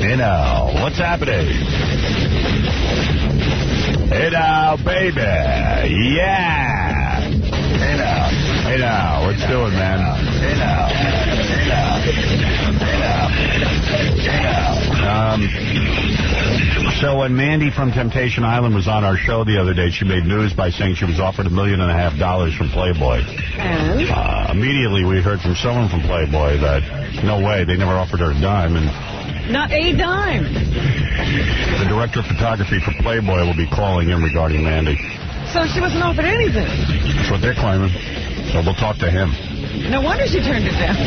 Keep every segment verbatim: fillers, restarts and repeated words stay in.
Hey now, what's happening? Hey now, baby. Yeah. Hey now. Hey now, what's doing, man? Hey now. Hey now. Hey now. Um, so when Mandy from Temptation Island was on our show the other day, she made news by saying she was offered a million and a half dollars from Playboy. And? Uh, immediately we heard from someone from Playboy that, no way, they never offered her a dime. And not a dime. The director of photography for Playboy will be calling in regarding Mandy. So she wasn't offered anything? That's what they're claiming. So we'll talk to him. No wonder she turned it down.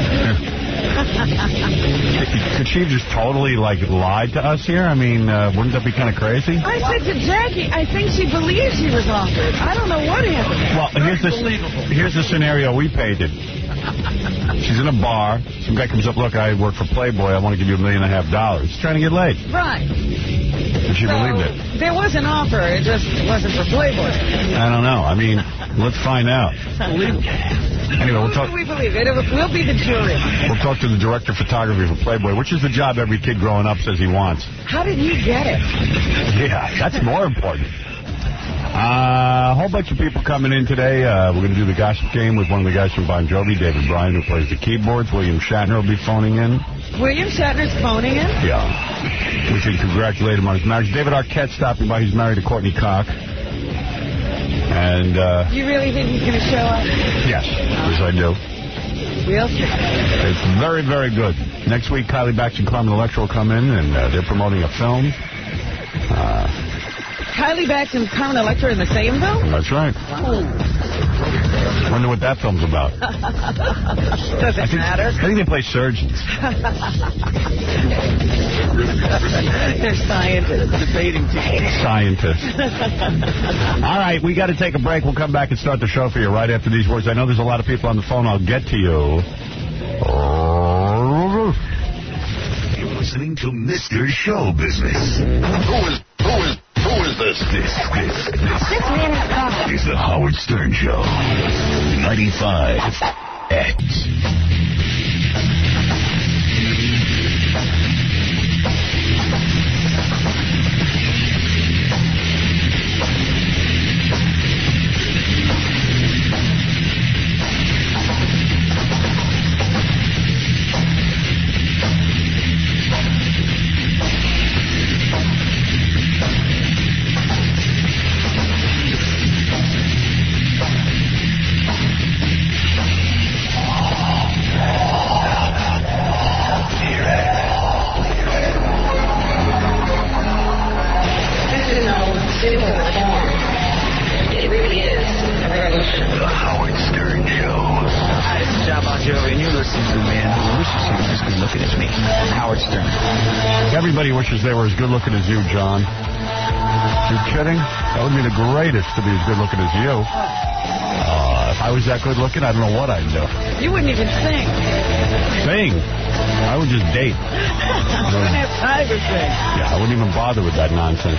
Could she have just totally, like, lied to us here? I mean, uh, wouldn't that be kind of crazy? I said to Jackie, I think she believes she was offered. I don't know what happened. Well, here's the, here's the scenario we painted. She's in a bar. Some guy comes up, look, I work for Playboy. I want to give you a million and a half dollars. She's trying to get laid. Right. And she so believed it. There was an offer. It just wasn't for Playboy. I don't know. I mean, let's find out. Anyway, we'll talk. Who do we believe? It will be the jury. We'll talk to the director of photography for Playboy, which is the job every kid growing up says he wants. How did he get it? Yeah, that's more important. Uh, a whole bunch of people coming in today. Uh, we're going to do the gossip game with one of the guys from Bon Jovi, David Bryan, who plays the keyboards. William Shatner will be phoning in. William Shatner's phoning in? Yeah. We can congratulate him on his marriage. David Arquette stopping by. He's married to Courtney Cox. And, uh... You really think he's going to show up? Yes. Yes, I do. We'll see. It's very, very good. Next week, Kylie Bax and Carmen Electra will come in, and uh, they're promoting a film. Uh... Kylie Bax and Carmen Electra in the same film? That's right. Wow. Wonder what that film's about. Does it I think, matter? I think they play surgeons. They're scientists. Debating team. Scientists. All right, we got to take a break. We'll come back and start the show for you right after these words. I know there's a lot of people on the phone. I'll get to you. You're listening to Mister Show Business. Who is, who is, who is this? This, this, this. This man is God. It's the Howard Stern Show. ninety-five X. Everybody wishes they were as good-looking as you, John. You kidding? That would be the greatest to be as good-looking as you. Uh, if I was that good-looking, I don't know what I'd do. You wouldn't even sing. Sing? I would just date. I wouldn't have time to sing. Yeah, I wouldn't even bother with that nonsense.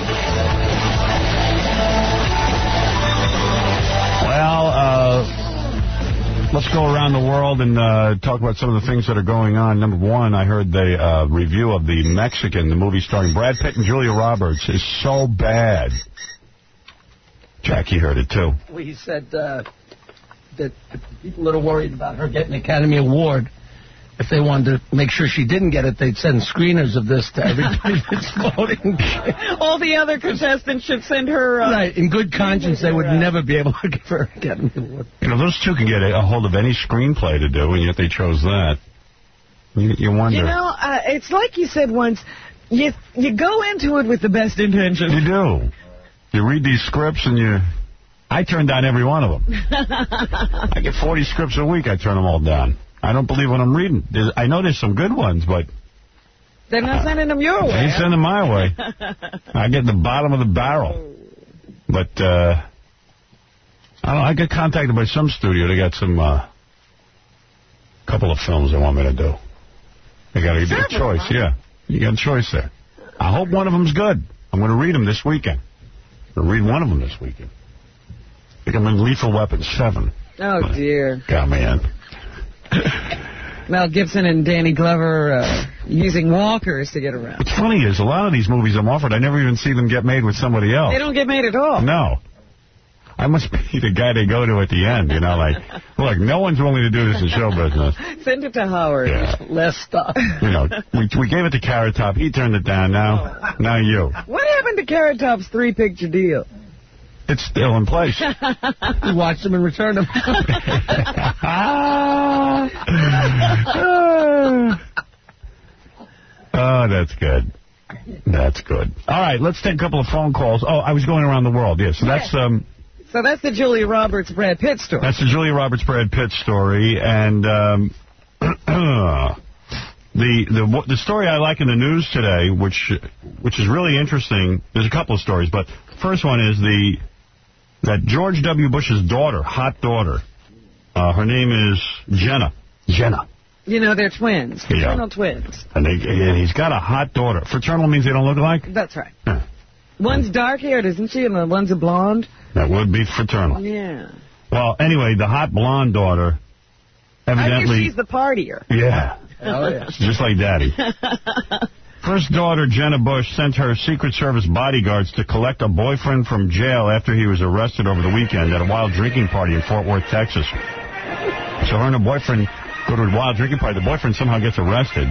Well, uh... let's go around the world and uh, talk about some of the things that are going on. Number one, I heard the uh, review of The Mexican, the movie starring Brad Pitt and Julia Roberts, is so bad. Jackie heard it, too. Well, he said uh, that people that are worried about her getting an Academy Award, if they wanted to make sure she didn't get it, they'd send screeners of this to everybody that's voting. All the other contestants should send her... Uh, right. In good conscience, they would never be able to give her an Academy Award. You know, those two can get a hold of any screenplay to do, and yet they chose that. You, you wonder. You know, uh, it's like you said once, you, you go into it with the best intentions. You do. You read these scripts, and you... I turn down every one of them. I get forty scripts a week, I turn them all down. I don't believe what I'm reading. There's, I know there's some good ones, but... They're not uh, sending them your way. They ain't sending them my way. I get the bottom of the barrel. But, uh... I don't know, I get contacted by some studio. They got some, uh... couple of films they want me to do. They got a, a choice, yeah. You got a choice there. I hope one of them's good. I'm going to read them this weekend. I'm going to read one of them this weekend. I think I'm in Lethal Weapon seven. Oh, dear. Got me in. Mel Gibson and Danny Glover uh, using walkers to get around. What's funny is a lot of these movies I'm offered, I never even see them get made with somebody else. They don't get made at all. No. I must be the guy they go to at the end, you know, like, look, no one's willing to do this in show business. Send it to Howard. Yeah. Less stuff. You know, we we gave it to Carrot Top. He turned it down. Now, now you. What happened to Carrot Top's three-picture deal? It's still in place. You watched them and returned them. Oh, that's good. That's good. All right, let's take a couple of phone calls. Oh, I was going around the world. Yeah, so that's um. So that's the Julia Roberts Brad Pitt story. That's the Julia Roberts Brad Pitt story, and um, the the the story I like in the news today, which which is really interesting. There's a couple of stories, but the first one is the that George W. Bush's daughter, hot daughter. Uh, her name is Jenna. Jenna. You know, they're twins. Fraternal yeah. twins. And, they, and he's got a hot daughter. Fraternal means they don't look alike? That's right. Yeah. One's dark-haired, isn't she? And the one's a blonde? That would be fraternal. Yeah. Well, anyway, the hot blonde daughter, evidently... I guess she's the partier. Yeah. Oh, yeah. Just like Daddy. First daughter, Jenna Bush, sent her Secret Service bodyguards to collect a boyfriend from jail after he was arrested over the weekend at a wild drinking party in Fort Worth, Texas. So her and her boyfriend... go to a wild drinking party. The boyfriend somehow gets arrested.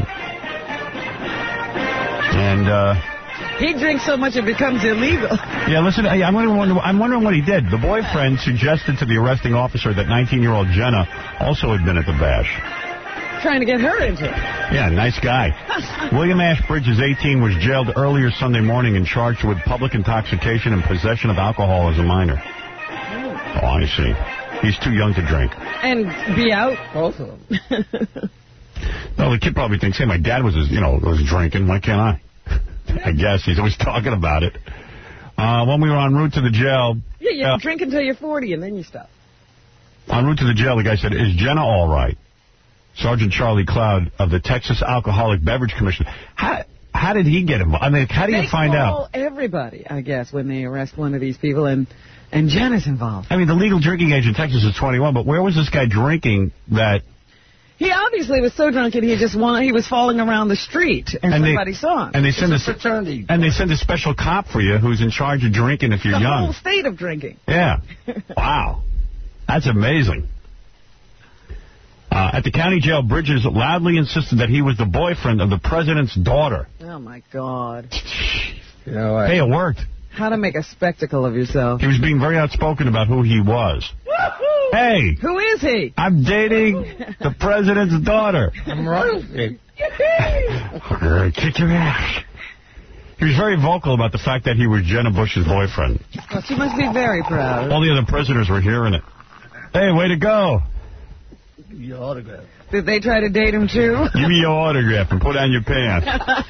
And, uh... he drinks so much it becomes illegal. Yeah, listen, I, I'm, wondering, I'm wondering what he did. The boyfriend suggested to the arresting officer that nineteen-year-old Jenna also had been at the bash. Trying to get her into it. Yeah, nice guy. William Ash Bridges, eighteen, was jailed earlier Sunday morning and charged with public intoxication and possession of alcohol as a minor. Oh, I see. He's too young to drink. And be out? Both of them. Well, the kid probably thinks, hey, my dad was, you know, was drinking. Why can't I? I guess. He's always talking about it. Uh, when we were en route to the jail... Yeah, you uh, drink until you're forty, and then you stop. En route to the jail, the guy said, is Jenna all right? Sergeant Charlie Cloud of the Texas Alcoholic Beverage Commission. How, how did he get involved? I mean, how do you they find out? They call everybody, I guess, when they arrest one of these people, and... And Jenna's involved. I mean, the legal drinking age in Texas is twenty-one, but where was this guy drinking that... He obviously was so drunk and he just wanted, he was falling around the street, and, and somebody they, saw him. And they send a, fraternity. And they send a special cop for you who's in charge of drinking if you're the young. The whole state of drinking. Yeah. Wow. That's amazing. Uh, at the county jail, Bridges loudly insisted that he was the boyfriend of the president's daughter. Oh, my God. You know what? Hey, it worked. How to make a spectacle of yourself. He was being very outspoken about who he was. Hey. Who is he? I'm dating the president's daughter. I'm royalty. Kick your ass. He was very vocal about the fact that he was Jenna Bush's boyfriend. Well, she must be very proud. All the other prisoners were hearing it. Hey, way to go. Give me your autograph. Did they try to date him, too? Give me your autograph and put on your pants.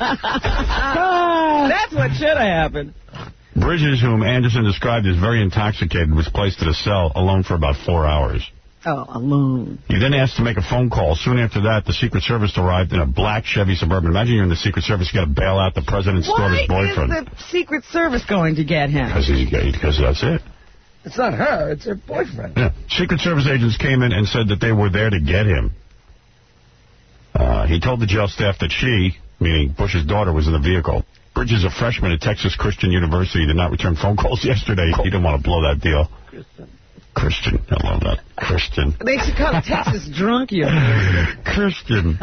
That's what should have happened. Bridges, whom Anderson described as very intoxicated, was placed in a cell alone for about four hours. Oh, alone. He then asked to make a phone call. Soon after that, the Secret Service arrived in a black Chevy Suburban. Imagine you're in the Secret Service, you got to bail out the president's Why daughter's boyfriend. Why is the Secret Service going to get him? Because he's gay, because that's it. It's not her, it's her boyfriend. Yeah. Secret Service agents came in and said that they were there to get him. Uh, he told the jail staff that she, meaning Bush's daughter, was in the vehicle. Bridges, a freshman at Texas Christian University, did not return phone calls yesterday. He didn't want to blow that deal. Christian. I love that. Christian. They should call it Texas Drunk You. Christian.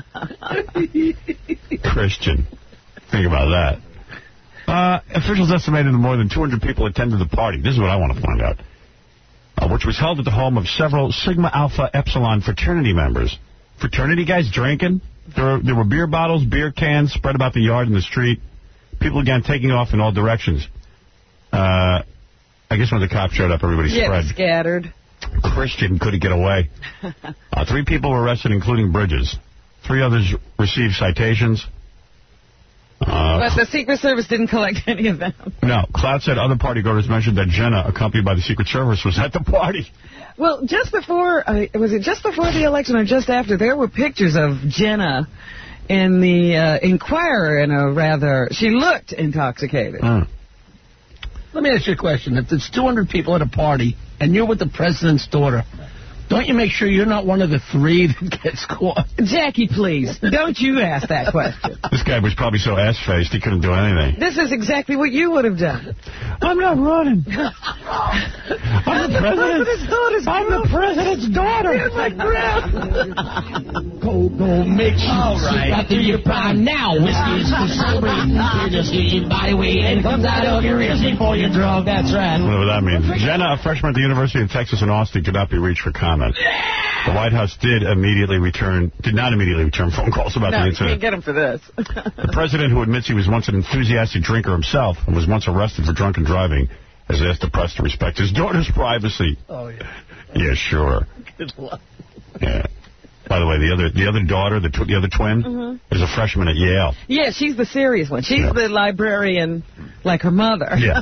Christian. Think about that. Uh, officials estimated that more than two hundred people attended the party. This is what I want to find out. Uh, which was held at the home of several Sigma Alpha Epsilon fraternity members. Fraternity guys drinking. There were, there were beer bottles, beer cans spread about the yard and the street. People began taking off in all directions. Uh, I guess when the cops showed up, everybody yeah, spread. Scattered. Christian couldn't get away. Uh, three people were arrested, including Bridges. Three others received citations. Uh, but the Secret Service didn't collect any of them. No. Cloud said other partygoers mentioned that Jenna, accompanied by the Secret Service, was at the party. Well, just before, uh, was it just before the election or just after, there were pictures of Jenna in the uh, Inquirer in a rather, she looked intoxicated. Mm. Let me ask you a question. If there's two hundred people at a party and you're with the president's daughter, Don't you make sure you're not one of the three that gets caught? Jackie, please, don't you ask that question. This guy was probably so ass-faced he couldn't do anything. This is exactly what you would have done. I'm not running. I'm the president's daughter. I'm the president's daughter. Here's my grab. Go, go, make you All right. after your prime now. Whiskey is too sobering. You're just getting body weight and comes out of your ears before you're drunk. That's right. Whatever that means. Jenna, a freshman at the University of Texas in Austin, could not be reached for comment. The White House did immediately return, did not immediately return phone calls about No, the you incident. can't get him for this. The president, who admits he was once an enthusiastic drinker himself and was once arrested for drunken driving, has asked the press to respect his daughter's privacy. Oh, yeah. Yeah, sure. Good luck. Yeah. By the way, the other the other daughter, the, tw the other twin, mm-hmm. is a freshman at Yale. Yeah, she's the serious one. She's Yeah. the librarian like her mother. Yeah.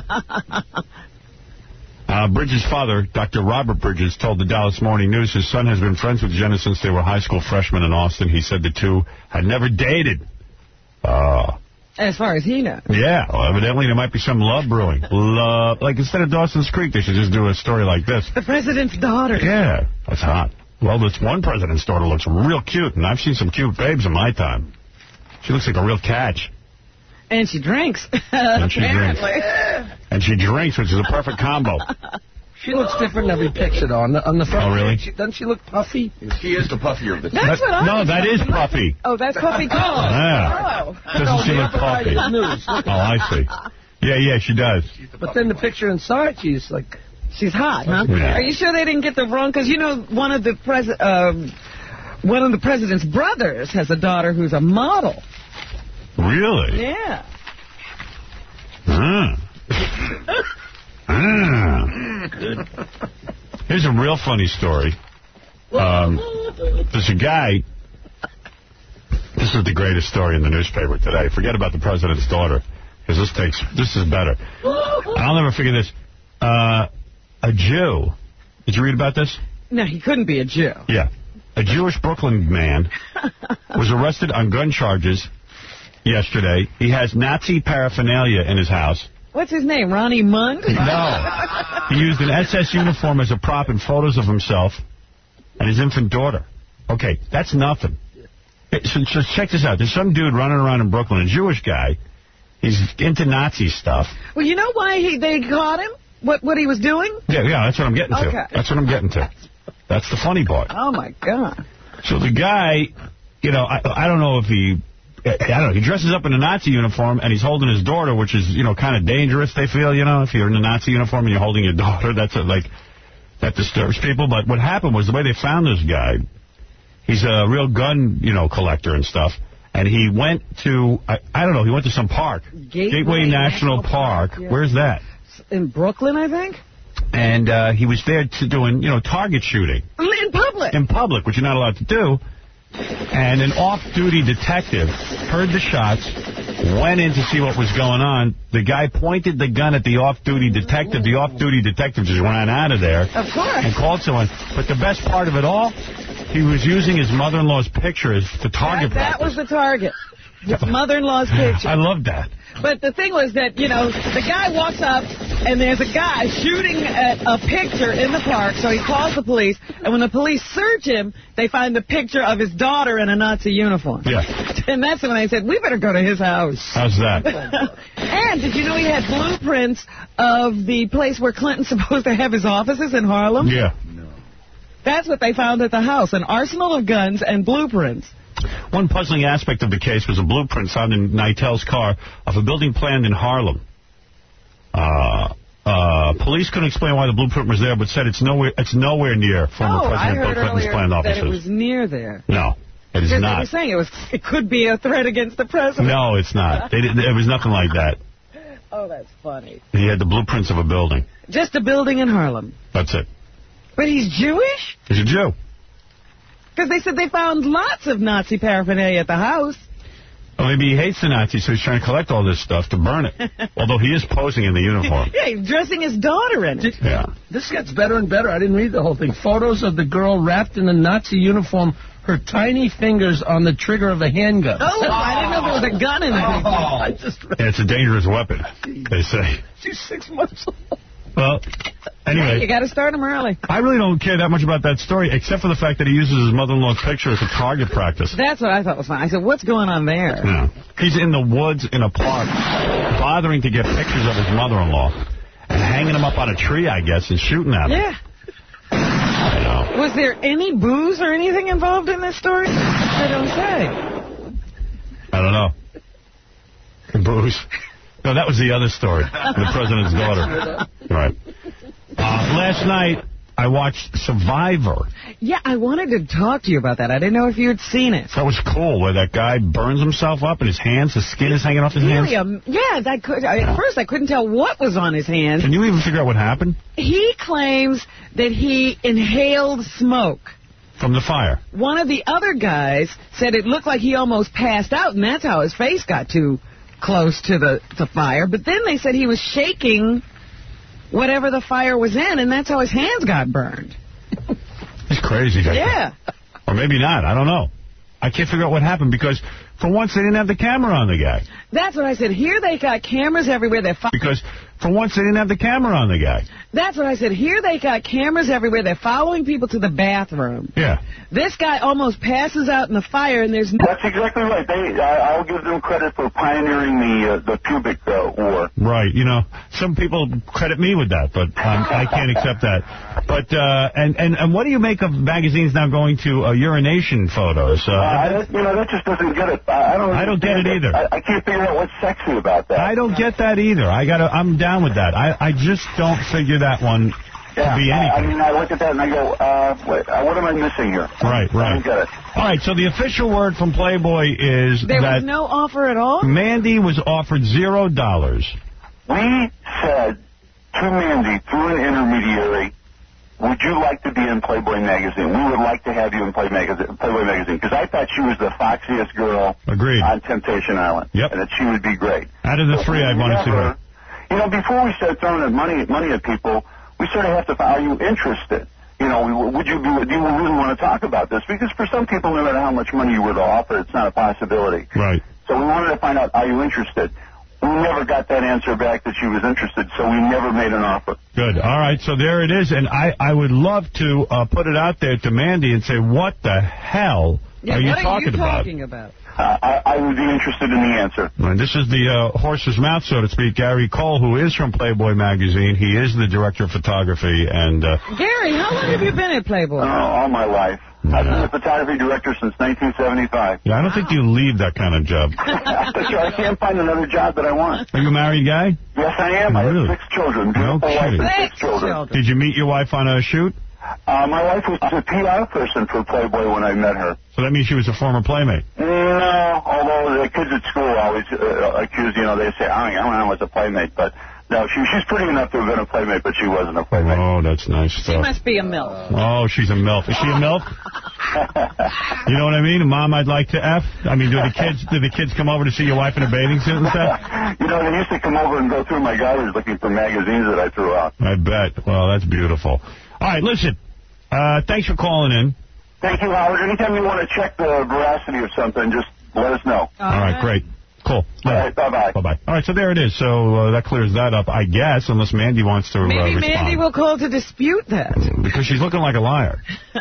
Uh, Bridges' father, Doctor Robert Bridges, told the Dallas Morning News his son has been friends with Jenna since they were high school freshmen in Austin. He said the two had never dated. Uh, As far as he knows. yeah, well, evidently there might be some love brewing. Love. Like, instead of Dawson's Creek, they should just do a story like this. The president's daughter. Yeah, that's hot. Well, this one president's daughter looks real cute, and I've seen some cute babes in my time. She looks like a real catch. And she drinks. And she drinks. Apparently. And she drinks, which is a perfect combo. She looks different in every picture, though. On the, on the front Oh, really? page, she, doesn't she look puffy? She is the puffier of the two. That's That- what I no, was that is thinking. Puffy. Oh, that's Puffy Collins. Yeah. Oh. Doesn't she look puffy? News. Oh, I see. Yeah, yeah, she does. But then the picture inside, she's like... She's hot, huh? Yeah. Are you sure they didn't get the wrong? Because, you know, one of the pres um, one of the president's brothers has a daughter who's a model. Really? Yeah. Mm. Mm. Here's a real funny story. Um, there's a guy. This is the greatest story in the newspaper today. Forget about the president's daughter, because this takes. This is better. I'll never figure this. Uh, a Jew. Did you read about this? No, he couldn't be a Jew. Yeah. A Jewish Brooklyn man was arrested on gun charges yesterday. He has Nazi paraphernalia in his house. What's his name, Ronnie Mund? No. He used an S S uniform as a prop in photos of himself and his infant daughter. Okay, that's nothing. So, so check this out. There's some dude running around in Brooklyn, a Jewish guy. He's into Nazi stuff. Well, you know why he they caught him? What what he was doing? Yeah, yeah, that's what I'm getting to. Okay. That's what I'm getting to. That's the funny part. Oh, my God. So the guy, you know, I, I don't know if he... I don't know. He dresses up in a Nazi uniform, and he's holding his daughter, which is, you know, kind of dangerous, they feel, you know, if you're in a Nazi uniform and you're holding your daughter. That's, a, like, that disturbs people. But what happened was the way they found this guy, he's a real gun, you know, collector and stuff. And he went to, I, I don't know, he went to some park. Gateway, Gateway National, National Park. Park, yeah. Where's that? In Brooklyn, I think? And uh, he was there to doing, you know, target shooting. In public. In public, which you're not allowed to do. And an off-duty detective heard the shots, went in to see what was going on. The guy pointed the gun at the off-duty detective. The off-duty detective just ran out of there. Of course. And called someone. But the best part of it all, he was using his mother-in-law's picture as the target That, that practice. was the target. His mother-in-law's picture. I love that. But the thing was that, you know, the guy walks up, and there's a guy shooting at a picture in the park, so he calls the police, and when the police search him, they find the picture of his daughter in a Nazi uniform. Yeah. And that's when they said, we better go to his house. How's that? And did you know he had blueprints of the place where Clinton's supposed to have his offices in Harlem? Yeah. That's what they found at the house, an arsenal of guns and blueprints. One puzzling aspect of the case was a blueprint found in Nitel's car of a building planned in Harlem. Uh, uh, police couldn't explain why the blueprint was there, but said it's nowhere it's nowhere near former oh, President I Bill heard Clinton's earlier planned that offices. it was near there. No, it is Because not. they were saying it, was, it could be a threat against the president. No, it's not. They didn't, it was nothing like that. Oh, that's funny. He had the blueprints of a building. Just a building in Harlem. That's it. But he's Jewish? He's a Jew. Because they said they found lots of Nazi paraphernalia at the house. Well, maybe he hates the Nazis, so he's trying to collect all this stuff to burn it. Although he is posing in the uniform. Yeah, he's dressing his daughter in it. Yeah. This gets better and better. I didn't read the whole thing. Photos of the girl wrapped in a Nazi uniform, her tiny fingers on the trigger of a handgun. Oh, I didn't know there was a gun in it. I just read. And it's a dangerous weapon, they say. She's six months old. Well, anyway. You got to start him early. I really don't care that much about that story, except for the fact that he uses his mother-in-law's picture as a target practice. That's what I thought was fine. I said, what's going on there? Yeah. He's in the woods in a park, bothering to get pictures of his mother-in-law, and hanging them up on a tree, I guess, and shooting at them. Yeah. I know. Was there any booze or anything involved in this story? I don't say. I don't know. Booze. No, that was the other story. The president's daughter. Right. Uh, last night, I watched Survivor. Yeah, I wanted to talk to you about that. I didn't know if you had seen it. That was cool, where that guy burns himself up and his hands, his skin is hanging off his Really, hands. um, yeah, that could, at first I couldn't tell what was on his hands. Can you even figure out what happened? He claims that he inhaled smoke. From the fire. One of the other guys said it looked like he almost passed out, and that's how his face got too close to the, the fire. But then they said he was shaking whatever the fire was in, and that's how his hands got burned. He's crazy. Yeah. Or maybe not. I don't know. I can't figure out what happened because, for once, they didn't have the camera on the guy. That's what I said. Here they got cameras everywhere. They're because, for once, they didn't have the camera on the guy. That's what I said. Here they got cameras everywhere. They're following people to the bathroom. Yeah. This guy almost passes out in the fire, and there's no... That's exactly right. They, I, I'll give them credit for pioneering the uh, the pubic uh, war. Right. You know, some people credit me with that, but um, I can't accept that. But uh, and, and and what do you make of magazines now going to uh, urination photos? Uh, uh, I, you know, that just doesn't get it. I, I don't. I don't get it either. I, I can't figure out what's sexy about that. I don't get that either. I gotta. I'm down with that. I I just don't figure that one. Yeah, to be anything. I, I mean, I look at that and I go, uh, wait, uh, what am I missing here? Right, right. I don't get it. All right, so the official word from Playboy is there that... was no offer at all? Mandy was offered zero dollars. We said to Mandy, through an intermediary, would you like to be in Playboy magazine? We would like to have you in Play magazine, Playboy magazine, because I thought she was the foxiest girl Agreed. on Temptation Island. Yep. And that she would be great. Out of the so three, I'd want to see her. You know, before we start throwing money, money at people, we sort of have to, are you interested? You know, would you be, do you really want to talk about this? Because for some people, no matter how much money you were to offer, it's not a possibility. Right. So we wanted to find out, are you interested? We never got that answer back that she was interested, so we never made an offer. Good. All right, so there it is. And I, I would love to uh, put it out there to Mandy and say, what the hell yeah, are you what talking are you about? talking about? Uh, I, I would be interested in the answer. And this is the uh, horse's mouth, so to speak. Gary Cole, who is from Playboy magazine. He is the director of photography. And uh, Gary, how long have you been at Playboy? Uh, all my life. Yeah. I've been a photography director since nineteen seventy-five. Yeah, I don't think you leave that kind of job. That's right. I can't find another job that I want. Are you a married guy? Yes, I am. Really? I have six children. No Beautiful wife kidding. and Six six children. children. Did you meet your wife on a shoot? Uh, my wife was a P R person for Playboy when I met her. So that means she was a former Playmate. No, although the kids at school always uh, accuse, you know, they say, I don't know, I was a Playmate, but no, she, she's pretty enough to have been a Playmate, but she wasn't a Playmate. Oh, that's nice She stuff. must be a MILF. Oh, she's a MILF. Is she a MILF? You know what I mean? Mom, I'd like to F. I mean, do the kids do the kids come over to see your wife in a bathing suit and stuff? You know, they used to come over and go through my garbage looking for magazines that I threw out. I bet. Well, that's beautiful. All right, listen. Uh, thanks for calling in. Thank you, Howard. Anytime you want to check the veracity of something, just let us know. All right, great. Cool. All right, bye-bye. Bye-bye. All right, so there it is. So uh, that clears that up, I guess, unless Mandy wants to uh, Maybe respond. Mandy will call to dispute that. Because she's looking like a liar.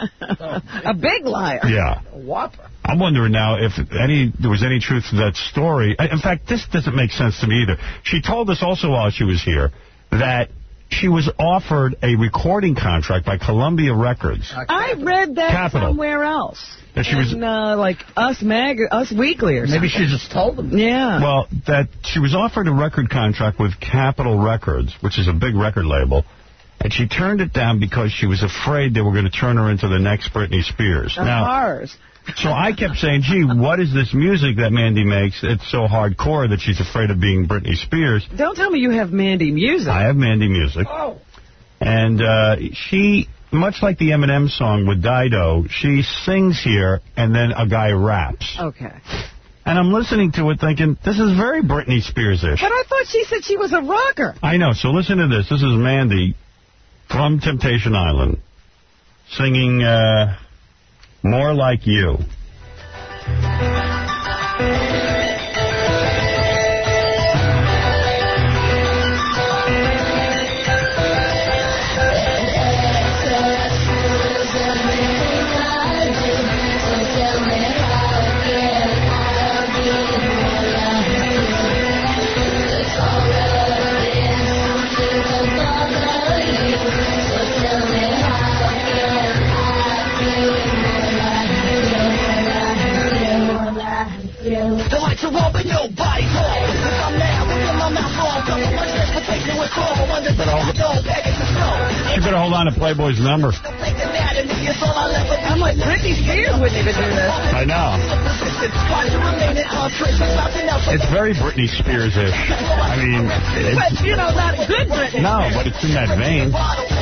A big liar. Yeah. A whopper. I'm wondering now if any there was any truth to that story. In fact, this doesn't make sense to me either. She told us also while she was here that she was offered a recording contract by Columbia Records. I read that Capital. somewhere else. That she was in, uh, like Us Mag, Us Weekly or something. Maybe she just told them. Yeah. Well, that she was offered a record contract with Capitol Records, which is a big record label, and she turned it down because she was afraid they were going to turn her into the next Britney Spears. Of now, course. So I kept saying, gee, what is this music that Mandy makes? It's so hardcore that she's afraid of being Britney Spears. Don't tell me you have Mandy music. I have Mandy music. Oh. And uh, she, much like the Eminem song with Dido, she sings here and then a guy raps. Okay. And I'm listening to it thinking, this is very Britney Spears-ish. But I thought she said she was a rocker. I know. So listen to this. This is Mandy from Temptation Island singing uh, More Like You. The lights are on, but nobody's home. If I'm there, with my mouth full, couple of transportation with trouble under the snow, begging for snow. You better hold on to Playboy's number. I'm like, Britney Spears wouldn't even do this. I know. It's very Britney Spears-ish. I mean, it's, But, you know, not good Britney. no, but it's in that vein.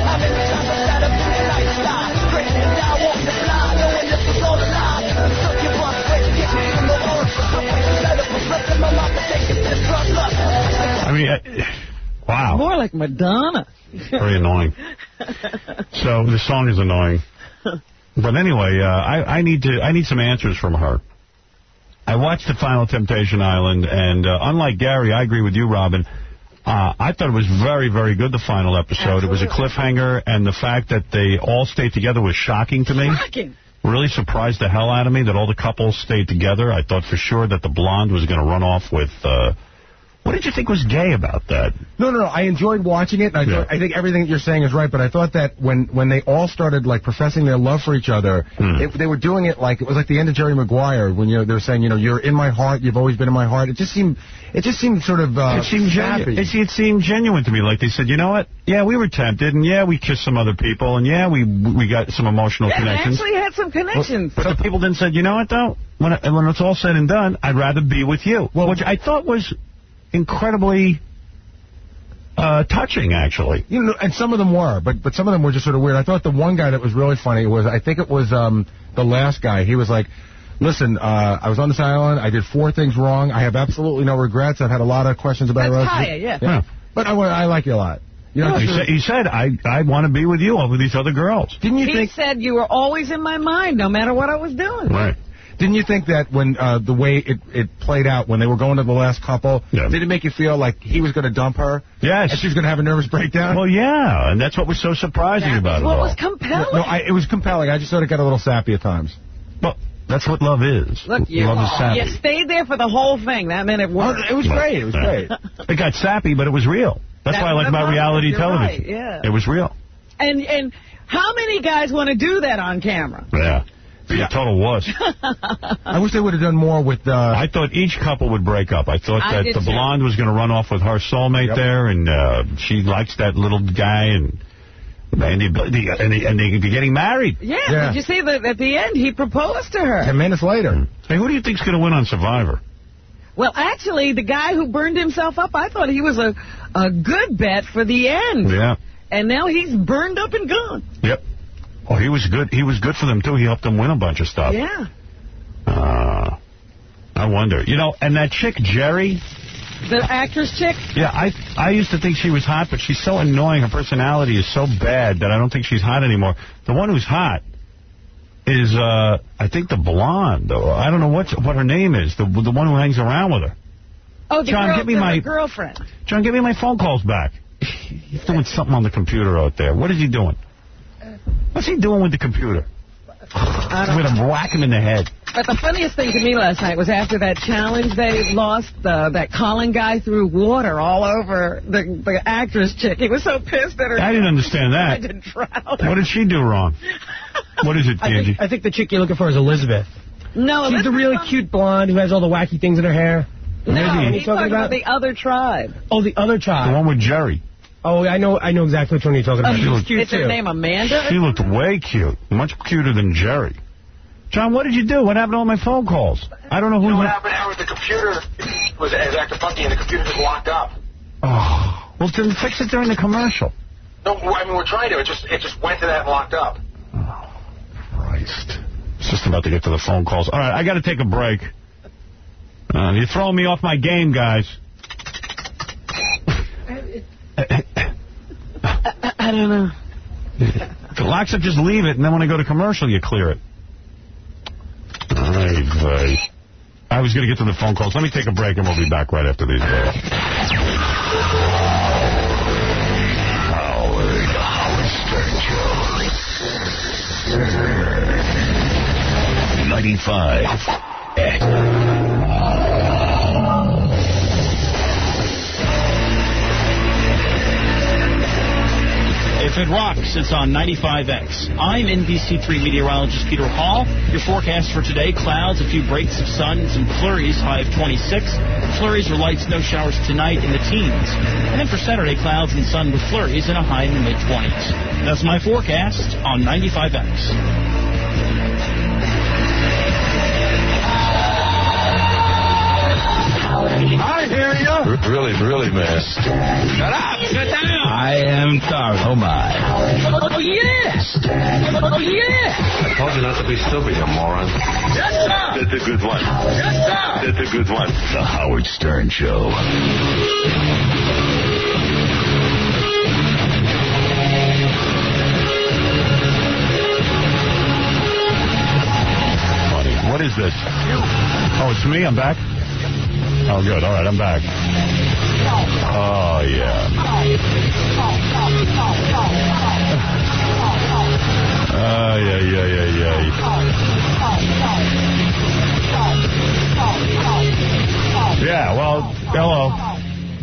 I mean, uh, wow. More like Madonna. Very annoying. So the song is annoying. But anyway, uh, I, I need to. I need some answers from her. I watched the Final Temptation Island, and uh, unlike Gary, I agree with you, Robin. Uh, I thought it was very, very good, the final episode. Absolutely. It was a cliffhanger, and the fact that they all stayed together was shocking to me. Shocking. Really surprised the hell out of me that all the couples stayed together. I thought for sure that the blonde was going to run off with... Uh, what did you think was gay about that? No, no, no. I enjoyed watching it. And I, yeah. thought, I think everything that you're saying is right, but I thought that when, when they all started, like, professing their love for each other, mm. it, they were doing it like, it was like the end of Jerry Maguire, when, you know, they were saying, you know, you're in my heart, you've always been in my heart. It just seemed, it just seemed sort of, uh, it seemed happy. It, it seemed genuine to me. Like, they said, you know what? Yeah, we were tempted, and yeah, we kissed some other people, and yeah, we we got some emotional yeah, connections. actually had some connections. But, but the people then said, you know what, though? When, it, when it's all said and done, I'd rather be with you. Well, which I thought was incredibly uh, touching, actually. You know, and some of them were, but but some of them were just sort of weird. I thought the one guy that was really funny was, I think it was um, the last guy. He was like, listen, uh, I was on this island. I did four things wrong. I have absolutely no regrets. I've had a lot of questions about That's it. higher, yeah. yeah. But I, I like you a lot. You know, he, said, he said, I, I want to be with you over these other girls. Didn't you he think... said you were always in my mind, no matter what I was doing. Right. Didn't you think that when uh, the way it, it played out, when they were going to the last couple, yeah. did it make you feel like he was going to dump her? Yes. And she was going to have a nervous breakdown? Well, yeah, and that's what was so surprising that about it what all. was compelling. No, I, it was compelling. I just thought it got a little sappy at times. Well, that's what love is. Look, you, love is sappy. You stayed there for the whole thing. That meant it worked. Oh, it was great. It was yeah. great. It got sappy, but it was real. That's that what I like about reality You're television. Right, yeah. It was real. And and how many guys want to do that on camera? Yeah. Be a total wuss. I wish they would have done more with... Uh, I thought each couple would break up. I thought I that the too. blonde was going to run off with her soulmate yep. there, and uh, she likes that little guy, and and, they, and, they, and they'd be getting married. Yeah, yeah. Did you see that at the end he proposed to her? Ten minutes later. Hey, who do you think's going to win on Survivor? Well, actually, the guy who burned himself up, I thought he was a, a good bet for the end. Yeah. And now he's burned up and gone. Yep. Oh, he was good. He was good for them, too. He helped them win a bunch of stuff. Yeah. Uh, I wonder. You know, and that chick, Jerry... The actress chick? Yeah, I I used to think she was hot, but she's so annoying. Her personality is so bad that I don't think she's hot anymore. The one who's hot is, uh, I think, the blonde. Or I don't know what what her name is, the the one who hangs around with her. Oh, the, John, girl, give me the my, girlfriend. John, give me my phone calls back. He's doing something on the computer out there. What is he doing? What's he doing with the computer? I'm going to whack him in the head. But the funniest thing to me last night was after that challenge they lost, uh, that Colin guy threw water all over the, the actress chick. He was so pissed at her. I didn't understand that. I didn't drown. What did she do wrong? What is it, I Angie? think, I think the chick you're looking for is Elizabeth. No, She's the really cute blonde who has all the wacky things in her hair. No, Maybe. he's talking about? about the other tribe. Oh, the other tribe. The one with Jerry. Oh, I know I know exactly which one you're talking about. Oh, She was cute, Is too. her name Amanda? She looked way cute. Much cuter than Jerry. John, what did you do? What happened to all my phone calls? I don't know who... You know what happened, Howard? The computer was has acted funky, and the computer just locked up. Oh, well, then fix it during the commercial. No, I mean, we're trying to. It just it just went to that and locked up. Oh, Christ. It's just about to get to the phone calls. All right, I got to take a break. Uh, you're throwing me off my game, guys. I, I don't know. If it locks up, just leave it, and then when I go to commercial, you clear it. All right, I was going to get to the phone calls. Let me take a break, and we'll be back right after these. Howard, Howard Stern Show. ninety-five. If it rocks. It's on ninety-five X. I'm N B C three meteorologist Peter Hall. Your forecast for today, clouds, a few breaks of sun, some flurries, high of twenty-six. Flurries or light snow showers tonight in the teens. And then for Saturday, clouds and sun with flurries and a high in the mid-twenties. That's my forecast on ninety-five X. I hear you. R- really, really, man. Shut up. Sit down. I am sorry. Oh, my. Oh, yes. Oh, yeah. I told you not to be stupid, you moron. Yes, sir. That's a good one. Yes, sir. That's a good one. The Howard Stern Show. Funny. What is this? Oh, it's me? I'm back? Oh, good. All right, I'm back. Oh, yeah. Oh, yeah, yeah, yeah, yeah. Yeah, well, hello.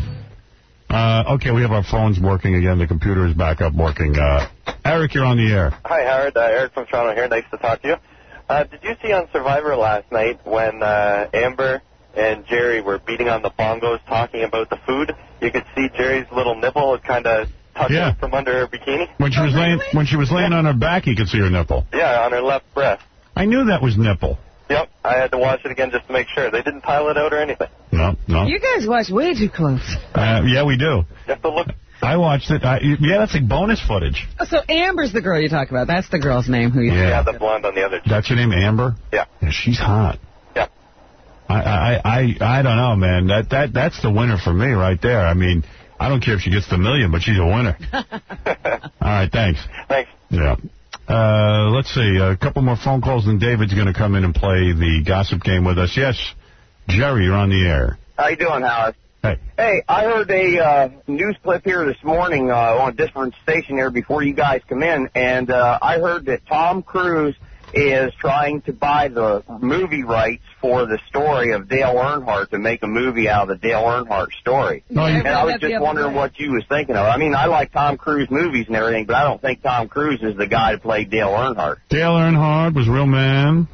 Uh, okay, we have our phones working again. The computer is back up working. Uh, Eric, you're on the air. Hi, Howard. Uh, Eric from Toronto here. Nice to talk to you. Uh, did you see on Survivor last night when uh, Amber and Jerry were beating on the bongos talking about the food? You could see Jerry's little nipple kind of tucking Yeah. from under her bikini. When she was laying, when she was laying on her back, you could see her nipple. Yeah, on her left breast. I knew that was nipple. Yep, I had to watch it again just to make sure. They didn't tile it out or anything. No, no. You guys watch way too close. Uh, yeah, we do. You have to look. I watched it. I, yeah, that's like bonus footage. Oh, so Amber's the girl you talk about. That's the girl's name who you Yeah. Yeah, the blonde on the other. That's her name, Amber? Yeah. Yeah, she's hot. Yeah. I, I, I, I don't know, man. That, that, that's the winner for me right there. I mean, I don't care if she gets the million, but she's a winner. All right, thanks. Thanks. Yeah. Uh, let's see. A couple more phone calls, and David's going to come in and play the gossip game with us. Yes, Jerry, you're on the air. How you doing, Howard? Hey. Hey, I heard a uh, news clip here this morning uh, on a different station here before you guys come in, and uh, I heard that Tom Cruise is trying to buy the movie rights for the story of Dale Earnhardt to make a movie out of the Dale Earnhardt story. No, you- and I was that's the just other wondering way. what you was thinking of. I mean, I like Tom Cruise movies and everything, but I don't think Tom Cruise is the guy to play Dale Earnhardt. Dale Earnhardt was a real man.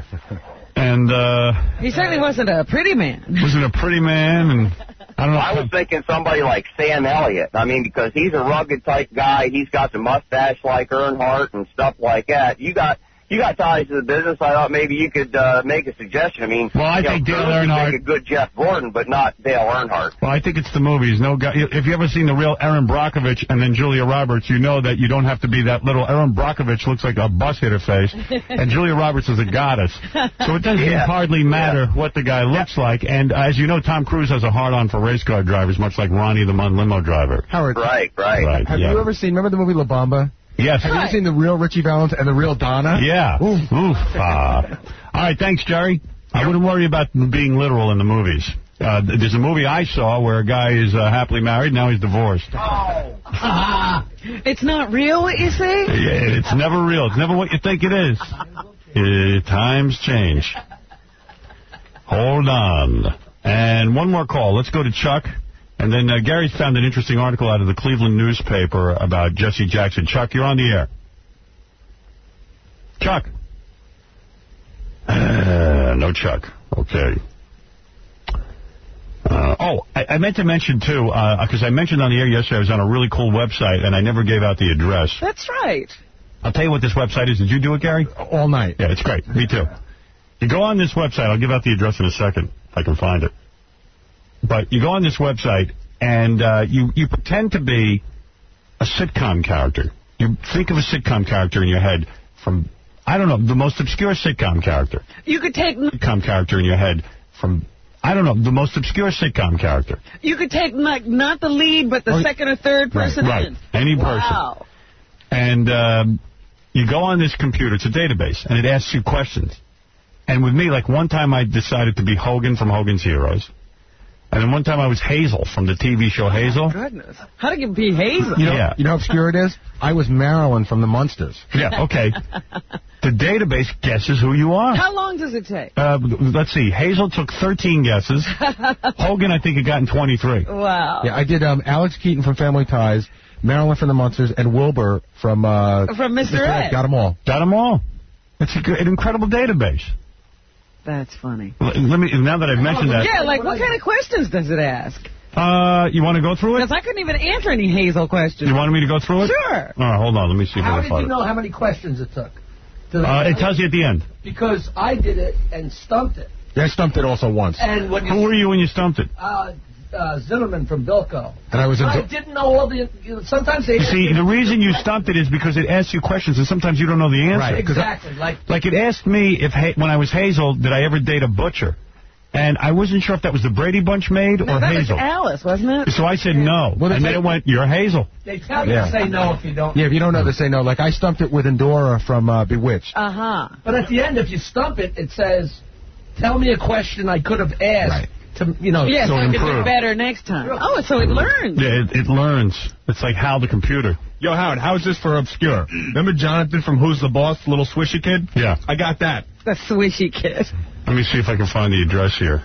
And, uh... He certainly wasn't a pretty man. wasn't a pretty man, and... I don't know. I was thinking somebody like Sam Elliott. I mean, because he's a rugged type guy. He's got the mustache like Earnhardt and stuff like that. You got you got ties to the business. I thought maybe you could uh, make a suggestion. I mean, Well, I you think know, Dale Cruise would Earnhardt- make a good Jeff Gordon, but not Dale Earnhardt. Well, I think it's the movies. No guy. If you ever seen the real Erin Brockovich and then Julia Roberts, you know that you don't have to be that little. Erin Brockovich looks like a bus hit her face, and Julia Roberts is a goddess. So it doesn't Yeah. hardly matter what the guy looks like. And as you know, Tom Cruise has a hard-on for race car drivers, much like Ronnie the Mun limo driver. Howard. Right, right. Right. Have yeah. you ever seen, remember the movie La Bamba? Yes. Have you ever seen the real Richie Valens and the real Donna? Yeah. Oof. Oof. Uh, all right, thanks, Jerry. I wouldn't worry about being literal in the movies. Uh, there's a movie I saw where a guy is uh, happily married, now he's divorced. It's not real, what you say? Yeah, it's never real. It's never what you think it is. Uh, times change. Hold on. And one more call. Let's go to Chuck. And then uh, Gary's found an interesting article out of the Cleveland newspaper about Jesse Jackson. Chuck, you're on the air. Chuck. Uh, no Chuck. Okay. Uh, oh, I, I meant to mention, too, because uh, I mentioned on the air yesterday I was on a really cool website, and I never gave out the address. That's right. I'll tell you what this website is. Did you do it, Gary? All night. Yeah, it's great. Me too. You go on this website. I'll give out the address in a second, if I can find it. But you go on this website, and uh, you, you pretend to be a sitcom character. You think of a sitcom character in your head from, I don't know, the most obscure sitcom character. You could take Sitcom character in your head from, I don't know, the most obscure sitcom character. you could take like not the lead, but the Oh, second or third person right, in. any person. Wow. And um, you go on this computer. It's a database, and it asks you questions. And with me, like one time I decided to be Hogan from Hogan's Heroes. And then one time I was Hazel from the T V show Hazel. Goodness. How to get be Hazel? You know, Yeah. you know how obscure it is? I was Marilyn from the Munsters. Yeah, okay. The database guesses who you are. How long does it take? Uh, let's see. Hazel took thirteen guesses. Hogan, I think, had gotten twenty-three. Wow. Yeah, I did um, Alex Keaton from Family Ties, Marilyn from the Munsters, and Wilbur from... Uh, from Mister Ed. Got them all. Got them all. It's a good, an incredible database. That's funny. L let me. Now that I've mentioned that. Yeah, like what kind of questions does it ask? Uh, you want to go through it? Because I couldn't even answer any Hazel questions. You wanted me to go through it? Sure. All right, hold on. Let me see if How I can did find you it. know how many questions it took? Uh, it tells you at the end. Because I did it and stumped it. Yeah, I stumped it also once. And when you Who were you when you stumped it? Uh, uh, Zimmerman from Bilko. And I was in I didn't know all the... You know, sometimes they... You see, the reason you stumped it is because it asks you questions, and sometimes you don't know the answer. Right, exactly. Like, like it asked me if ha when I was Hazel, did I ever date a butcher? And I wasn't sure if that was the Brady Bunch maid no, or that Hazel. was Alice, wasn't it? So I said no. Well, and then it went, you're Hazel. They tell you Yeah. to say no if you don't. Yeah, if you don't know, they say no. Like, I stumped it with Endora from uh, Bewitched. Uh-huh. But at the end, if you stump it, it says, tell me a question I could have asked. Right. To, you know, yeah, so so I can do improve. better next time. Oh, so it learns. Yeah, it, it learns. It's like Hal the computer. Yo, Howard, how is this for obscure? Remember Jonathan from Who's the Boss, little swishy kid? Yeah. I got that. The swishy kid. Let me see if I can find the address here.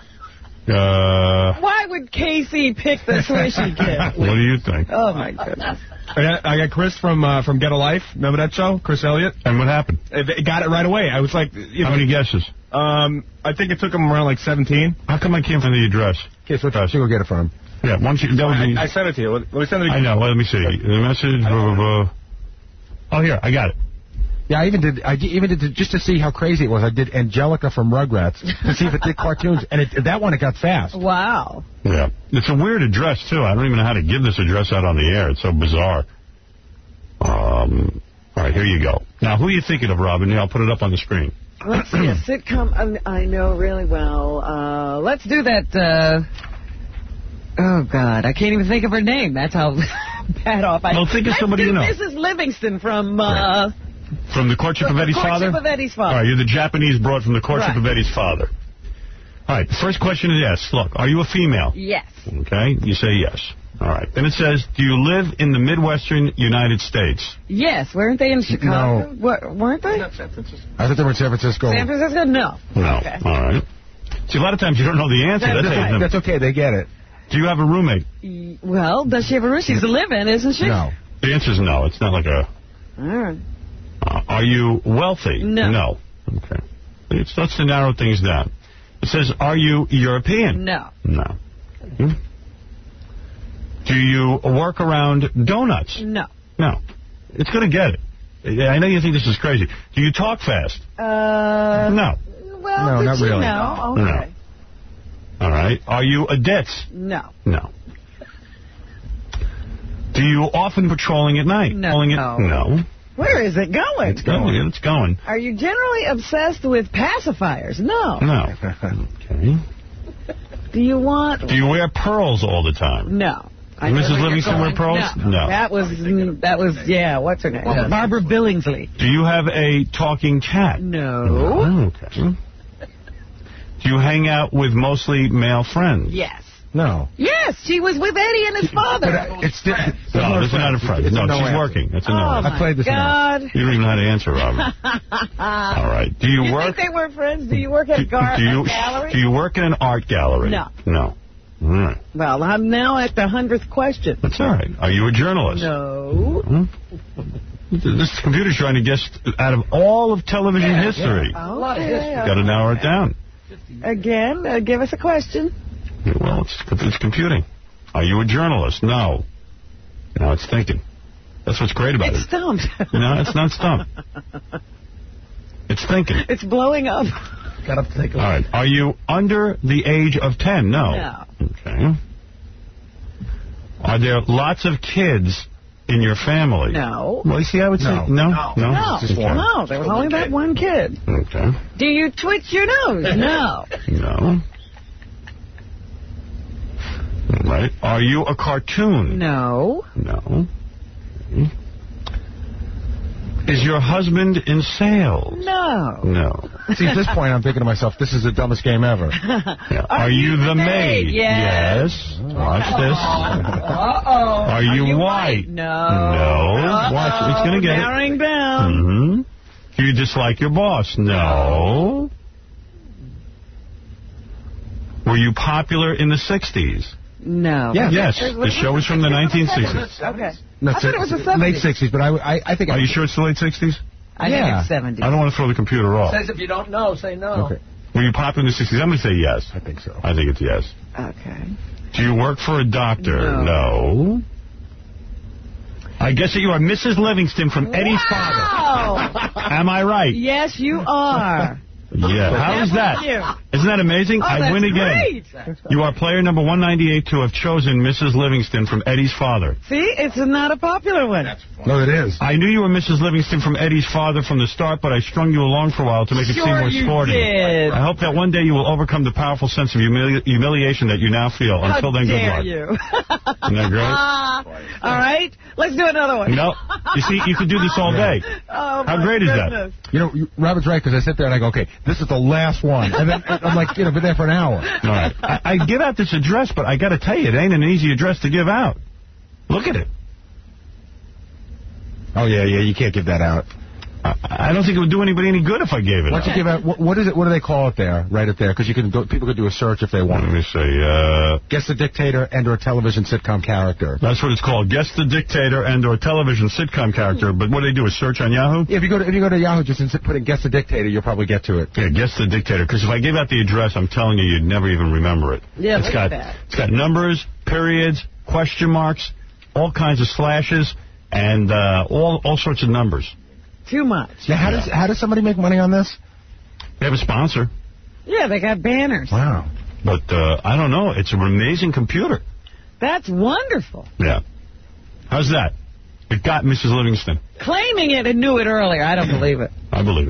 Uh, Why would K C pick the swishy kid? what do you think? Oh, my goodness. I got, I got Chris from uh, from Get a Life. Remember that show? Chris Elliott? And what happened? It got it right away. I was like... You How know, many guesses? Um, I think it took him around like seventeen. How come I can't find the address? Okay, so let's go get it from him. Yeah, once you... That would be, I, I sent it to you. Let me send it again. I know. Well, let me see. The message... Blah, blah, blah. Oh, here. I got it. Yeah, I even did. I even did to, just to see how crazy it was. I did Angelica from Rugrats to see if it did cartoons, and it, that one it got fast. Wow. Yeah. It's a weird address, too. I don't even know how to give this address out on the air. It's so bizarre. Um. All right, here you go. Now, who are you thinking of, Robin? I'll put it up on the screen. Let's see, a sitcom I know really well. Uh, let's do that, uh... Oh, God, I can't even think of her name. That's how bad off I am. Well, think of somebody you know. Missus Livingston from, uh... From The Courtship from of Eddie's the Father? Courtship of Eddie's Father. All right, you're the Japanese broad from The Courtship Right. of Eddie's Father. All right, the first question is yes. Look, are you a female? Yes. Okay, you say yes. All right. Then it says, do you live in the Midwestern United States? Yes, weren't they in Chicago? No. What, weren't they? I thought they were in San Francisco. San Francisco? No. No. Okay. All right. See, a lot of times you don't know the answer. That's That's, okay. them. That's okay. They get it. Do you have a roommate? Well, does she have a room? She's a live-in, isn't she? No. The answer is no. It's not like a... All right. Uh, are you wealthy? No. No. Okay. It's, that's to narrow things down. It says, are you European? No. No. Hmm? Do you work around donuts? No. No. It's going to get it. I know you think this is crazy. Do you talk fast? Uh... No. Well, No, did not you really. know? No. Okay. All right. Are you a ditz? No. No. Do you often patrolling at night? No. Patrolling at, no. Where is it going? It's going. It's going. Are you generally obsessed with pacifiers? No. No. Okay. Do you want... Do you wear pearls all the time? No. Does Missus Livingston wear pearls? No. No. That was, that was, yeah, what's her name? Yeah. Barbara Billingsley. Do you have a talking cat? No. Oh, okay. Do you hang out with mostly male friends? Yes. No. Yes, she was with Eddie and his father. But, uh, it's di- No, this is not a friend. It's No, a no she's answer. working. That's a Oh, no. my I played this God. You don't even know how to answer, Robin. All right. Do you, You work? think they were friends? Do you work at a gar- do you, a gallery? Do you work in an art gallery? No. No. All right. Well, I'm now at the hundredth question. That's all right. Are you a journalist? No. Hmm? This computer's trying to guess out of all of television Yeah, history. yeah. A lot of Okay, history. Got to narrow it down. Again, uh, give us a question. Well, it's, it's computing. Are you a journalist? No. Now it's thinking. That's what's great about It's it. stumped. No, it's not stumped. It's thinking. It's blowing up. Got up to take a All right. Are you under the age of ten? No. No. Okay. Are there lots of kids in your family? No. Well, you see, I would No. say no. No. No. No. Just one. No, there was only that one kid. Okay. Do you twitch your nose? No. No. All right. Are you a cartoon? No. No. Okay. Is your husband in sales? No. No. See, at this point, I'm thinking to myself, this is the dumbest game ever. Yeah. Are, you the maid? Yes. Yes. Watch this. Uh-oh. Are you, Are you white? No. No. Uh-oh. Watch. It's going to get it. Narrowing down. Mm-hmm. Do you dislike your boss? No. Were you popular in the sixties? No. Yes. The show was from the nineteen sixties. Okay. No, I thought it was the seventies. Late sixties, but I, I, I think... Are I, you sure it's the late sixties? I yeah. think it's seventies. I don't want to throw the computer off. Says if you don't know, say no. Okay. Were you popular in the sixties? I'm going to say yes. I think so. I think it's yes. Okay. Do you work for a doctor? No. No. I guess that you are Missus Livingston from Eddie's Wow. father. Am I right? Yes, you are. Yeah. How is that? Isn't that amazing? Oh, I that's win again. great. You are player number one ninety-eight to have chosen Missus Livingston from Eddie's father. See, it's not a popular one. No, it is. I knew you were Missus Livingston from Eddie's father from the start, but I strung you along for a while to make Sure it seem more you sporty. did. I hope that one day you will overcome the powerful sense of humili humiliation that you now feel. How Until then, good dare luck. you? Isn't that great? Uh, all right, let's do another one. No. You see, you could do this all day. Oh, How my great goodness. is that? You know, you- Robert's right, because I sit there and I go, okay, this is the last one. And then I'm like, you know, been there for an hour. All right. I, I give out this address, but I got to tell you, it ain't an easy address to give out. Look at it. Oh, yeah, yeah, you can't give that out. I, I don't think it would do anybody any good if I gave it Why out. don't you give out, what, what is it, what do they call it there? Write it there, because you can go, people could do a search if they want. Let me see. Uh, Guess the dictator and or television sitcom character. that's what it's called. Guess the dictator and or television sitcom character. But what do they do, a search on Yahoo? Yeah, if you go to, if you go to Yahoo, just and put in guess the dictator, you'll probably get to it. Yeah, guess the dictator. Because if I gave out the address, I'm telling you, you'd never even remember it. Yeah, it's look got, at that. It's got numbers, periods, question marks, all kinds of slashes, and uh, all all sorts of numbers. Too much. Now, how Yeah. does how does somebody make money on this? They have a sponsor. Yeah, they got banners. Wow. But uh, I don't know. It's an amazing computer. That's wonderful. Yeah. How's that? It got Missus Livingston. Claiming it and knew it earlier. I don't believe it. I believe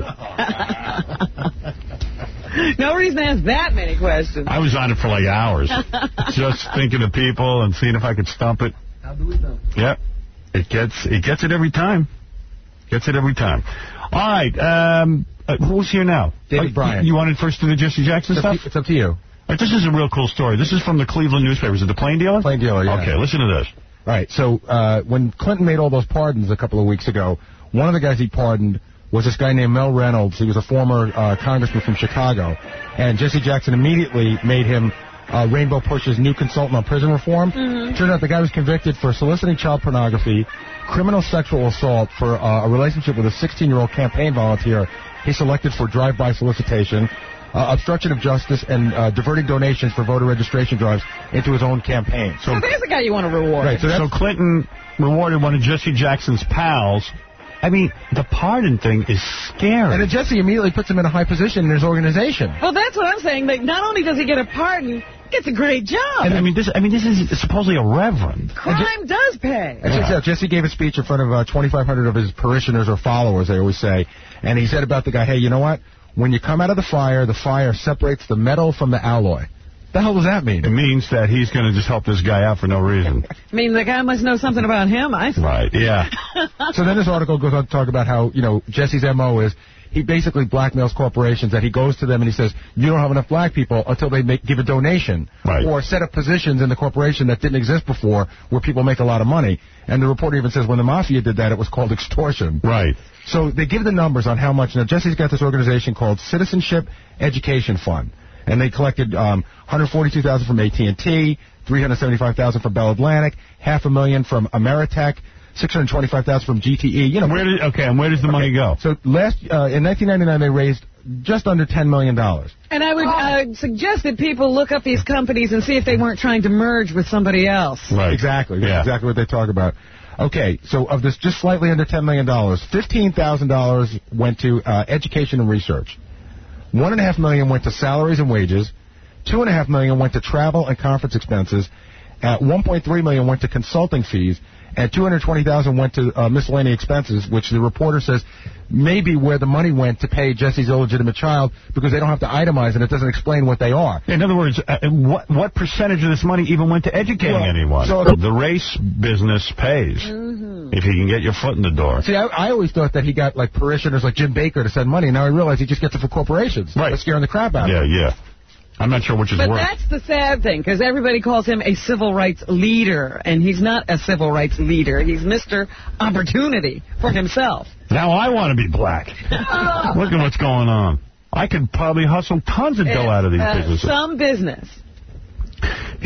it. No reason to ask that many questions. I was on it for like hours. Just thinking of people and seeing if I could stump it. How do we know? Yep. It gets it gets it every time. Gets it every time. All right. Um, uh, who's here now? David uh, Bryan. You wanted first to the Jesse Jackson It's up, stuff? to, it's up to you. All right, this is a real cool story. This is from the Cleveland newspaper. Is it the Plain Dealer? Plain Dealer, yeah. Okay, listen to this. All right, so uh, when Clinton made all those pardons a couple of weeks ago, one of the guys he pardoned was this guy named Mel Reynolds. He was a former uh, congressman from Chicago. And Jesse Jackson immediately made him uh, Rainbow Push's new consultant on prison reform. Mm-hmm. Turns out the guy was convicted for soliciting child pornography, criminal sexual assault for uh, a relationship with a sixteen-year-old campaign volunteer he selected for drive-by solicitation, uh, obstruction of justice, and uh, diverting donations for voter registration drives into his own campaign. So there's a guy you want to reward. Right, so, So Clinton rewarded one of Jesse Jackson's pals. I mean, the pardon thing is scary. And then Jesse immediately puts him in a high position in his organization. Well, that's what I'm saying. Like, not only does he get a pardon, he gets a great job. And I mean, this. I mean, this is supposedly a reverend. Crime does pay. And check this out, Jesse gave a speech in front of uh, twenty-five hundred of his parishioners or followers, they always say. And he said about the guy, hey, you know what? When you come out of the fire, the fire separates the metal from the alloy. The hell does that mean? It means that he's going to just help this guy out for no reason. I mean, the guy must know something about him, I think. Right, yeah. So then this article goes on to talk about how, you know, Jesse's M O is he basically blackmails corporations, that he goes to them and he says, you don't have enough black people until they make, give a donation. Right. Or set up positions in the corporation that didn't exist before where people make a lot of money. And the reporter even says when the mafia did that, it was called extortion. Right. So they give the numbers on how much. Now, Jesse's got this organization called Citizenship Education Fund. And they collected um, one hundred forty-two thousand dollars from A T and T, three hundred seventy-five thousand dollars from Bell Atlantic, half a million from Ameritech, six hundred twenty-five thousand dollars from G T E. You know, where did, okay, and where does the okay. money go? So last uh, in nineteen ninety-nine, they raised just under ten million dollars. And I would uh, suggest that people look up these companies and see if they weren't trying to merge with somebody else. Right. Exactly. That's yeah. exactly what they talk about. Okay, so of this just slightly under ten million dollars, fifteen thousand dollars went to uh, education and research. One and a half million went to salaries and wages. Two and a half million went to travel and conference expenses. Uh, one point three million went to consulting fees, and two hundred twenty thousand went to uh, miscellaneous expenses, which the reporter says may be where the money went to pay Jesse's illegitimate child because they don't have to itemize and it doesn't explain what they are. In other words, uh, what what percentage of this money even went to educating well, anyone? So the race business pays mm-hmm. if you can get your foot in the door. See, I, I always thought that he got like parishioners like Jim Baker to send money. Now I realize he just gets it for corporations. Right. That's scaring the crap out yeah, of him. Yeah, yeah. I'm not sure which is but worse. But that's the sad thing, because everybody calls him a civil rights leader, and he's not a civil rights leader. He's Mister Opportunity for himself. Now I want to be black. Look at what's going on. I could probably hustle tons of dough out of these uh, businesses. Some business. He's, he's,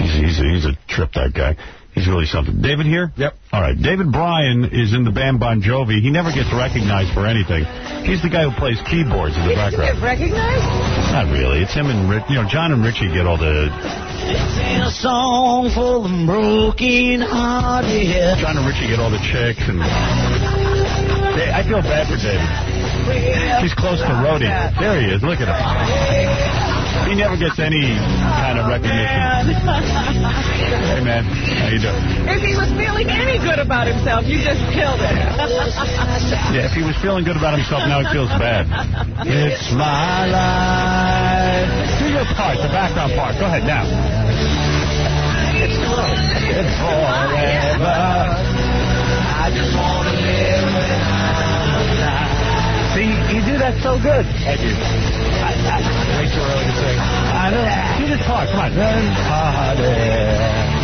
he's a trip, that guy. He's really something. David here? Yep. All right. David Bryan is in the band Bon Jovi. He never gets recognized for anything. He's the guy who plays keyboards in the He doesn't background. get recognized? Not really. It's him and, Rich, you know, John and Richie get all the... It's a song for the broken hearted. John and Richie get all the chicks, and... They, I feel bad for David. He's close to Rhodey. There he is. Look at him. He never gets any kind of recognition. Hey, man. How you doing? If he was feeling any good about himself, you just killed it. Yeah, if he was feeling good about himself, now he feels bad. It's my life. Do your part, the background part. Go ahead now. It's forever. I just want to live when I'm alive. See, you do that so good. Thank you. I, I, way too early to sing. I know. Do this part. Come on. Run harder.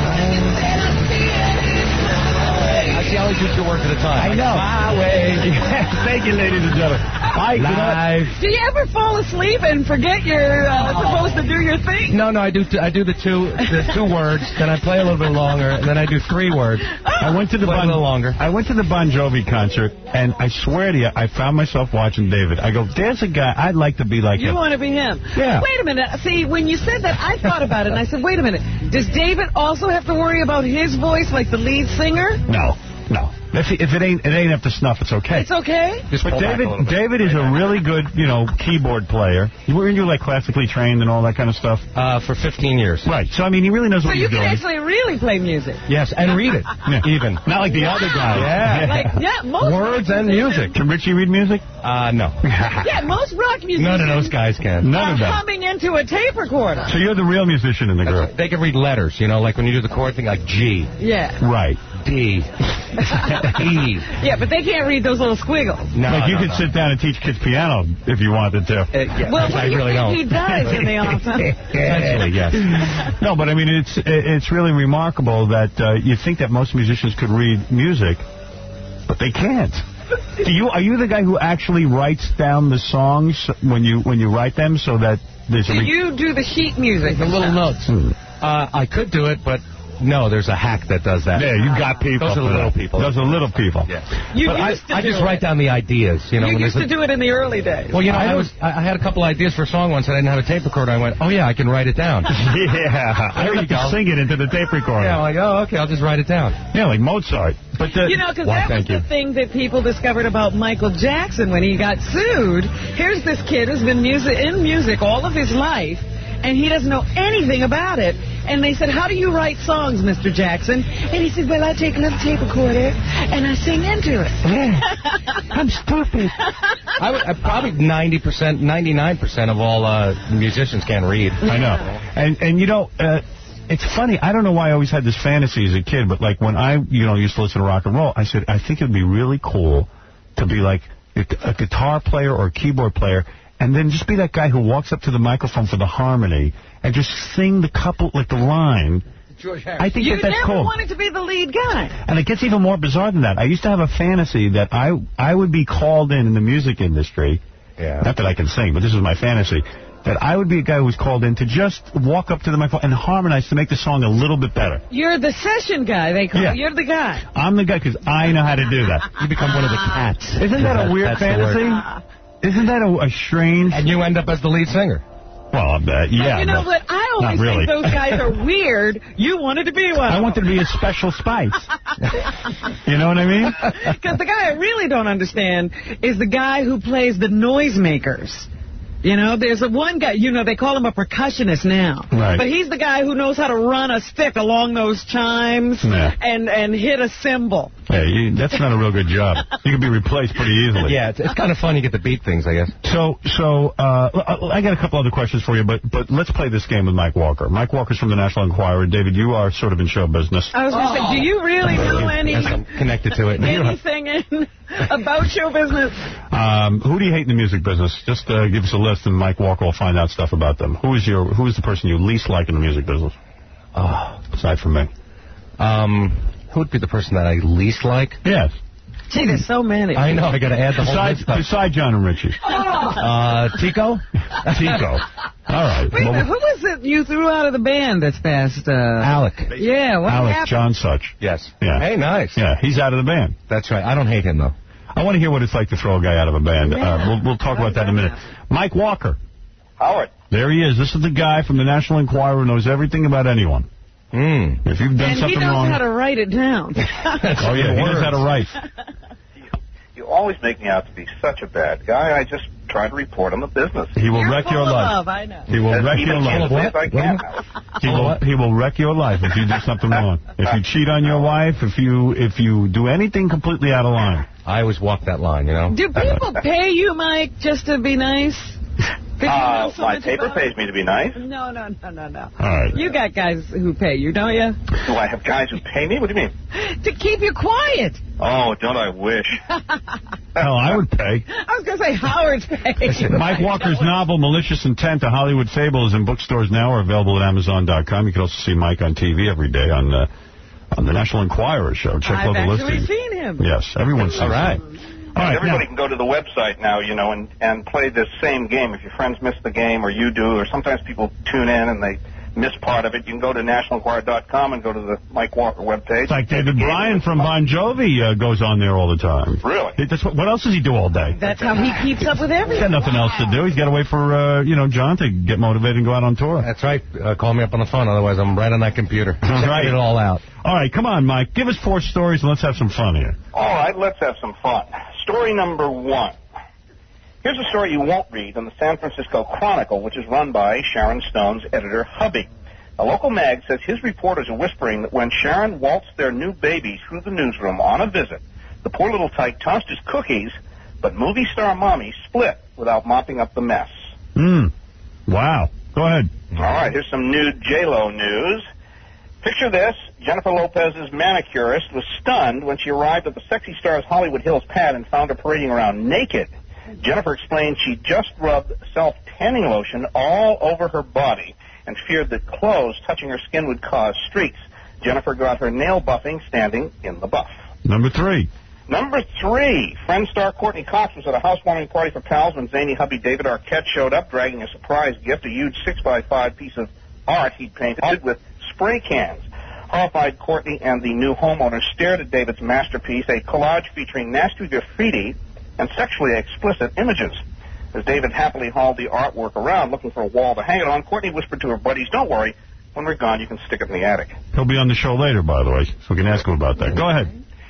I see, I always do two words at a time. I know. My way. Thank you, ladies and gentlemen. Mike, Live. Do you ever fall asleep and forget you're uh, supposed to do your thing? No, no, I do. T I do the two, the two words. Then I play a little bit longer, and then I do three words. I went to the Play bon, a little longer. I went to the Bon Jovi concert, and I swear to you, I found myself watching David. I go, there's a guy I'd like to be like You him. want to be him. Yeah. Wait a minute. See, when you said that, I thought about it, and I said, wait a minute. Does David also have to worry about his voice like the lead singer? No, no. If, if it ain't it ain't up to snuff, it's okay. It's okay? Just But pull back a David little bit. David is a really good, you know, keyboard player. Weren't you like classically trained and all that kind of stuff? Uh, for fifteen years. Right. So I mean, he really knows So what you he's can doing. actually really play music. Yes, and read it, Yeah. even. Not like the other guy. Yeah. Like, yeah, most Words and music. Can Richie read music? Uh, no. Yeah, most rock musicians None of those guys can. None are of them. humming into a tape recorder. So you're the real musician in the group. They can read letters, you know, like when you do the chord thing, like G, Yeah. Right. D, E. Yeah, but they can't read those little squiggles. No, like you no, could no. sit down and teach kids piano if you wanted to. Uh, yeah, Well, what I do you really think don't. he does in the office? Essentially, yes. No, but I mean, it's it's really remarkable that uh, you think that most musicians could read music, but they can't. Do you are you the guy who actually writes down the songs when you when you write them so that there's a Do re- you do the sheet music? The little notes. Uh, I could do it, but no, there's a hack that does that. Yeah, you got people. Those are the for little that. people. Those are little people. Yeah. You but I, used to I do just it. write down the ideas. You know, You when used there's to a- do it in the early days. Well, you know, I I was I I had a couple ideas for a song once, and I didn't have a tape recorder. I went, oh yeah, I can write it down. Yeah, I There you have to go. sing it into the tape recorder. Yeah, I'm like, oh, okay, I'll just write it down. Yeah, like Mozart. But the, You know, because Why, that was thank you. the thing that people discovered about Michael Jackson when he got sued. Here's this kid who's been music in music all of his life, and he doesn't know anything about it. And they said, how do you write songs, Mister Jackson? And he said, well, I take a little tape recorder, and I sing into it. Yeah. I'm stupid. I would, I probably ninety percent, ninety-nine percent of all uh, musicians can't read. I know. And, and you know, uh, it's funny. I don't know why I always had this fantasy as a kid, but like when I, you know, used to listen to rock and roll, I said, I think it would be really cool to be like a, a guitar player or a keyboard player, and then just be that guy who walks up to the microphone for the harmony and just sing the couple, like the line. George I think You that that's never cool. wanted to be the lead guy. And it gets even more bizarre than that. I used to have a fantasy that I I would be called in in the music industry. Yeah. Not that I can sing, but this is my fantasy. That I would be a guy who was called in to just walk up to the microphone and harmonize to make the song a little bit better. You're the session guy, they call Yeah. you. You're the guy. I'm the guy because I know how to do that. You become one of the cats. Isn't that a weird That's the word. fantasy? Isn't that a, a strange... And you end up as the lead singer. Well, uh, yeah. you know but what? I always not really. think those guys are weird. You wanted to be one. I wanted to be a special spice. You know what I mean? Because the guy I really don't understand is the guy who plays the noisemakers. You know, there's a one guy, you know, they call him a percussionist now. Right. But he's the guy who knows how to run a stick along those chimes Yeah. and, and hit a cymbal. Hey, you, that's not a real good job. You can be replaced pretty easily. Yeah, it's, it's kind of fun. You get to beat things, I guess. So, so uh, I got a couple other questions for you, but but let's play this game with Mike Walker. Mike Walker's from the National Enquirer. David, you are sort of in show business. I was going to say, do you really know any Yes, I'm connected to it. anything in, about show business? Um, who do you hate in the music business? Just uh, give us a list, and Mike Walker will find out stuff about them. Who is your Who is the person you least like in the music business? Oh, Aside from me. um, who would be the person that I least like? Yes. Gee, there's so many. I know. I got to add the whole Besides, list up. besides John and Richie. Uh, Tico? Tico. All right. Wait, Well, who was it you threw out of the band that's passed? Uh, Alec. Yeah, what Alex happened? John Such. Yes. Yeah. Hey, nice. Yeah, he's out of the band. That's right. I don't hate him, though. I want to hear what it's like to throw a guy out of a band. Yeah. Uh, we'll, we'll talk about that in a minute. Mike Walker. Howard. There he is. This is the guy from the National Enquirer who knows everything about anyone. Mm. If you've done And something he knows wrong... how to write it down. oh, yeah, he knows how to write. You always make me out to be such a bad guy. I just try to report on the business. He will You're wreck full your of life. love, I know. He will As wreck even your life. candidly as I can. He will, he will wreck your life if you do something wrong. If you cheat on your wife, if you if you do anything completely out of line. I always walk that line, you know. Do people pay you, Mike, just to be nice? Uh, my paper pays me to be nice. No, no, no, no, no. All right. You got guys who pay you, don't you? Do I have guys who pay me? What do you mean? To keep you quiet. Oh, don't I wish. Hell, I would pay. I was going to say Howard's pay. Mike Walker's novel, Malicious Intent, A Hollywood Fable, is in bookstores now or available at Amazon dot com. You can also see Mike on T V every day on uh, on the National Enquirer show. Check I've out the actually listing. seen him. Yes, everyone's seen All right. him. All right, Everybody now, can go to the website now, you know, and, and play this same game. If your friends miss the game, or you do, or sometimes people tune in and they miss part of it, you can go to national enquirer dot com and go to the Mike Walker webpage. it's like David Bryan from Bon Jovi uh, goes on there all the time. Really? He- that's what, what else does he do all day? That's how he keeps up with He's everything. got nothing else to do. He's got to wait for, uh, you know, John to get motivated and go out on tour. That's right. Uh, call me up on the phone. Otherwise, I'm right on that computer. Checking Right. it all out. All right, come on, Mike. Give us four stories and let's have some fun here. All right, let's have some fun. Story number one. Here's a story you won't read in the San Francisco Chronicle, which is run by Sharon Stone's editor, Hubby. A local mag says his reporters are whispering that when Sharon waltzed their new baby through the newsroom on a visit, the poor little tyke tossed his cookies, but movie star mommy split without mopping up the mess. Hmm. Wow. Go ahead. All right, here's some nude J-Lo news. Picture this. Jennifer Lopez's manicurist was stunned when she arrived at the sexy star's Hollywood Hills pad and found her parading around naked. Jennifer explained she just rubbed self-tanning lotion all over her body and feared that clothes touching her skin would cause streaks. Jennifer got her nail buffing standing in the buff. Number three. Number three, Friend star Courtney Cox was at a housewarming party for pals when zany hubby David Arquette showed up, dragging a surprise gift, a huge six by five piece of art he'd painted with spray cans. Horrified Courtney and the new homeowner stared at David's masterpiece, a collage featuring nasty graffiti and sexually explicit images. As David happily hauled the artwork around looking for a wall to hang it on, Courtney whispered to her buddies, "Don't worry, when we're gone you can stick it in the attic." He'll be on the show later, by the way, so we can ask him about that. Go ahead.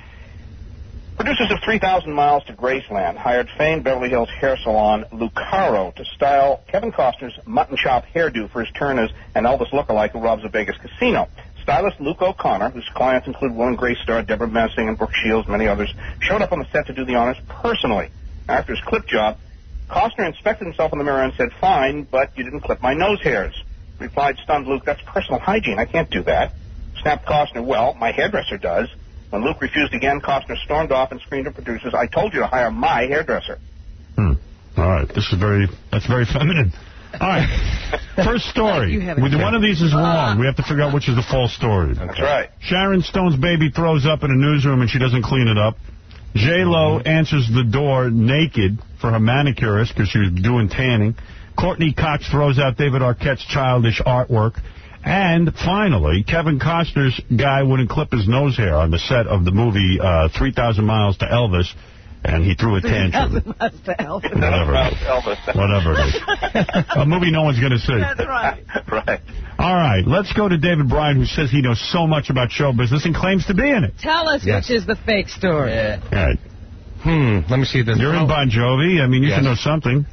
Producers of three thousand Miles to Graceland hired famed Beverly Hills hair salon Lucaro to style Kevin Costner's mutton chop hairdo for his turn as an Elvis lookalike who robs a Vegas casino. Stylist Luke O'Connor, whose clients include Will and Grace star Deborah Messing and Brooke Shields and many others, showed up on the set to do the honors personally. After his clip job, Costner inspected himself in the mirror and said, "Fine, but you didn't clip my nose hairs." Replied stunned Luke, "That's personal hygiene. I can't do that." Snapped Costner, "Well, my hairdresser does." When Luke refused again, Costner stormed off and screamed at producers, "I told you to hire my hairdresser." Hmm. All right. This is very, that's very feminine. All right. First story. With one of these is wrong. We have to figure out which is the false story. That's right. Sharon Stone's baby throws up in a newsroom and she doesn't clean it up. J-Lo answers the door naked for her manicurist because she was doing tanning. Courtney Cox throws out David Arquette's childish artwork. And finally, Kevin Costner's guy wouldn't clip his nose hair on the set of the movie uh, three thousand Miles to Elvis, and he threw a tantrum. Whatever it is. Whatever it is. A movie no one's going to see. That's right. Right. All right, let's go to David Bryan, who says he knows so much about show business and claims to be in it. Tell us Yes. which is the fake story. All right. Hmm. Let me see this. You're in Bon Jovi. I mean, you Yes. should know something.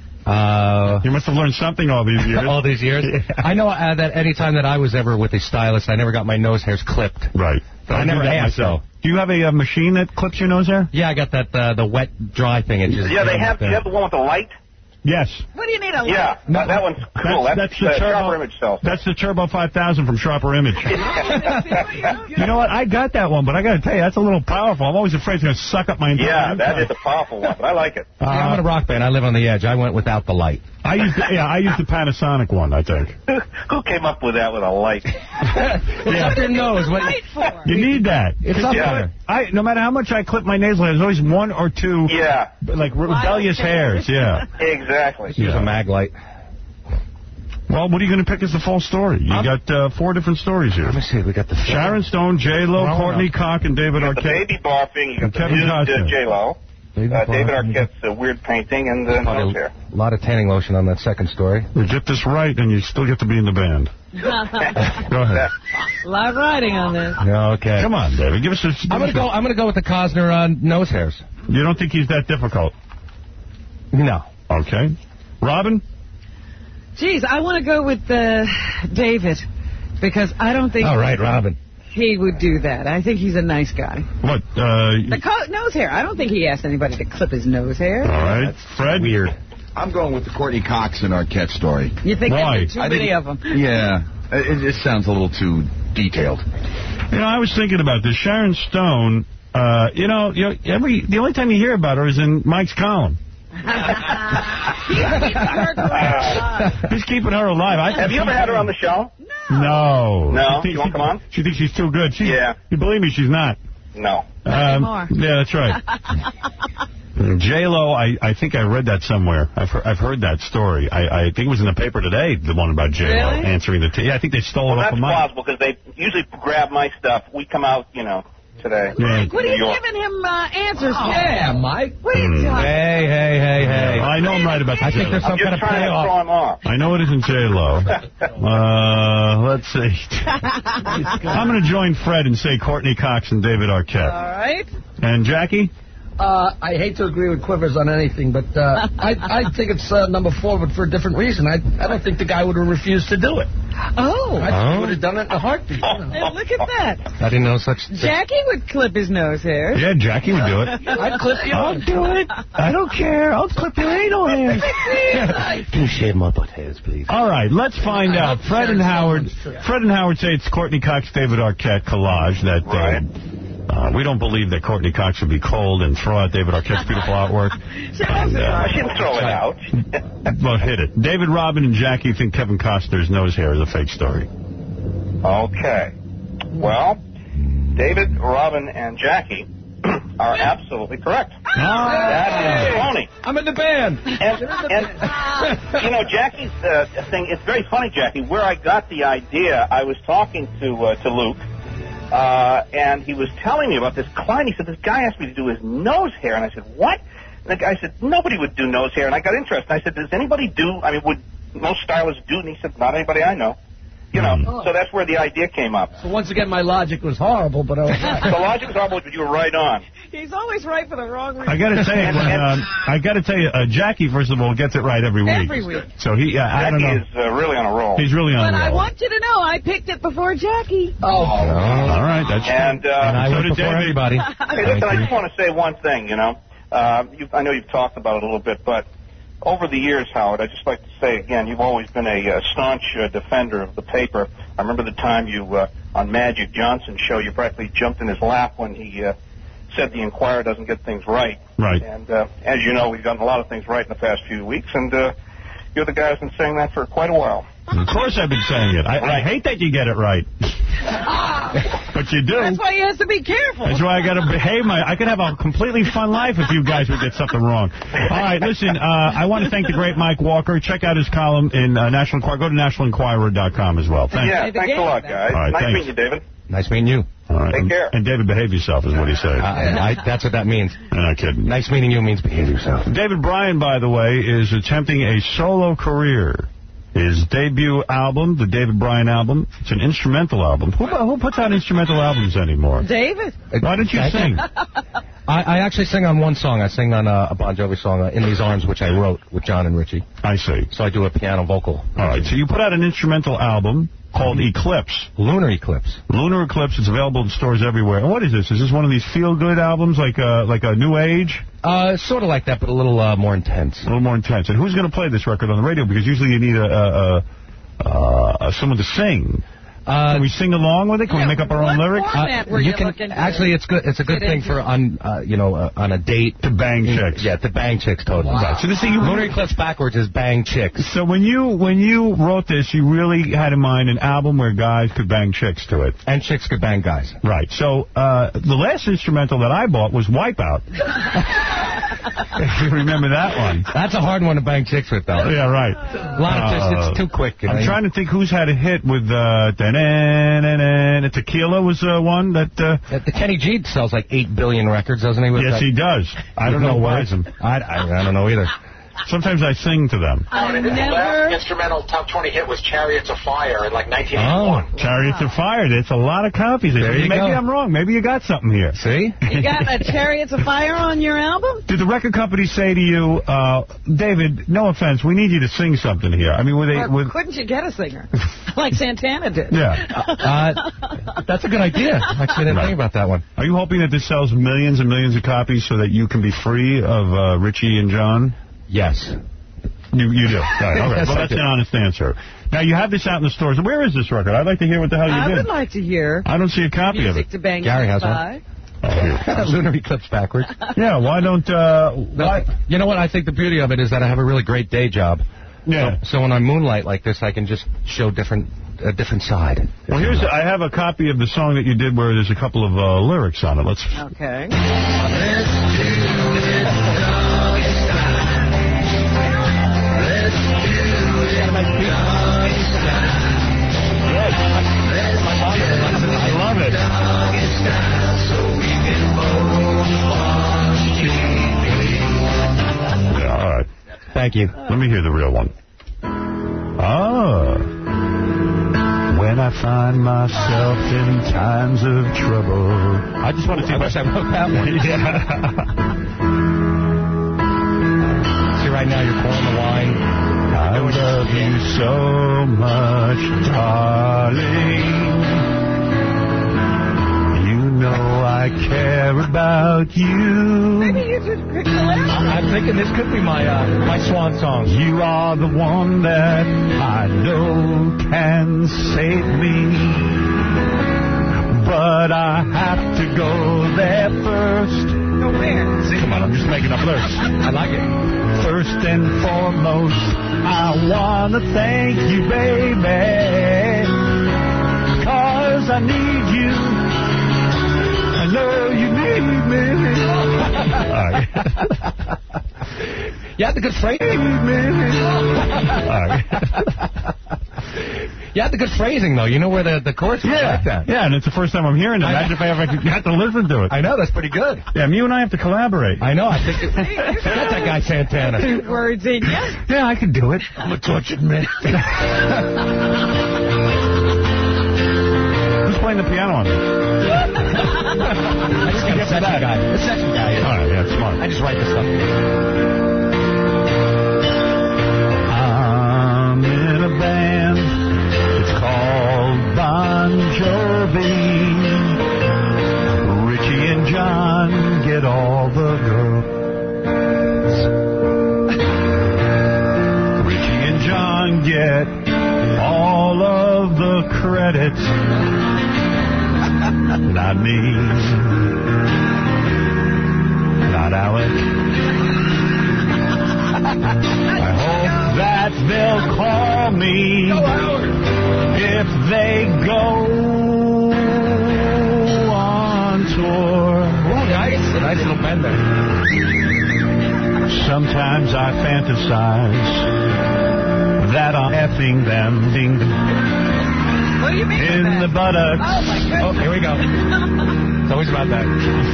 Uh, You must have learned something all these years. all these years. I know uh, that any time that I was ever with a stylist, I never got my nose hairs clipped. Right. But I do never that asked, myself. though. Do you have a, uh machine that clips your nose hair? Yeah, I got that uh, the wet dry thing. It just Yeah, they have, you have the one with the light? Yes. What do you need a Yeah, No, that one's cool. That's, that's the uh, turbo, Sharper Image sells. That's the Turbo five thousand from Sharper Image. You know what? I got that one, but I got to tell you, that's a little powerful. I'm always afraid it's going to suck up my entire Yeah, that income. is a powerful one, but I like it. Yeah, I'm in a rock band. I live on the edge. I went without the light. I used the, yeah, I used the Panasonic one, I think. Who came up with that with a light? Yeah. Your nose. What you need that. It's up Yeah. there. I, no matter how much I clip my nasal hair, there's always one or two Yeah. like rebellious hairs. Yeah. Exactly. Use a mag light. Well, what are you going to pick as the full story? You I'm, got uh, four different stories here. Let me see. We got the Sharon Stone, J Lo, Well, Courtney no. Cox, and David You got Arquette. the baby barfing, you got And the Kevin nude uh, Costner. J-Lo, uh, David Arquette's uh, weird painting, and uh, nose hair. A lot of tanning lotion on that second story. You get this right, and you still get to be in the band. Go ahead. Live riding on this. Okay. Come on, David. Give us a... I'm gonna go. I'm gonna go with the Costner uh, nose hairs. You don't think he's that difficult? No. Okay. Robin? Geez, I want to go with uh, David, because I don't think All right, Robin. he would do that. I think he's a nice guy. What? Uh, The co- nose hair. I don't think he asked anybody to clip his nose hair. all right. Fred? Weird. I'm going with the Courtney Cox and Arquette story. You think Why? there's too I many think- of them? Yeah. It, it sounds a little too detailed. You know, I was thinking about this. Sharon Stone, uh, you know, you know, every the only time you hear about her is in Mike's column. He's keeping her alive. I Have you ever had her on the show? No. No? She thinks You want she- to come on? She thinks she's too good. She, Yeah. You believe me, she's not. No. Um, anymore. yeah, that's right. J-Lo, I, I think I read that somewhere. I've heard, I've heard that story. I, I think it was in the paper today, the one about J-Lo Really? answering the... T yeah, I think they stole Well, it off that's of mine. plausible, because they usually grab my stuff. We come out, you know, today. Yeah. What are New you York. giving him uh, answers for? Yeah, Mike. What are you Hmm. doing? Hey, hey, hey, hey. I know I'm right about the I think J-Lo. there's some I'm just kind of trying to payoff. throw him off. I know it isn't J-Lo. Uh, let's see. I'm going to join Fred and say Courtney Cox and David Arquette. All right. And Jackie? Uh, I hate to agree with Quivers on anything, but uh, I, I think it's uh, number four, but for a different reason. I, I don't think the guy would have refused to do it. Oh. I think Oh. he would have done it in a heartbeat. You know. Hey, look at that. I didn't know such. Jackie would clip his nose hair. Yeah, Jackie would do it. I'd clip you. I'll do it. I don't care. I'll clip your anal hairs. Can you shave my butt hairs, please? All right, let's find out. Fred and Howard Fred and Howard say it's Courtney Cox, David Arquette collage. That uh, uh, we don't believe that Courtney Cox would be cold and throw out David Arquette's beautiful artwork. And, uh, I shouldn't throw it out. well, hit it. David, Robin, and Jackie think Kevin Costner's nose hair is a fake story. Okay. Well, David, Robin, and Jackie are absolutely correct. That is phony. I'm in the band. And, and you know, Jackie's uh, thing, it's very funny, Jackie, where I got the idea, I was talking to uh, to Luke, uh, and he was telling me about this client. He said, this guy asked me to do his nose hair, and I said, what? And the guy said, nobody would do nose hair, and I got interested. I said, does anybody do, I mean, would most stylists do? And he said, not anybody I know. You know, Mm. so that's where the idea came up. So once again, my logic was horrible, but I was right. The logic was horrible, but you were right on. He's always right for the wrong reason. I got to tell you, when, um, I got to tell you, uh, Jackie, first of all, gets it right every week. Every week. So he, uh, I don't Jackie know. is uh, really on a roll. He's really on But a I roll. want you to know, I picked it before Jackie. Oh. All right, that's And, uh, And I so went did before David. everybody. Hey, listen, I just want to say one thing, you know. Uh, you, I know you've talked about it a little bit, but over the years, Howard, I'd just like to say again, you've always been a uh, staunch uh, defender of the paper. I remember the time you, uh, on Magic Johnson's show, you practically jumped in his lap when he uh, said the Inquirer doesn't get things right. Right. And uh, as you know, we've gotten a lot of things right in the past few weeks, and uh, you're the guy who's been saying that for quite a while. Of course I've been saying it. I, I hate that you get it right. But you do. That's why he has to be careful. That's why I got to behave my... I could have a completely fun life if you guys would get something wrong. All right, listen, uh, I want to thank the great Mike Walker. Check out his column in uh, National Enquirer. Go to national enquirer dot com as well. Thanks. Yeah, thanks a lot, guys. All right, nice thanks. meeting you, David. Nice meeting you. All right. Take and, care. And David, behave yourself is what he said. I, I, that's what that means. I'm not kidding. Nice meeting you means behave yourself. David Bryan, by the way, is attempting a solo career. His debut album, the David Bryan album, it's an instrumental album. Who, who puts out instrumental albums anymore? David. Why don't you sing? I, I actually sing on one song. I sing on uh, a Bon Jovi song, uh, In These Arms, which I wrote with John and Richie. I see. So I do a piano vocal. All right, so you put out an instrumental album called Eclipse. Lunar Eclipse. Lunar Eclipse. It's available in stores everywhere. And what is this? Is this one of these feel-good albums, like a, like a New Age? Uh, sort of like that, but a little uh, more intense. A little more intense. And who's going to play this record on the radio? Because usually you need a, a, a uh, someone to sing. Uh, Can we sing along with it? Can yeah, we make up our own lyrics? Format were you, you can looking to actually. It's good. It's a good thing for on uh, you know uh, on a date to bang chicks. Yeah, to bang chicks. Totally. Wow. So this thing, Lunar Eclipse backwards is bang chicks. So when you when you wrote this, you really had in mind an album where guys could bang chicks to it, and chicks could bang guys. Right. So uh, the last instrumental that I bought was Wipeout. If you remember that one. That's a hard one to bang chicks with, though. Yeah, right. A lot of just, Uh, it's too quick. You know? I'm trying to think who's had a hit with uh, da-na-na-na. Tequila was uh, one that... Uh, the Kenny G sells like eight billion records, doesn't he? With yes, that? he does. I don't know who buys them. I, I, I don't know either. Sometimes I sing to them. I His never... last instrumental top twenty hit was Chariots of Fire in like nineteen eighty-one. Oh, Chariots of Fire. It's a lot of copies. There you Maybe go. I'm wrong. Maybe you got something here. See? You got a Chariots of Fire on your album? Did the record company say to you, uh, David, no offense, we need you to sing something here? I mean, were they... Or Were, couldn't you get a singer? Like Santana did. yeah. Uh, that's a good idea. Actually, I didn't Right. think about that one. Are you hoping that this sells millions and millions of copies so that you can be free of uh, Richie and John? Yes. You, you do. Right, all right. Yes, Well, I that's do. an honest answer. Now, you have this out in the stores. Where is this record? I'd like to hear what the hell you I did. would like to hear I don't see a copy of Music it. to Bang Gary has by. Oh, here. Lunar Eclipse backwards. Yeah, why don't... Uh, why? You know what? I think the beauty of it is that I have a really great day job. Yeah. So, so when I moonlight like this, I can just show different a different side. Well, here's... I have a copy of the song that you did where there's a couple of uh, lyrics on it. Let's... Okay. I love it. Yeah, all right. Thank you. Let me hear the real one. Ah. When I find myself in times of trouble. I just want to see I wish I wrote that one. Yeah. See, right now you're pouring the wine. I love you so much, darling. You know I care about you. Maybe you should pick the last one. I'm thinking this could be my uh, my swan song. You are the one that I know can save me. But I have to go there first. Go where? Come on, I'm just making up lyrics. I like it. First and foremost, I want to thank you, baby, 'cause I need you. I know you need me. All right. You had the good phrasing. All right. You had the good phrasing, though. You know where the, the chorus was Yeah, like that. yeah, and it's the first time I'm hearing it. Imagine if I ever had to listen to it. I know, that's pretty good. Yeah, you and I have to collaborate. I know, I think... It, forget that guy Santana. Two words in you. Yeah, I can do it. I'm a tortured man. Who's playing the piano on this? I just got a section guy. A section guy. All right, yeah, smart. I just write this stuff. I'm in a band. It's called Bon Jovi. Richie and John get all the girls. Richie and John get all of the credits. Not me. Not Alec. I hope that they'll call me if they go on tour. Oh, nice. A nice little bend there. Sometimes I fantasize that I'm effing them What do you mean in by the that? buttocks. Oh, my goodness. Oh, here we go. It's always about that.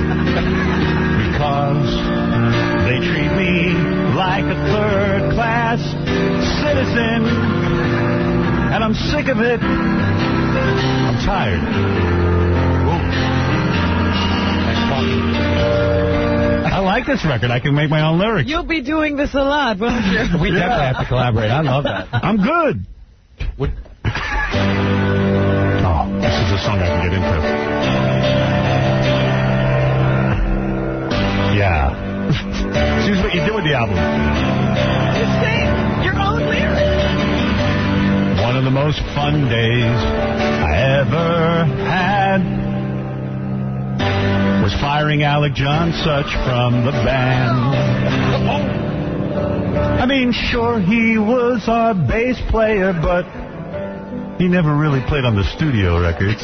Because they treat me like a third-class citizen, and I'm sick of it. I'm tired. I like this record. I can make my own lyrics. You'll be doing this a lot, won't you? We definitely have to collaborate. I love that. I'm good. What? Oh, this is a song I can get into. Yeah. See what you do with the album. You sing your own lyrics. One of the most fun days I firing Alec John Such from the band. I mean, sure, he was our bass player, but he never really played on the studio records.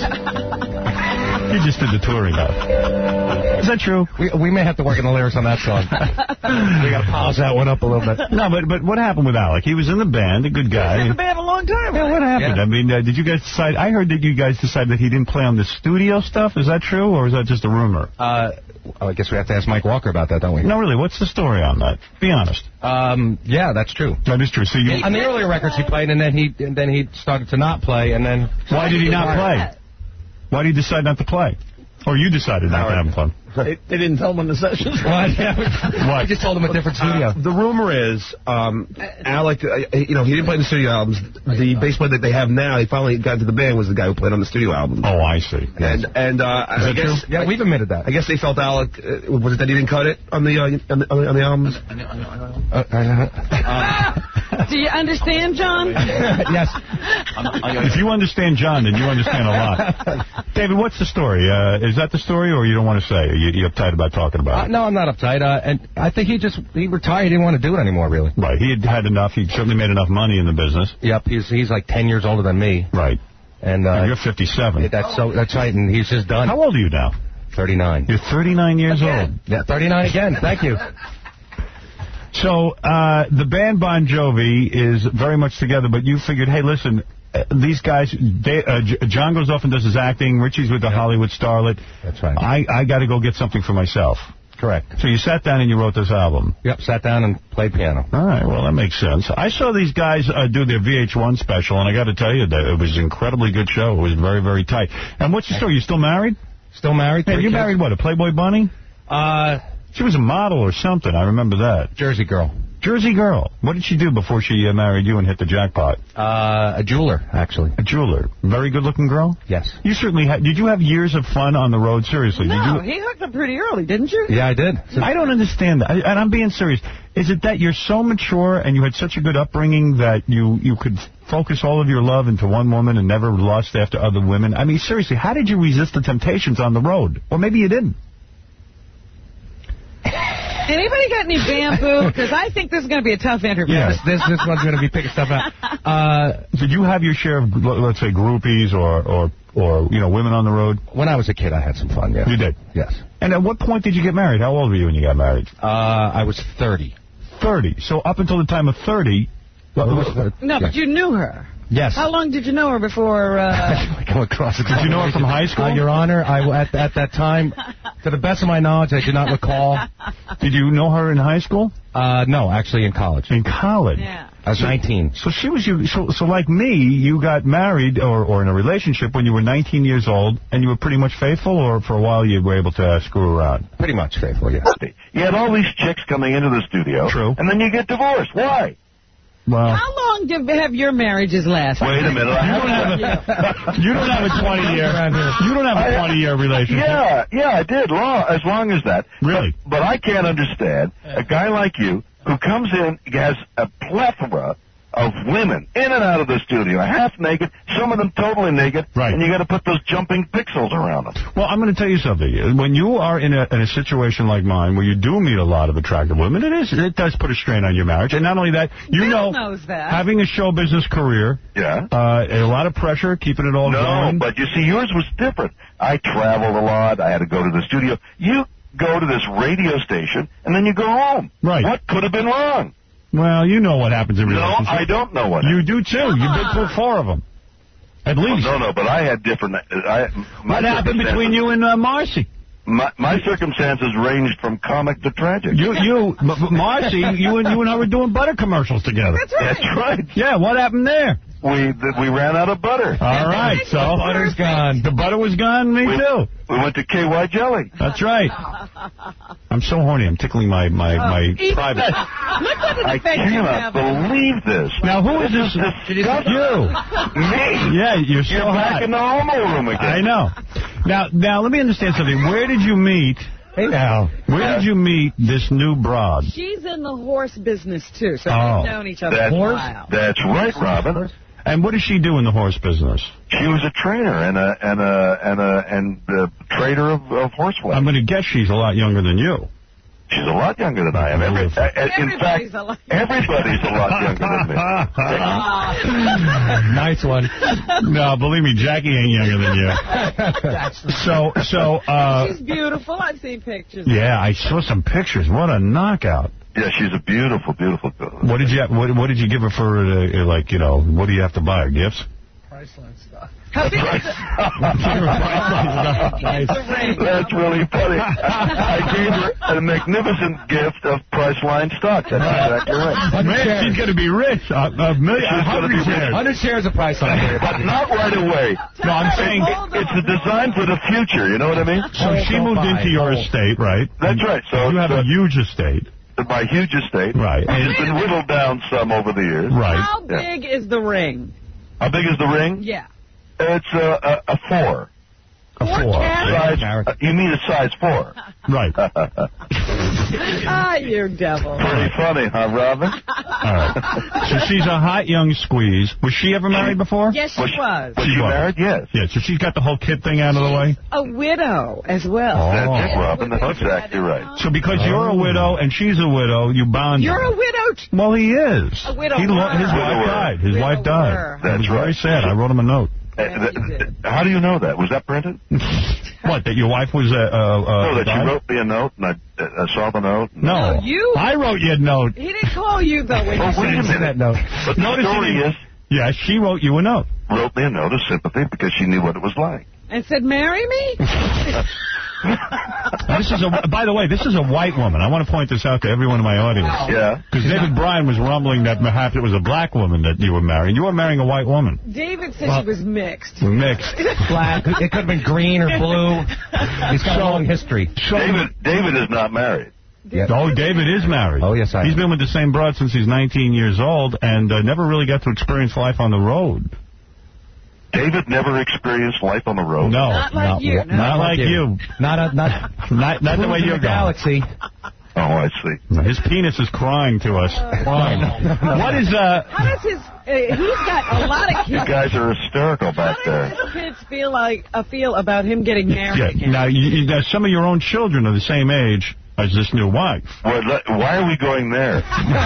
He just did the touring of it. Is that true? We, we may have to work on the lyrics on that song. We got to polish that one up a little bit. No, but but what happened with Alec? He was in the band, a good guy. He was in the band a long time. Yeah, what happened? Yeah. I mean, uh, did you guys decide? I heard that you guys decided that he didn't play on the studio stuff. Is that true, or is that just a rumor? Uh, oh, I guess we have to ask Mike Walker about that, don't we? No, really. What's the story on that? Be honest. Um, yeah, that's true. That is true. So you on the earlier records he played, and then he and then he started to not play, and then why did he not play? Why did he decide not to play? Or you decided not to have fun? They, they didn't tell him when the sessions were. What? I just told him a different studio. Uh, the rumor is, um, Alec, uh, you know, he didn't play the studio albums. The bass player that they have now, he finally got to the band, was the guy who played on the studio album. Oh, I see. And, and uh, I guess, true? Yeah, we've admitted that. I guess they felt Alec, uh, was it that he didn't cut it on the, uh, on the, on the, on the albums? Uh, uh, Do you understand, John? Yes. If you understand John, then you understand a lot. David, what's the story? Uh, is that the story, or you don't want to say? Are you, you uptight about talking about uh, it? no, I'm not uptight. Uh, and I think he just, he retired. He didn't want to do it anymore, really. Right. He had had enough. He certainly made enough money in the business. Yep. He's he's like ten years older than me. Right. And, uh, and you're fifty-seven. That's so. That's right. And he's just done. How old are you now? thirty-nine. You're thirty-nine years again. old. Yeah, thirty-nine again. Thank you. So uh, the band Bon Jovi is very much together, but you figured, hey, listen, uh, these guys, they, uh, J John goes off and does his acting. Richie's with the yep. Hollywood starlet. That's right. I, I got to go get something for myself. Correct. So you sat down and you wrote this album. Yep, sat down and played piano. All right, well, that makes sense. I saw these guys uh, do their V H one special, and I got to tell you, that it was an incredibly good show. It was very, very tight. And what's your story? You still married? Still married. Hey, you married what, a Playboy bunny? Uh, She was a model or something. I remember that. Jersey girl. Jersey girl. What did she do before she uh, married you and hit the jackpot? Uh, a jeweler, actually. A jeweler. Very good-looking girl? Yes. You certainly had. Did you have years of fun on the road? Seriously. No, did you... he hooked up pretty early, didn't you? Yeah, I did. I don't understand that. I, and I'm being serious. Is it that you're so mature and you had such a good upbringing that you, you could focus all of your love into one woman and never lust after other women? I mean, seriously, how did you resist the temptations on the road? Or maybe you didn't. Anybody got any bamboo? Because I think this is going to be a tough interview. Yeah, this, this, this one's going to be picking stuff out. Uh, Did you have your share of, let's say, groupies or, or, or, you know, women on the road? When I was a kid, I had some fun, yeah. You did? Yes. And at what point did you get married? How old were you when you got married? Uh, I was thirty. thirty. So up until the time of thirty... What, no, yeah. but you knew her. Yes. How long did you know her before... Uh... Come across Did you know her from high school? Uh, Your Honor, I, at, at that time, to the best of my knowledge, I do not recall. Did you know her in high school? Uh, no, actually in college. In college? Yeah. I was so, nineteen. So she was you. So, so like me, you got married or, or in a relationship when you were nineteen years old, and you were pretty much faithful, or for a while you were able to uh, screw around? Pretty much faithful, yes. You had all these chicks coming into the studio. True. And then you get divorced. Why? Well, how long did have your marriages last? Wait a minute. I you, don't have a, you don't have a twenty-year. You don't have a twenty-year relationship. Yeah, yeah, I did. Long, as long as that. Really? But, but I can't understand a guy like you who comes in, has a plethora of women in and out of the studio, half naked, some of them totally naked, right. And you got to put those jumping pixels around them. Well, I'm going to tell you something. When you are in a, in a situation like mine, where you do meet a lot of attractive women, it is it does put a strain on your marriage. And not only that, you Bill know, knows that. having a show business career, yeah, uh, a lot of pressure, keeping it all no, going. No, but you see, yours was different. I traveled a lot. I had to go to the studio. You go to this radio station, and then you go home. Right. What could have been wrong? Well, you know what happens in relationships. No, I don't know what You happened. do, too. You've been through four of them. At least. Oh, no, no, but I had different... I, what happened between you and uh, Marcy? My, my circumstances ranged from comic to tragic. You, you, Marcy, you and you and I were doing butter commercials together. That's right. That's right. Yeah, what happened there? We we ran out of butter. All right, so butter's gone. The butter was gone. Me we, too. We went to K Y Jelly. That's right. I'm so horny. I'm tickling my my oh, my private. Look what an I effect you cannot have. believe this. Now who is this? this is you. Me. Yeah, you're so You're hot. back in the homo room again. I know. Now, now let me understand something. Where did you meet? Hey now, where did you meet this new broad? She's in the horse business too, so oh. we've known each other That's, for a while. That's right, Robin. And what does she do in the horse business? She was a trainer and a and a and a and a trader of, of horse flesh. I'm going to guess she's a lot younger than you. She's a lot younger than I am. Every, uh, in fact, a lot everybody's a lot younger than me. Nice one. No, believe me, Jackie ain't younger than you. so, so. Uh, She's beautiful. I've seen pictures. Yeah, I saw some pictures. What a knockout. Yeah, she's a beautiful, beautiful girl. What did you what, what did you give her for, uh, like, you know, what do you have to buy her, gifts? Priceline stuff. How big is That's really funny. I gave her a magnificent gift of Priceline stock. That's exactly right. Man, she's going to be rich. Uh, a million, She's a hundred gonna be shares. rich. Hundred shares of Priceline. But not right away. No, I'm saying it, it's a design for the future. You know what I mean? So she moved into your estate, right? That's right. So you have so a huge estate. My huge estate. Right. And it's been whittled down some over the years. Right. How big is the ring? How big is the ring? Yeah. It's a, a, a four. A four. Size, uh, you mean a size four? Right. Ah, you devil. Pretty funny, huh, Robin? All right. So she's a hot young squeeze. Was she ever married before? Yes, she Was she- was. Was she married? Yes. Yeah, so she's got the whole kid thing out of the way? A widow as well. Oh. That's it, Robin. That's exactly right. So because you're a widow and she's a widow, you bond. You're a widow. T- Well, he is. A widower. He lo- his wife Widower. died. His wife died. Widower. It That's was very right. sad. I wrote him a note. Uh, th- how do you know that? Was that printed? What, that your wife was uh, uh, uh, no, that died? you wrote me a note and I, uh, I saw the note. And No. No, you- I wrote you a note. He didn't call you, though, when Oh, you wait a sent minute. that note. But the Notice story it- is, Yeah, she wrote you a note. wrote me a note of sympathy because she knew what it was like. and said, marry me? Now, this is a. By the way, this is a white woman. I want to point this out to everyone in my audience. Yeah. Because David Bryan was rumbling that perhaps it was a black woman that you were marrying. You were marrying a white woman. David said Well- she was mixed. Mixed. Black. It could have been green or blue. He's got a long history. David, David is not married. Yeah. Oh, David is married. Oh, yes, I am. He's been with the same broad since he's nineteen years old and uh, never really got to experience life on the road. David never experienced life on the road. No. Not like no, you, Not, no. like you. Not a, not Not, not the way you're going. galaxy. Oh, I see. His penis is crying to us. Crying. What is, uh... How does his... Uh, he's got a lot of You kids. guys are hysterical back How there. do his kids feel like uh, feel about him getting married Yeah, again? now, you, you, now, some of your own children are the same age as this new wife. Well, let- why are we going there?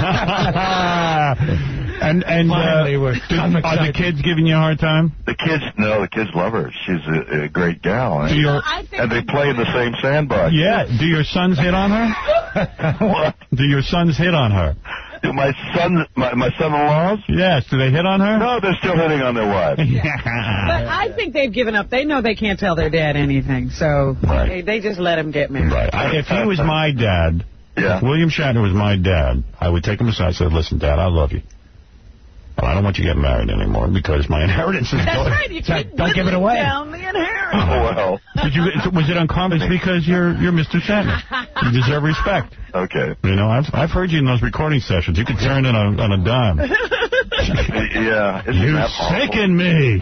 and and uh, Finally, we're- do- I'm are the excited. kids giving you a hard time? The kids, no, the kids love her. She's a, a great gal. Do your, I think And they play in the same sandbox. yeah, do your sons hit on her? What? Do your sons hit on her? Do my son, my, my son-in-laws? Yes, do they hit on her? No, they're still hitting on their wives. But I think they've given up. They know they can't tell their dad anything, so Right. they, they just let him get married. Right. I, if he was my dad, Yeah. if William Shatner was my dad, I would take him aside and say, listen, Dad, I love you. But I don't want you to get married anymore because my inheritance is That's going. right. You keep Don't give it away. down the inheritance. Oh, well. Did you, was it uncommon? It's because you're you're Mister Shatner. You deserve respect. Okay. You know, I've I've heard you in those recording sessions. You could turn in on, on a dime. Yeah. Isn't You that awful? sicken me.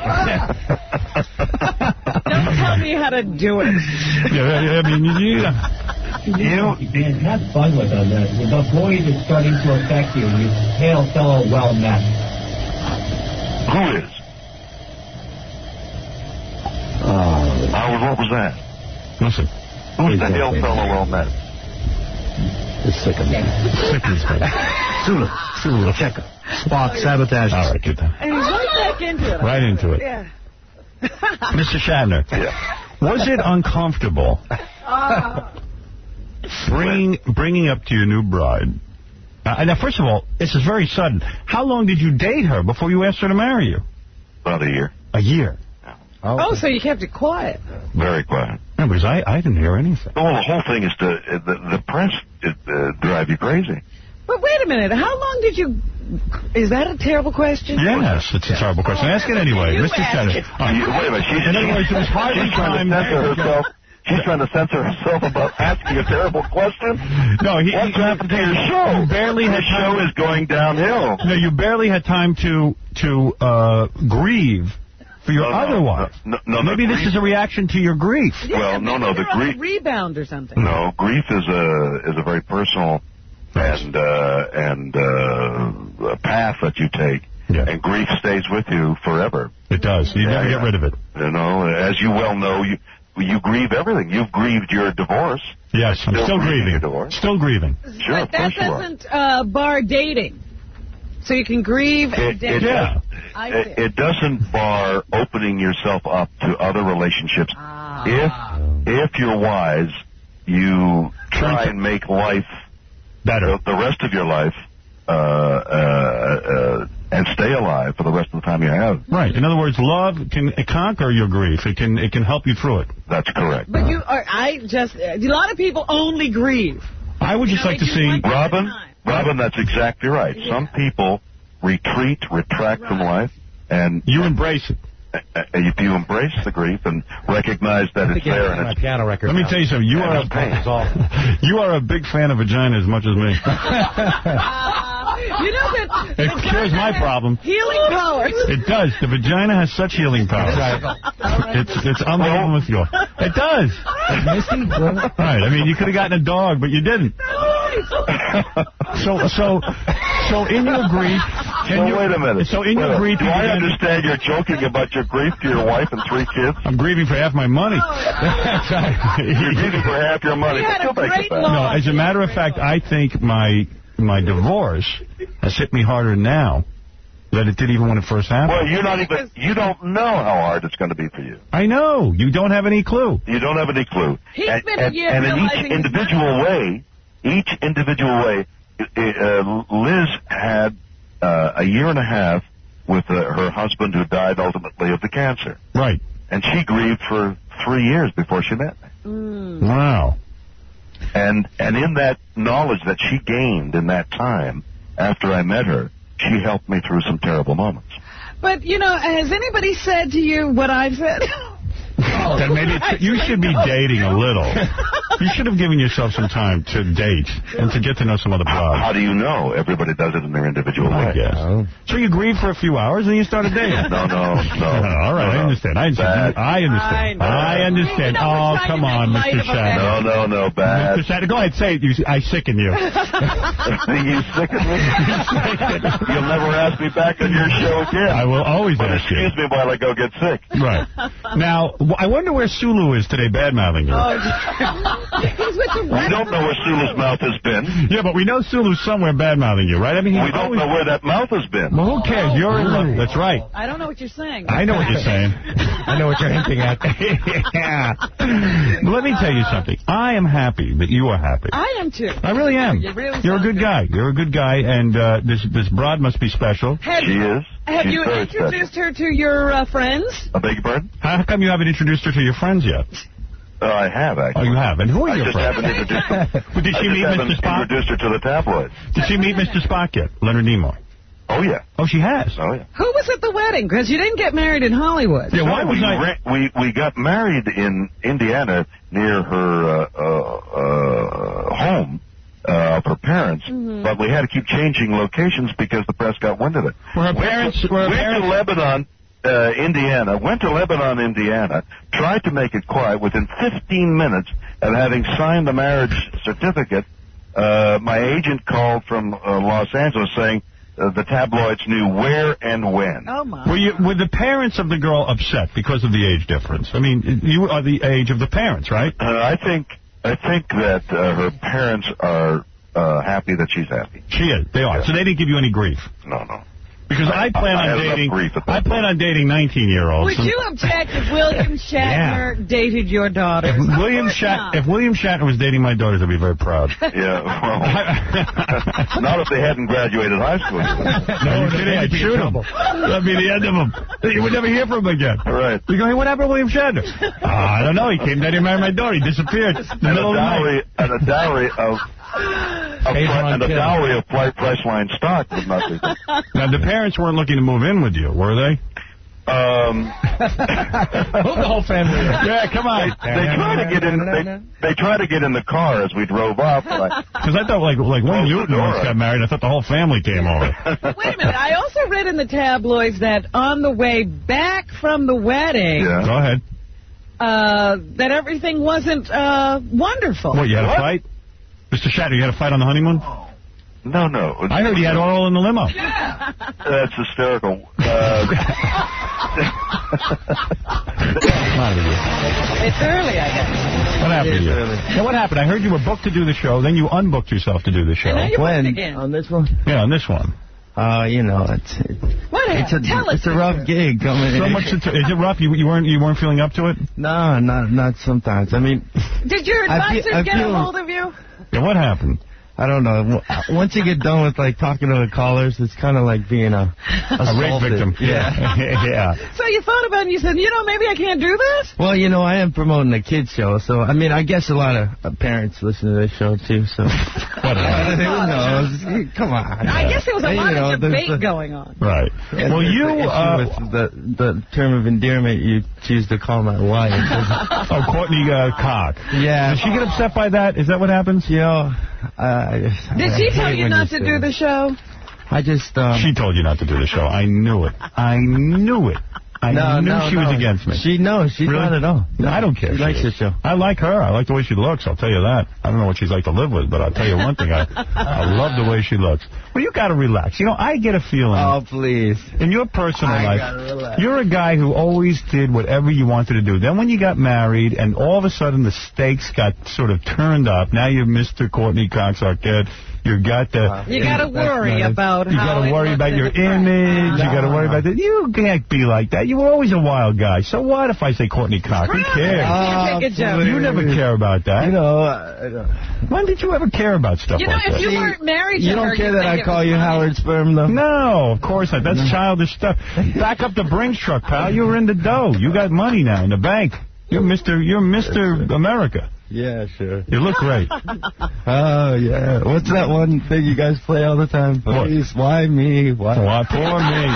Don't tell me how to do it. Yeah, I mean, yeah. You, And have fun with them. The, the void is starting to affect you. You hail fellow well met. who is? Oh, Howard, what was that? Listen, Who's the hail fellow well met? it's sick of me. sickens me. Sula, Sula, check it. Spark, sabotage. All right, get that. And he's right back into it. Right into it. Yeah. Mister Shatner, Yeah. was it uncomfortable Uh, bringing bringing up to your new bride? Uh, now, first of all, this is very sudden. How long did you date her before you asked her to marry you? About a year. A year. oh, so you kept it quiet. Very quiet. No, because I, I didn't hear anything. Well, the whole thing is to, uh, the, the press it, uh, drive you crazy. But wait a minute. How long did you... Is that a terrible question? Yes, it's a terrible question. Ask it anyway, You Mister ask Shatner. it. All right. You- wait a minute. She's, In other words, it was hardly she's trying time. to censor herself. She's trying to censor herself about asking a terrible question. No, he, What's he, happened to your show? You barely had Your show time. is going downhill. No, you barely had time to to uh, grieve for your No, no, other wife. no, no, no, Maybe this grief- is a reaction to your grief. Well, no, no, the You're on a grief. rebound or something. No, grief is a is a very personal and uh, and uh, a path that you take. Yeah. And grief stays with you forever. It does. You Yeah, never yeah. get rid of it. You know, as you well know, you you grieve everything. You've grieved your divorce. Yes, I'm Still still grieving grieving. your divorce. Still grieving. Sure, But of that course you are. doesn't uh, bar dating. So you can grieve and It, date. it, does, I it, see. it doesn't bar opening yourself up to other relationships. Ah. If if you're wise, you try and make life better. The, the rest of your life, uh, uh, uh, and stay alive for the rest of the time you have. Right. In other words, love can conquer your grief. It can it can help you through it. That's correct. But you are, I just, a lot of people only grieve. I would just You know, like to they do see... one thing at a Robin, time. Robin, that's exactly right. Some people retreat, retract from life, and you embrace it. Uh, if you embrace the grief and recognize that it's there and it's piano record. Let me tell you something. You Yeah, are it's pain. a you are a big fan of vagina as much as me. You know that It cures my problem. healing powers. It does. The vagina has such healing powers. It's it's unbelievable with you. It does. Right. I mean, you could have gotten a dog, but you didn't. So so so in your grief. Can Well, you, wait a minute. So in Wait a your minute. grief, do you I began- understand you're joking about your grief to your wife and three kids? I'm grieving for half my money. You're grieving for half your money. You had Still a make it great back. law. No, as a matter of fact, I think my my divorce has hit me harder now than it did even when it first happened. Well, you're not even, you don't know how hard it's going to be for you. I know. You don't have any clue. You don't have any clue. He's and, been a and, year and in realizing each he's individual way, each individual way, uh, Liz had uh, a year and a half with uh, her husband who died ultimately of the cancer. Right. And she grieved for three years before she met me. Mm. Wow. And and in that knowledge that she gained in that time after I met her, she helped me through some terrible moments. But, you know, has anybody said to you what I've said? Then maybe it's, you should be dating a little. You should have given yourself some time to date and to get to know some other broads. How do you know? Everybody does it in their individual way. I guess. So you grieved for a few hours and you started dating? No, no, no. All right, no, I understand. I understand. Bad. I understand. I understand. You know, we're Oh, trying come to make on, light Mister of a bad- Shatner. No, no, no, bad. Mister Shatner, go ahead, say it. You, I sicken you. You sicken me? You'll never ask me back on your show again. I will always But ask you. excuse me while I go get sick. Right. Now, w- I wonder where Sulu is today bad-mouthing you. He's with the We don't know where Sulu's mouth has been. Yeah, but we know Sulu's somewhere bad-mouthing you, right? I mean, he We don't always... know where that mouth has been. Well, who cares? You're in love. That's right. I don't know what you're saying. I know what you're saying. I know what you're hinting at. Yeah. But let me tell you something. I am happy that you are happy. I am too. I really am. You really You're a sound good guy. You're a good guy, and uh, this this broad must be special. Have She you, is. have She's you very introduced her to your uh, friends? I beg your pardon? How come you haven't introduced her to your friends yet? Uh, I have, Oh, actually. you have. And who are I your just friends? haven't introduced her. Well, did I she just meet haven't Mister Spock? introduced her to the tabloids. Did she meet Mister Spock yet? Leonard Nimoy. Oh, yeah. Oh, she has. Oh, yeah. Who was at the wedding? Because you didn't get married in Hollywood. Yeah, why No, was we, I... re- we we got married in Indiana near her uh, uh, uh, home uh, of her parents, Mm-hmm. but we had to keep changing locations because the press got wind of it. Were her Went parents... to, Were her went parents... to Lebanon, uh, Indiana. Went to Lebanon, Indiana. Tried to make it quiet. Within fifteen minutes of having signed the marriage certificate, uh, my agent called from uh, Los Angeles saying uh, the tabloids knew where and when. Oh, my. Were, you, were the parents of the girl upset because of the age difference? I mean, you are the age of the parents, right? Uh, I think I think that uh, her parents are uh, happy that she's happy. She is. They are. So they didn't give you any grief. No, no. Because I plan I- I on have enough dating. grief at that I plan on dating nineteen-year-olds. Would you object if William Shatner dated your daughter? If William Shat if William Shatner was dating my daughters, I'd be very proud. Yeah, well, not if they hadn't graduated high school. No, you're kidding. I'd shoot him. That'd be the end of him. You would never hear from him again. Right. You go, hey, what happened to William Shatner? Oh, I don't know. He came down here and married my daughter. He disappeared in the And middle a of the night. dowry, and a dowry of, of and a dowry of Flight Priceline stock would not be. Now, the parents weren't looking to move in with you, were they? Um, the whole family. Yeah, come on. They, they try to get in. They, they try to get in the car as we drove off. Because I thought, like, like when Newton once got married, I thought the whole family came over. Wait a minute. I also read in the tabloids that on the way back from the wedding, Yeah. Go ahead. uh, that everything wasn't uh, wonderful. What, you had a fight? Mister Shatner, you had a fight on the honeymoon? No, no. I heard he had oral in the limo. Yeah. That's hysterical. Uh, It's early, I guess. What happened to you? Now, what happened? I heard you were booked to do the show, then you unbooked yourself to do the show. And now you're booked When? again. On this one? Yeah, on this one. Uh, you know, it's What it's a, Tell us. it's a rough gig coming So in. much. To t- is it rough? You, you weren't you weren't feeling up to it? No, not not sometimes. I mean, Did your I feel- advisors I get feel- a hold of you? Yeah, what happened? I don't know. Once you get done with like talking to the callers, it's kind of like being a A rape victim. Yeah. Yeah. So you thought about it and you said, you know, maybe I can't do this? Well, you know, I am promoting a kids show, so I mean, I guess a lot of uh, parents listen to this show too. So Whatever. who knows? Come on. I guess there was a You lot know, of there's debate the- going on. Right. Yeah, Well, there's you. the issue Uh, with the the term of endearment you choose to call my wife. oh, Courtney uh, Cock. Yeah. Does she get upset by that? Is that what happens? You know, uh, Did she tell you not to do the show? I just. Um, She told you not to do the show. I knew it. I knew it. I no, knew no, she no. was against me. She no, she's Really? not at all. No, I don't care. She likes is. the show. I like her. I like the way she looks. I'll tell you that. I don't know what she's like to live with, but I'll tell you one thing. I, I love the way she looks. Well, you got to relax. You know, I get a feeling. Oh, please. In your personal I life, gotta relax. you're a guy who always did whatever you wanted to do. Then when you got married and all of a sudden the stakes got sort of turned up, now you're Mister Courtney Cox Arquette. You got the. You got to worry about You how got to it worry looks about in your the press. image. You got to worry about that. You can't be like that. You were always a wild guy. So what if I say Courtney Cox? Who cares? You take a joke. You never care about that. You know, uh, When did you ever care about stuff You know, like if that? you weren't married to you her, don't care you'd that think I it call was you funny. Howard Sperm, though? No, of course not. That's childish stuff. Back up the Brinks truck, pal. You were in the dough. You got money now in the bank. You're Mister You're Mister America. Yeah, sure. You look great. Oh, yeah. What's that one thing you guys play all the time? Please, why me? Why? Why, poor me.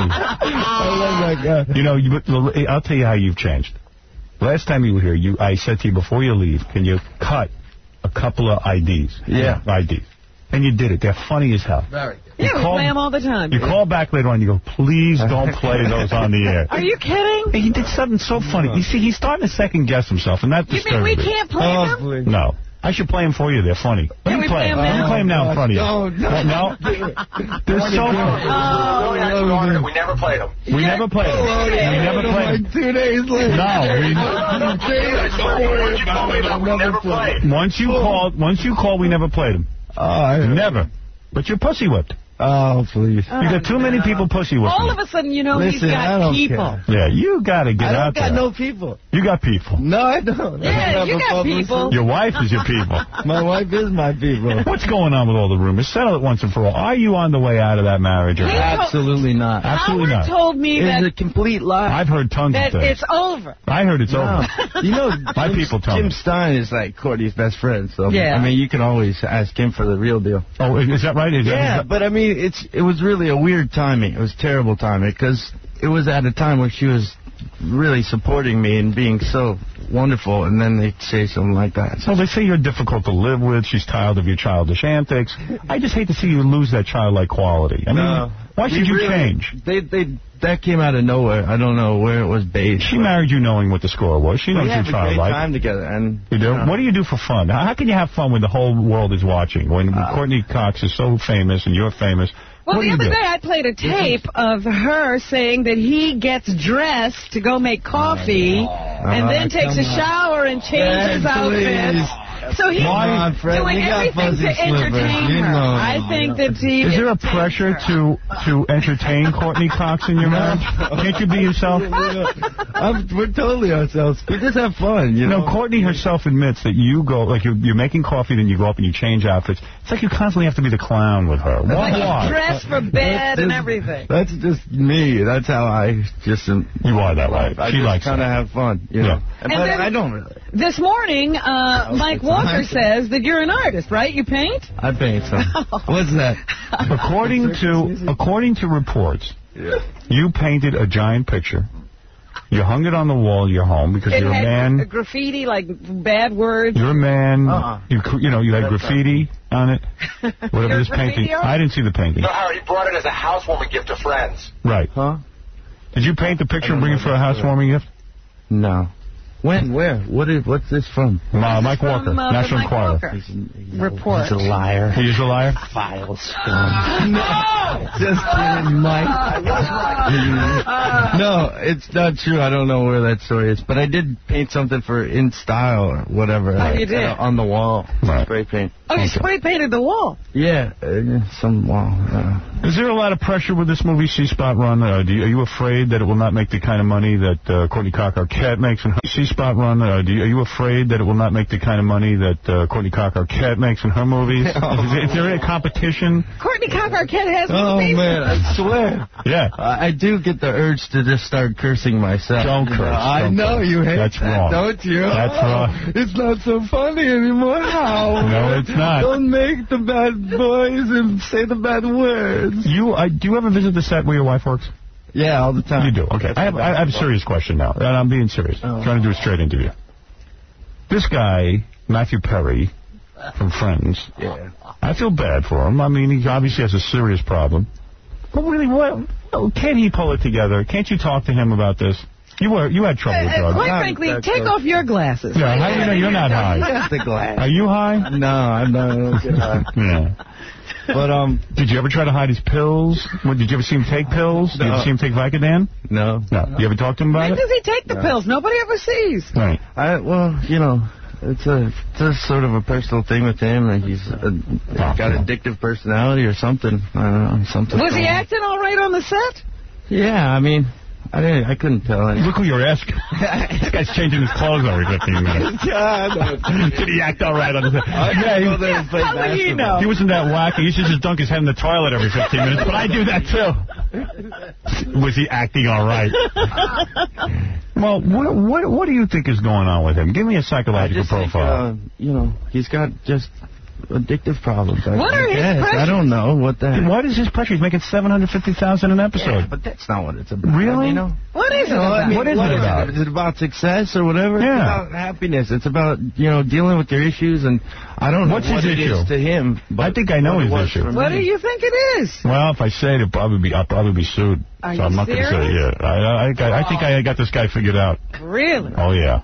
I love that guy. You know, you, I'll tell you how you've changed. Last time you were here, you I said to you, before you leave, can you cut a couple of I Ds? Yeah. I Ds. And you did it. They're funny as hell. Very good. Yeah, we call- play them all the time. You call back later on and you go, please don't play those on the air. Are you kidding? He did something so funny. You see, he's starting to second guess himself, and that You disturbs mean we me. can't play Oh, them? please. No. I should play them for you. They're funny. Let Can me we play play 'em. 'em Let me now? play them now in front of you. No, no. No? They're so funny. Oh, Really nice garden. We never played them. We never played them. We never played them. Like two days later. No, we, Don't worry about it. We never played. once you called, once you called, we never played them. Oh, I Never. But you're pussy whipped. Oh, please. You got too many people pussy whipping. all you. of a sudden, you know, Listen, he's I got don't people. care. Yeah, you got to get I out don't got there. no people. You got people. No, I don't. I Yeah, don't you have a got publicist. people. Your wife is your people. My wife is my people. What's going on with all the rumors? Settle it once and for all. Are you on the way out of that marriage? Or He not? Absolutely not. Absolutely Howard not. told me It's that, a complete lie. I've heard tons that of things. it's over. I heard it's No. over. You know, My Jim, people tell Jim me. Stein is like Courtney's best friend, so Yeah. I mean, you can always ask him for the real deal. Oh, is that right? Is that- Yeah, is that- but I mean, it's it was really a weird timing. It was terrible timing because it was at a time where she was really supporting me and being so wonderful, and then they say something like that. Well, they say you're difficult to live with. She's tired of your childish antics. I just hate to see you lose that childlike quality. I mean, No. why should We you really- change? They they that came out of nowhere. I don't know where it was based. She married you knowing what the score was. She knows we you're have a great childlike. time together, and You do? you know, What do you do for fun? How how can you have fun when the whole world is watching? When Uh, Courtney Cox is so famous and you're famous. Well, what do the you other do? day I played a tape of her saying that he gets dressed to go make coffee and Uh, then takes a come on. shower and changes Hey, outfits. please. So he's Come on, Fred, doing we got everything fuzzy to entertain slippers. You her. know. I think that he Is there a pressure to to entertain Courtney Cox in your marriage? Can't you be yourself? I'm, we're totally ourselves. We just have fun, you You know. know, Courtney herself admits that you go, like you're, you're making coffee, then you go up and you change outfits. It's like you constantly have to be the clown with her. Why? why? dress for bed and everything. That's just me. That's how I just am. You are that way. I She just likes kind of that. have fun, you Yeah. know. And but then- I don't really. This morning, uh, Mike Walker says that you're an artist, right? You paint? I paint some. What's that? According to according to reports, you painted a giant picture. You hung it on the wall of your home because It you're a had man. graffiti, like bad words. You're a man. Uh-uh. You cr- you know you had That's graffiti on it. Whatever Your this painting. graffiti art? I didn't see the painting. No, Howard, he brought it as a housewarming gift to friends. Right. Huh? Did you paint the picture and bring it for a housewarming gift? No. When? Where? What is? What's this from? Uh, Mike Walker, from, uh, National Mike Enquirer. Walker. He's, he's, Report. He's a liar. He's a liar? Files. No! Just kidding, Mike. No, it's not true. I don't know where that story is. But I did paint something for In Style or whatever. Oh, you did? Uh, on the wall. Right. Spray paint. Oh, you spray painted the wall. Yeah, uh, some wall. Uh, Is there a lot of pressure with this movie, C-Spot Run? Uh, do you, are you afraid that it will not make the kind of money that uh, Courtney Cox Arquette makes in her C-Spot Run? Uh, do you, are you afraid that it will not make the kind of money that uh, Courtney Cox Arquette makes in her movies? Oh. Is, is there a competition? Courtney Cox Arquette has oh, movies. man, I swear. Yeah. I, I do get the urge to just start cursing myself. Don't curse. I Don't know curse. you hate That's that, wrong. don't you? That's wrong. It's not so funny anymore. How? No, it's not. Don't make the bad boys and say the bad words. You, uh, do you ever visit the set where your wife works? Yeah, all the time. You do. Okay. I have, I have a serious question now, and I'm being serious. Oh. I'm trying to do a straight interview. This guy, Matthew Perry, from Friends, yeah. I feel bad for him. I mean, he obviously has a serious problem. But really, what? Can't he pull it together? Can't you talk to him about this? You were you had trouble with Uh, drugs. quite frankly, take off your glasses. Yeah, how do you know you're not high? Just the glass. Are you high? No, I'm not. I don't get high. Yeah. But, um... Did you ever try to hide his pills? What, did you ever see him take pills? Did you No. ever see him take Vicodin? No. No. You ever talk to him about When it? does he take the No. pills? Nobody ever sees. Right. I, well, you know... It's a, it's a sort of a personal thing with him. Like he's a, he's got addictive personality or something. I don't know, something. Was he acting all right on the set? Yeah, I mean, I didn't, I couldn't tell. Anything. Look who you're asking. This guy's changing his clothes every fifteen minutes. Did he act all right on the set? Yeah, he, How would he know? he wasn't that wacky. He should just dunk his head in the toilet every fifteen minutes, but I do that too. Was he acting all right? Well, what, what what do you think is going on with him? Give me a psychological I just think, profile. uh, you know, he's got just addictive problems. I, What I are his guess. pressures? I don't know what that. What is his pressure? He's making seven hundred fifty thousand dollars an episode. Yeah, but that's not what it's about. Really? You know? What is it You know, about? I mean, What is what it is about? Is it about success or whatever? Yeah. It's about happiness. It's about, you know, dealing with your issues, and I don't know What's what his it issue? is to him. But I think I know what it his was issue. for What do me. you think it is? Well, if I say it, it'll probably be, I'll probably be sued. Are so you I'm not going to say it serious? yet. I, I, I, I think I got this guy figured out. Really? Oh, yeah.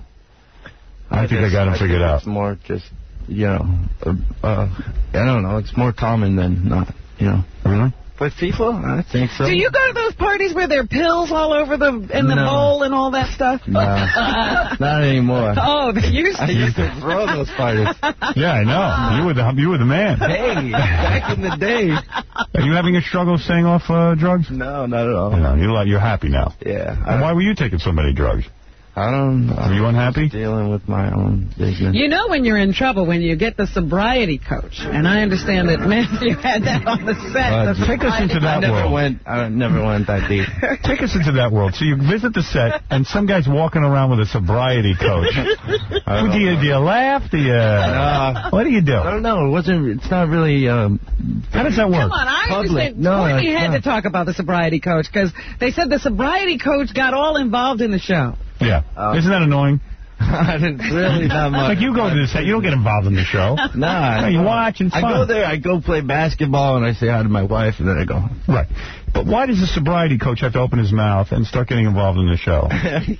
I, think I got him I figured think out. It's more just, you know, uh, uh, I don't know. It's more common than not, you know. Really? But people, I think so. Do you go to those parties where there are pills all over the in the No. bowl and all that stuff? No, not anymore. Oh, they used I to. used to throw those parties. Yeah, I know. You were the you were the man. Hey, back in the day. Are you having a struggle staying off uh, drugs? No, not at all. No, you're like you're happy now. Yeah. And why were you taking so many drugs? I don't know. Are you unhappy? Dealing with my own business. You know when you're in trouble when you get the sobriety coach, and I understand that Matthew had that on the set. Uh, the take us into that I never world. went. I never went that deep. Take us into that world. So you visit the set, and some guy's walking around with a sobriety coach. Well, do, you, do you laugh? Do you? Uh, what do you do? I don't know. It wasn't. It's not really. Um, How does that work? Come on, I Public. understand. No, Courtney it's had not. to talk about the sobriety coach because they said the sobriety coach got all involved in the show. Yeah. Uh, Isn't that annoying? I didn't really not much. Like you go to the set, you don't get involved in the show. Nah, No, you watch and fun. I go there. I go play basketball, and I say hi to my wife, and then I go. Right. But why does the sobriety coach have to open his mouth and start getting involved in the show?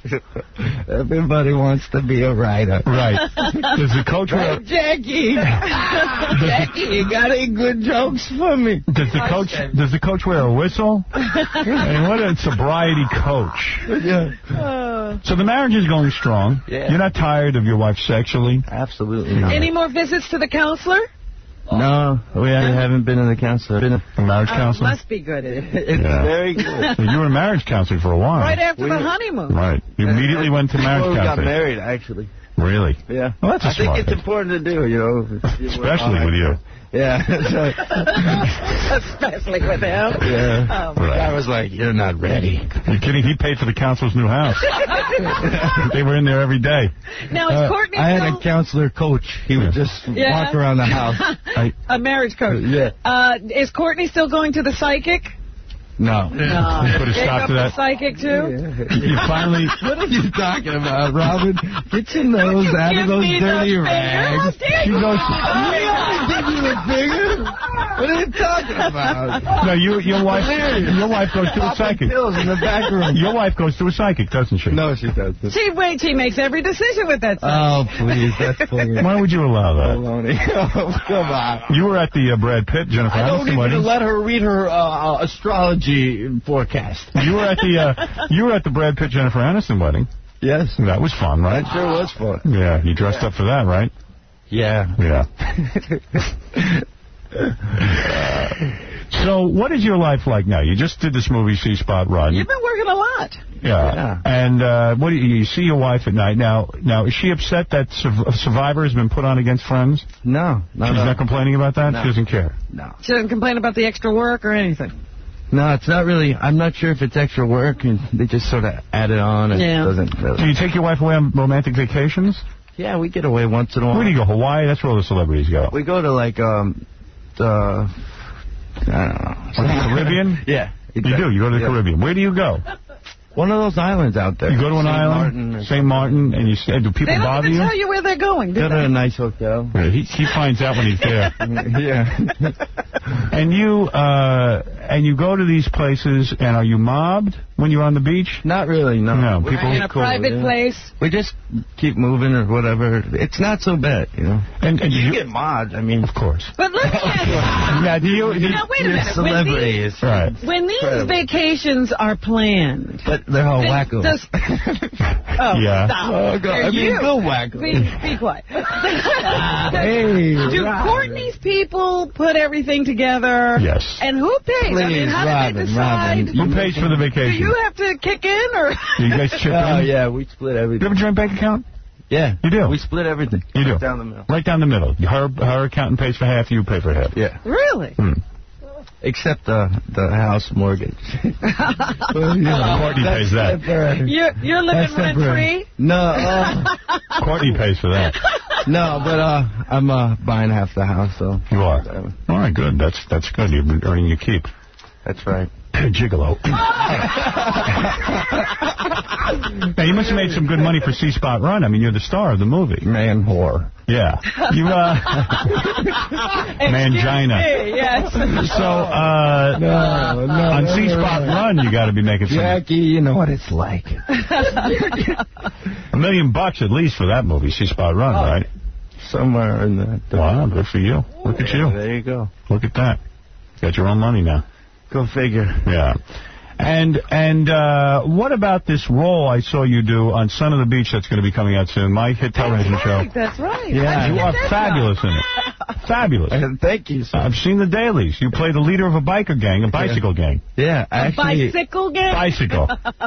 Everybody wants to be a writer. Right. Does the coach wear? Right, Jackie. Jackie, you got any good jokes for me? Does the coach? Does the coach wear a whistle? I mean, what a sobriety coach. Yeah. So the marriage is going strong. Yeah. You're not tired of your wife sexually? Absolutely not. Any more visits to the counselor? No, we haven't been in the counselor. Been A marriage Oh, counselor? must be good. It's Yeah. very good. Well, you were in marriage counseling for a while. Right after We- the honeymoon. Right. You immediately went to marriage Before we got counseling. married, actually. Really? Yeah. Well, that's a I think smart it's thing. important to do, you know. Especially with you. Yeah. That's right. Especially with him. Yeah. Oh, The guy was like, "You're not ready." You're kidding? He paid for the counselor's new house. They were in there every day. Now, is Uh, Courtney I had still a counselor coach. He would just Yeah. walk around the house. I, a marriage coach? Yeah. Uh, is Courtney still going to the psychic? no. No. You put a Pick stop up to the that. psychic, too? You finally... What are you talking about, Robin? Get your nose out Give of those me dirty the rags. finger. She goes... Give you the finger. What are you talking about? No, you, your wife, your wife goes to a psychic. Pills in the back room. Your wife goes to a psychic, doesn't she? No, she doesn't. She waits. She makes every decision with that. Oh, please, that's funny. Why would you allow that? Oh, come on. You were at the uh, Brad Pitt, Jennifer I don't Aniston even wedding. let her read her uh, astrology forecast. You were at the uh, you were at the Brad Pitt, Jennifer Aniston wedding. Yes. That was fun, right? That sure was fun. Yeah, you dressed Yeah. up for that, right? Yeah. Yeah. So, what is your life like now? You just did this movie, See Spot Run. You've been working a lot. Yeah. Yeah. And uh, what do you, you see your wife at night now? Now, is she upset that Sur- Survivor has been put on against Friends? No. no She's no. not complaining about that? No. She doesn't care? No. She doesn't complain about the extra work or anything. No, it's not really. I'm not sure if it's extra work, and they just sort of add it on. And Yeah. it doesn't really. Do you take your wife away on romantic vacations? Yeah, we get away once in a while. Where do you go? Hawaii? That's where all the celebrities go. We go to, like, um, the... I don't know. The Caribbean? Yeah. You do. You go to the Yeah. Caribbean. Where do you go? One of those islands out there. You go to an Saint island, Martin Saint Martin, and you say, do people They don't bother even you? tell you where they're going, do Go to they? a nice hotel. Yeah, he, he finds out when he's there. Yeah. And you uh, and you go to these places, and are you mobbed when you're on the beach? Not really, no. No, We're people In a cool, private yeah. place. We just keep moving or whatever. It's not so bad, you know. And, and You you, get mobbed, I mean. of course. But let me ask you. Now, do you? Do you Now, wait a You're minute. celebrities. right. When these, when these Incredible. vacations are planned, But they're all then wacko. does- oh, Yeah. stop. Oh, God. They're I mean, you. go wacko. Be, be quiet. Hey, Do Robin. Courtney's people put everything together? Yes. And who pays? I mean, Please, how Robin, do they decide? Robin. Who pays for the Do vacation? you have to kick in, or? Do you guys chip Oh, in? yeah, we split Do you everything. have a joint bank account? Yeah. You do? We split everything. You do? Right down the middle. Right down the middle. Her her accountant pays for half, you pay for half. Yeah. Really? Hmm. Except the the house mortgage. Well, you know, Courtney that's pays that. temporary. You're, you're living That's rent temporary. free? No, uh, Courtney pays for that. no, but uh, I'm uh, buying half the house, so. You are. All right, good. That's that's good. You've been earning your keep. That's right. Gigolo. Now, you must have made some good money for See Spot Run. I mean, you're the star of the movie. Man whore. Yeah. You, uh... Mangina. Hey, yes. So, uh... No, no. on no, See no, Spot no. Run, you got to be making some... Jackie, you know what it's like. A million bucks at least for that movie, See Spot Run, Oh. right? Somewhere in that. Wow, good for you. Look at you. There you go. Look at that. Got your own money now. Go figure. Yeah. And and uh, what about this role I saw you do on Son of the Beach that's going to be coming out soon, my hit television That's show? right, that's right. Yeah, How'd you get are that fabulous job? in it. Fabulous. Thank you, sir. I've seen the dailies. You play the leader of a biker gang, a bicycle gang. Yeah, A actually. bicycle game? Bicycle.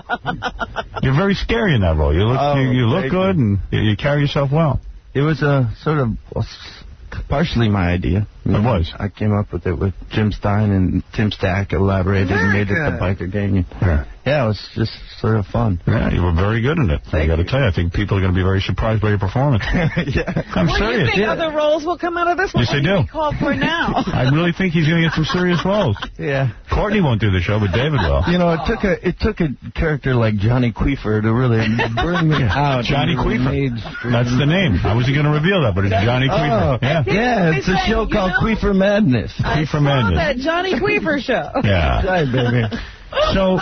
You're very scary in that role. You look Oh, you, you look thank good and you, you carry yourself well. It was a sort of well, s- partially my idea. It was. I came up with it with Jim Stein and Tim Stack elaborated and made it the biker gang. Yeah. Yeah, it was just sort of fun. Yeah, you were very good in it. I got to tell you, I think people are going to be very surprised by your performance. Yeah. I'm Well, you serious. think other roles will come out of this one? Yes, they What do. you call for now? I really think he's going to get some serious roles. Yeah. Courtney won't do the show, but David will. You know, it took a it took a character like Johnny Queefer to really bring me out. Johnny into the Queefer. mainstream. That's the name. I wasn't going to reveal that, but it's Johnny Queefer. Oh, Yeah. yeah, it's a Saying, show you called know, Queefer Madness. I Queefer saw Madness. that Johnny Queefer show. Yeah. Right, baby. So,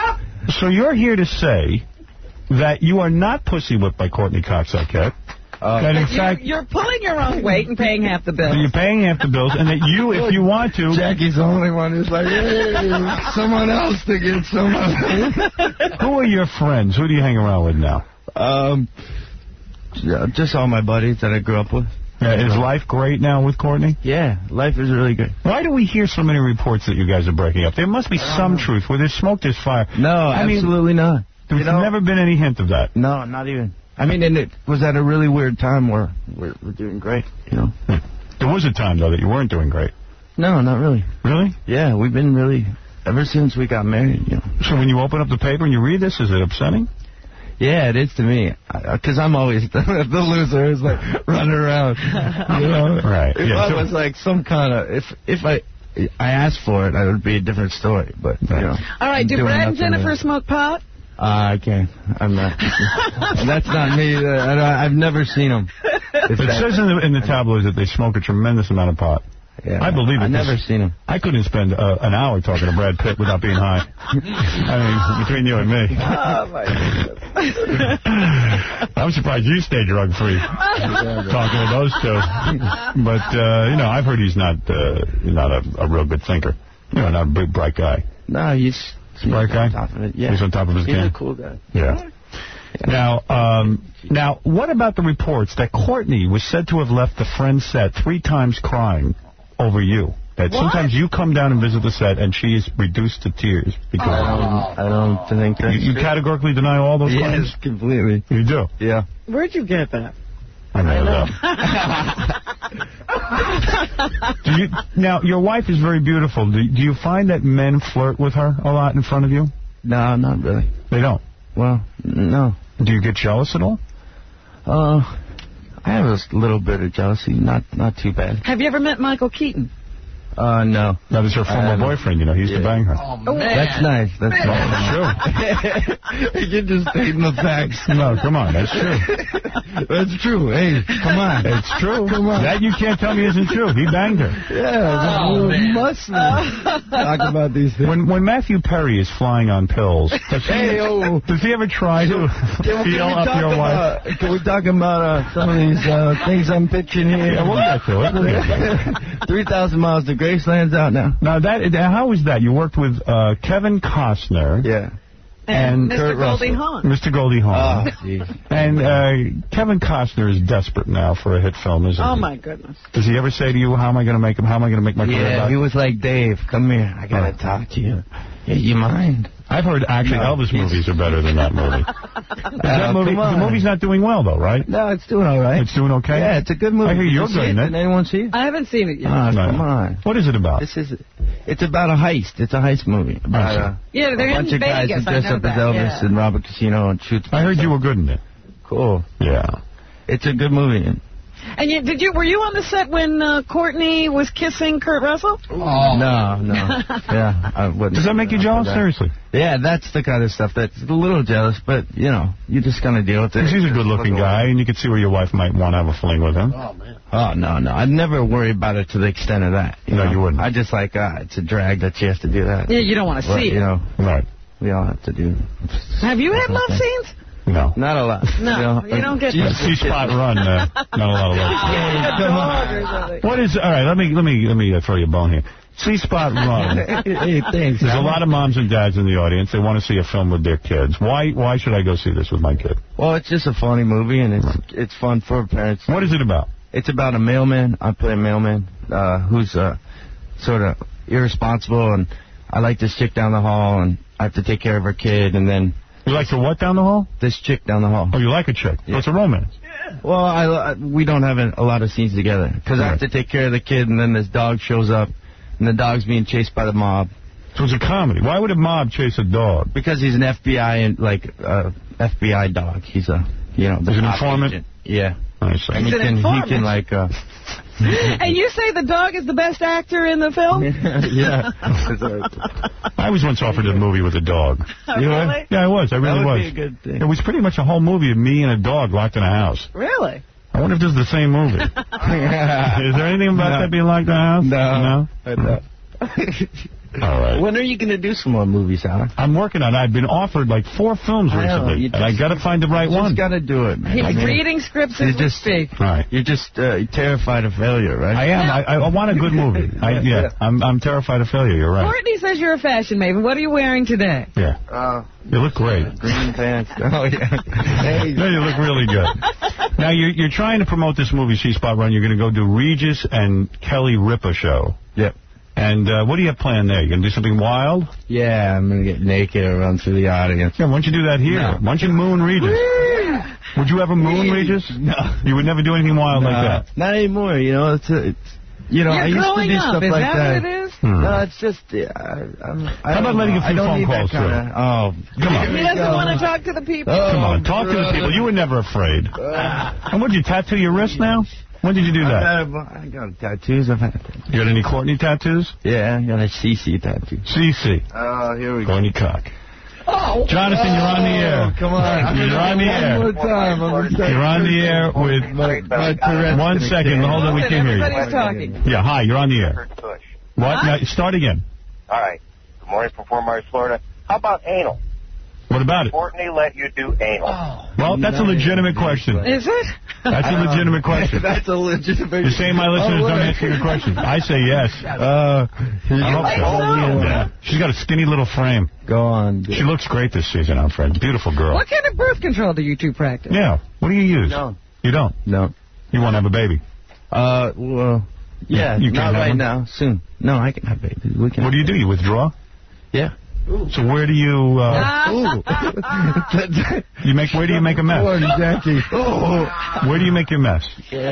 so you're here to say that you are not pussy whipped by Courtney Cox Arquette. Uh, that in You're, fact you're pulling your own weight and paying half the bill. you're paying half the bills, and that you, if you want to, Jackie's the only one who's like, hey, someone else to get someone. who are your friends? Who do you hang around with now? Um, yeah, just all my buddies that I grew up with. Yeah, is life great now with Courtney? Yeah, life is really good. Why do we hear so many reports that you guys are breaking up? There must be some truth. Where there's smoke, there's fire. No, I mean, absolutely not. There's You know- never been any hint of that. No, not even. I mean, and it was at a really weird time where we're, we're doing great, you know? There was a time, though, that you weren't doing great. No, not really. Really? Yeah, we've been really, ever since we got married, you know. So when you open up the paper and you read this, is it upsetting? Yeah, it is to me. Because I'm always the, the loser who's like running around, you know? Right. If Yeah, I so- was like some kind of, if if I I asked for it, it would be a different story. But, you know. All right, I'm do doing Brad and nothing Jennifer to- smoke pot? Uh, I can't. I'm not. That's not me. I, I've never seen them. It says in the, in the tabloids that they smoke a tremendous amount of pot. Yeah, I believe it. I've never seen him. I couldn't spend uh, an hour talking to Brad Pitt without being high. I mean, between you and me. Oh, my goodness. I'm surprised you stay drug-free talking to those two. But, uh, you know, I've heard he's not uh, not a, a real good thinker. You know, not a big, bright guy. No, he's... He's a bright guy? On top of it, yeah. He's on top of his he's game? He's a cool guy. Yeah. Now, um, now, what about the reports that Courtney was said to have left the Friends set three times crying over you? That what? sometimes you come down and visit the set and she is reduced to tears because I don't, I don't think that's you, you categorically deny all those yes, claims? Yes, completely. You do? Yeah. Where'd you get that? I know. do you, now, your wife is very beautiful. Do, do you find that men flirt with her a lot in front of you? No, not really. They don't? Well, no. Do you get jealous at all? Uh, I have a little bit of jealousy. Not not too bad. Have you ever met Michael Keaton? Uh, no. That was her former um, boyfriend, you know. He used yeah. to bang her. Oh, man. That's nice. That's man. nice. True. You're just stating the facts. No, come on. That's true. That's true. Hey, come on. It's true. Come on. That you can't tell me isn't true. He banged her. Yeah. Oh, man. Must talk about these things. When when Matthew Perry is flying on pills, does he, hey, oh. does he ever try to can, feel can up your about, wife? Can we talk about uh, some of these uh, things I'm pitching here? Yeah, we'll get to it. We'll get to it. three thousand miles to Graceland's out now. Now, that how was that? You worked with uh, Kevin Costner. Yeah. And, And Mister Kurt Goldie Russell. Hawn. Mister Goldie Hawn. Oh, geez. And uh, Kevin Costner is desperate now for a hit film, isn't Oh, he? my goodness. Does he ever say to you, how am I going to make him? How am I going to make my career Yeah, back? he was like, Dave, come here. I got to Oh. talk to you. Yeah, you mind? I've heard actually No, Elvis he's- movies are better than that movie. that Oh, movie come on. the movie's not doing well, though, right? No, it's doing all right. It's doing okay? Yeah, it's a good movie. I hear Did you're you good see in it. Did anyone see it? I haven't seen it yet. Oh, No. come on. What is it about? This is, it's about a heist. It's a heist movie. About see. uh, Yeah, they're a bunch in of guys Vegas. who I dress know up as that, Elvis yeah. and rob a casino and shoot. I heard you were good in it. Cool. Yeah. It's a good movie. And you, did you? Were you on the set when uh, Courtney was kissing Kurt Russell? Oh. No, no. Yeah. I wouldn't. Does that make you jealous? That. Seriously? Yeah, that's the kind of stuff that's a little jealous, but, you know, you just gonna deal with it. Because he's a good-looking guy, and you can see where your wife might want to have a fling with him. Oh, man. Oh, no, no. I'd never worry about it to the extent of that. You No, know? you wouldn't. I just like, ah, it's a drag that she has to do that. Yeah, you don't want to Well, see You it. know, Right. we all have to do. Have you had love scenes? No. Not a lot. No, you, know, you don't get A C-spot run, uh, not a lot of love. a dog or something. What is, all right, let me, let me, let me uh, throw you a bone here. C-spot run. Hey, thanks. There's a lot of moms and dads in the audience. They want to see a film with their kids. Why, why should I go see this with my kid? Well, it's just a funny movie, and it's it's fun for parents. What is it about? It's about a mailman. I play a mailman uh, who's uh, sort of irresponsible, and I like this chick down the hall, and I have to take care of her kid, and then... You like to what down the hall? This chick down the hall. Oh, you like a chick? Yeah. So it's a romance. Well, I, I, we don't have a, a lot of scenes together, because I have to take care of the kid, and then this dog shows up, and the dog's being chased by the mob. So it's a comedy. Why would a mob chase a dog? Because he's an F B I, and like, uh, F B I dog. He's a, you know... the He's an cop informant? agent. Yeah. I see. And he He's an can, he informant. can, like... Uh, And you say the dog is the best actor in the film? yeah. I was once offered a movie with a dog. You were? Really? Yeah, I was. I really That would was. be a good thing. It was pretty much a whole movie of me and a dog locked in a house. Really? I wonder if this is the same movie. Is there anything about No. that being locked in a house? No. No? No. All right. When are you going to do some more movies, Alan? I'm working on it. I've been offered like four films I know, recently, you and I just- got to find the right You one. just got to do it, man. He's I mean, reading scripts as you're we just, speak. Right. You're just uh, terrified of failure, right? I am. I, I want a good movie. I, yeah, I'm, I'm terrified of failure. You're right. Courtney says you're a fashion maven. What are you wearing today? Yeah. Uh, You look great. green pants. Oh, yeah. Hey. No, you look really good. Now, you're, you're trying to promote this movie, C-Spot Run. You're going to go do Regis and Kelly Ripa show. Yep. And uh, what do you have planned there? You going to do something wild? Yeah, I'm going to get naked and run through the audience. Yeah, why don't you do that here? No. Why don't you moon Regis? Would you ever moon Regis? No. You would never do anything wild No, like that? Not anymore, you know. It's, a, it's you know, You're I used to growing do up. stuff Is like that that. what it is? Hmm. No, it's just, yeah, I, I'm, I How about don't letting know. a few I don't phone need calls that kinda, Oh, Come on. He doesn't want to talk to the people. Oh, Come on, talk to the people. You were never afraid. And what, did you tattoo your wrist now? When did you do that? I've had, I got tattoos. I've had. You got any Courtney tattoos? Yeah, I got a C C tattoo. C C. Oh, here we go. Courtney cock. Jonathan, you're on the air. Oh, come on. You're on the air. One more time. You're on the air with... My, my Tourette's One second. Hold on, we can't hear you. Everybody's talking. Yeah, hi, you're on the air. What? No, start again. All right. Good morning from Fort Myers, Florida. How about anal? What about it? Courtney let you do anal. Oh, Well, that's a legitimate question. is it? That's a legitimate question. That's a legitimate... You're saying my listeners Oh, don't what? answer your question. I say yes. Uh, I hope so. Yeah. She's got a skinny little frame. Go on. Dude. She looks great this season, our friend. Beautiful girl. What kind of birth control do you two practice? Yeah. What do you use? No. You don't? No. You won't have a baby? Uh, well, yeah, You can't not have right one? now. Soon. No, I can have babies. We can What do you do? You withdraw? Yeah. So where do you... Uh, you make? Where do you make a mess? Oh, Jackie. Where do you make your mess?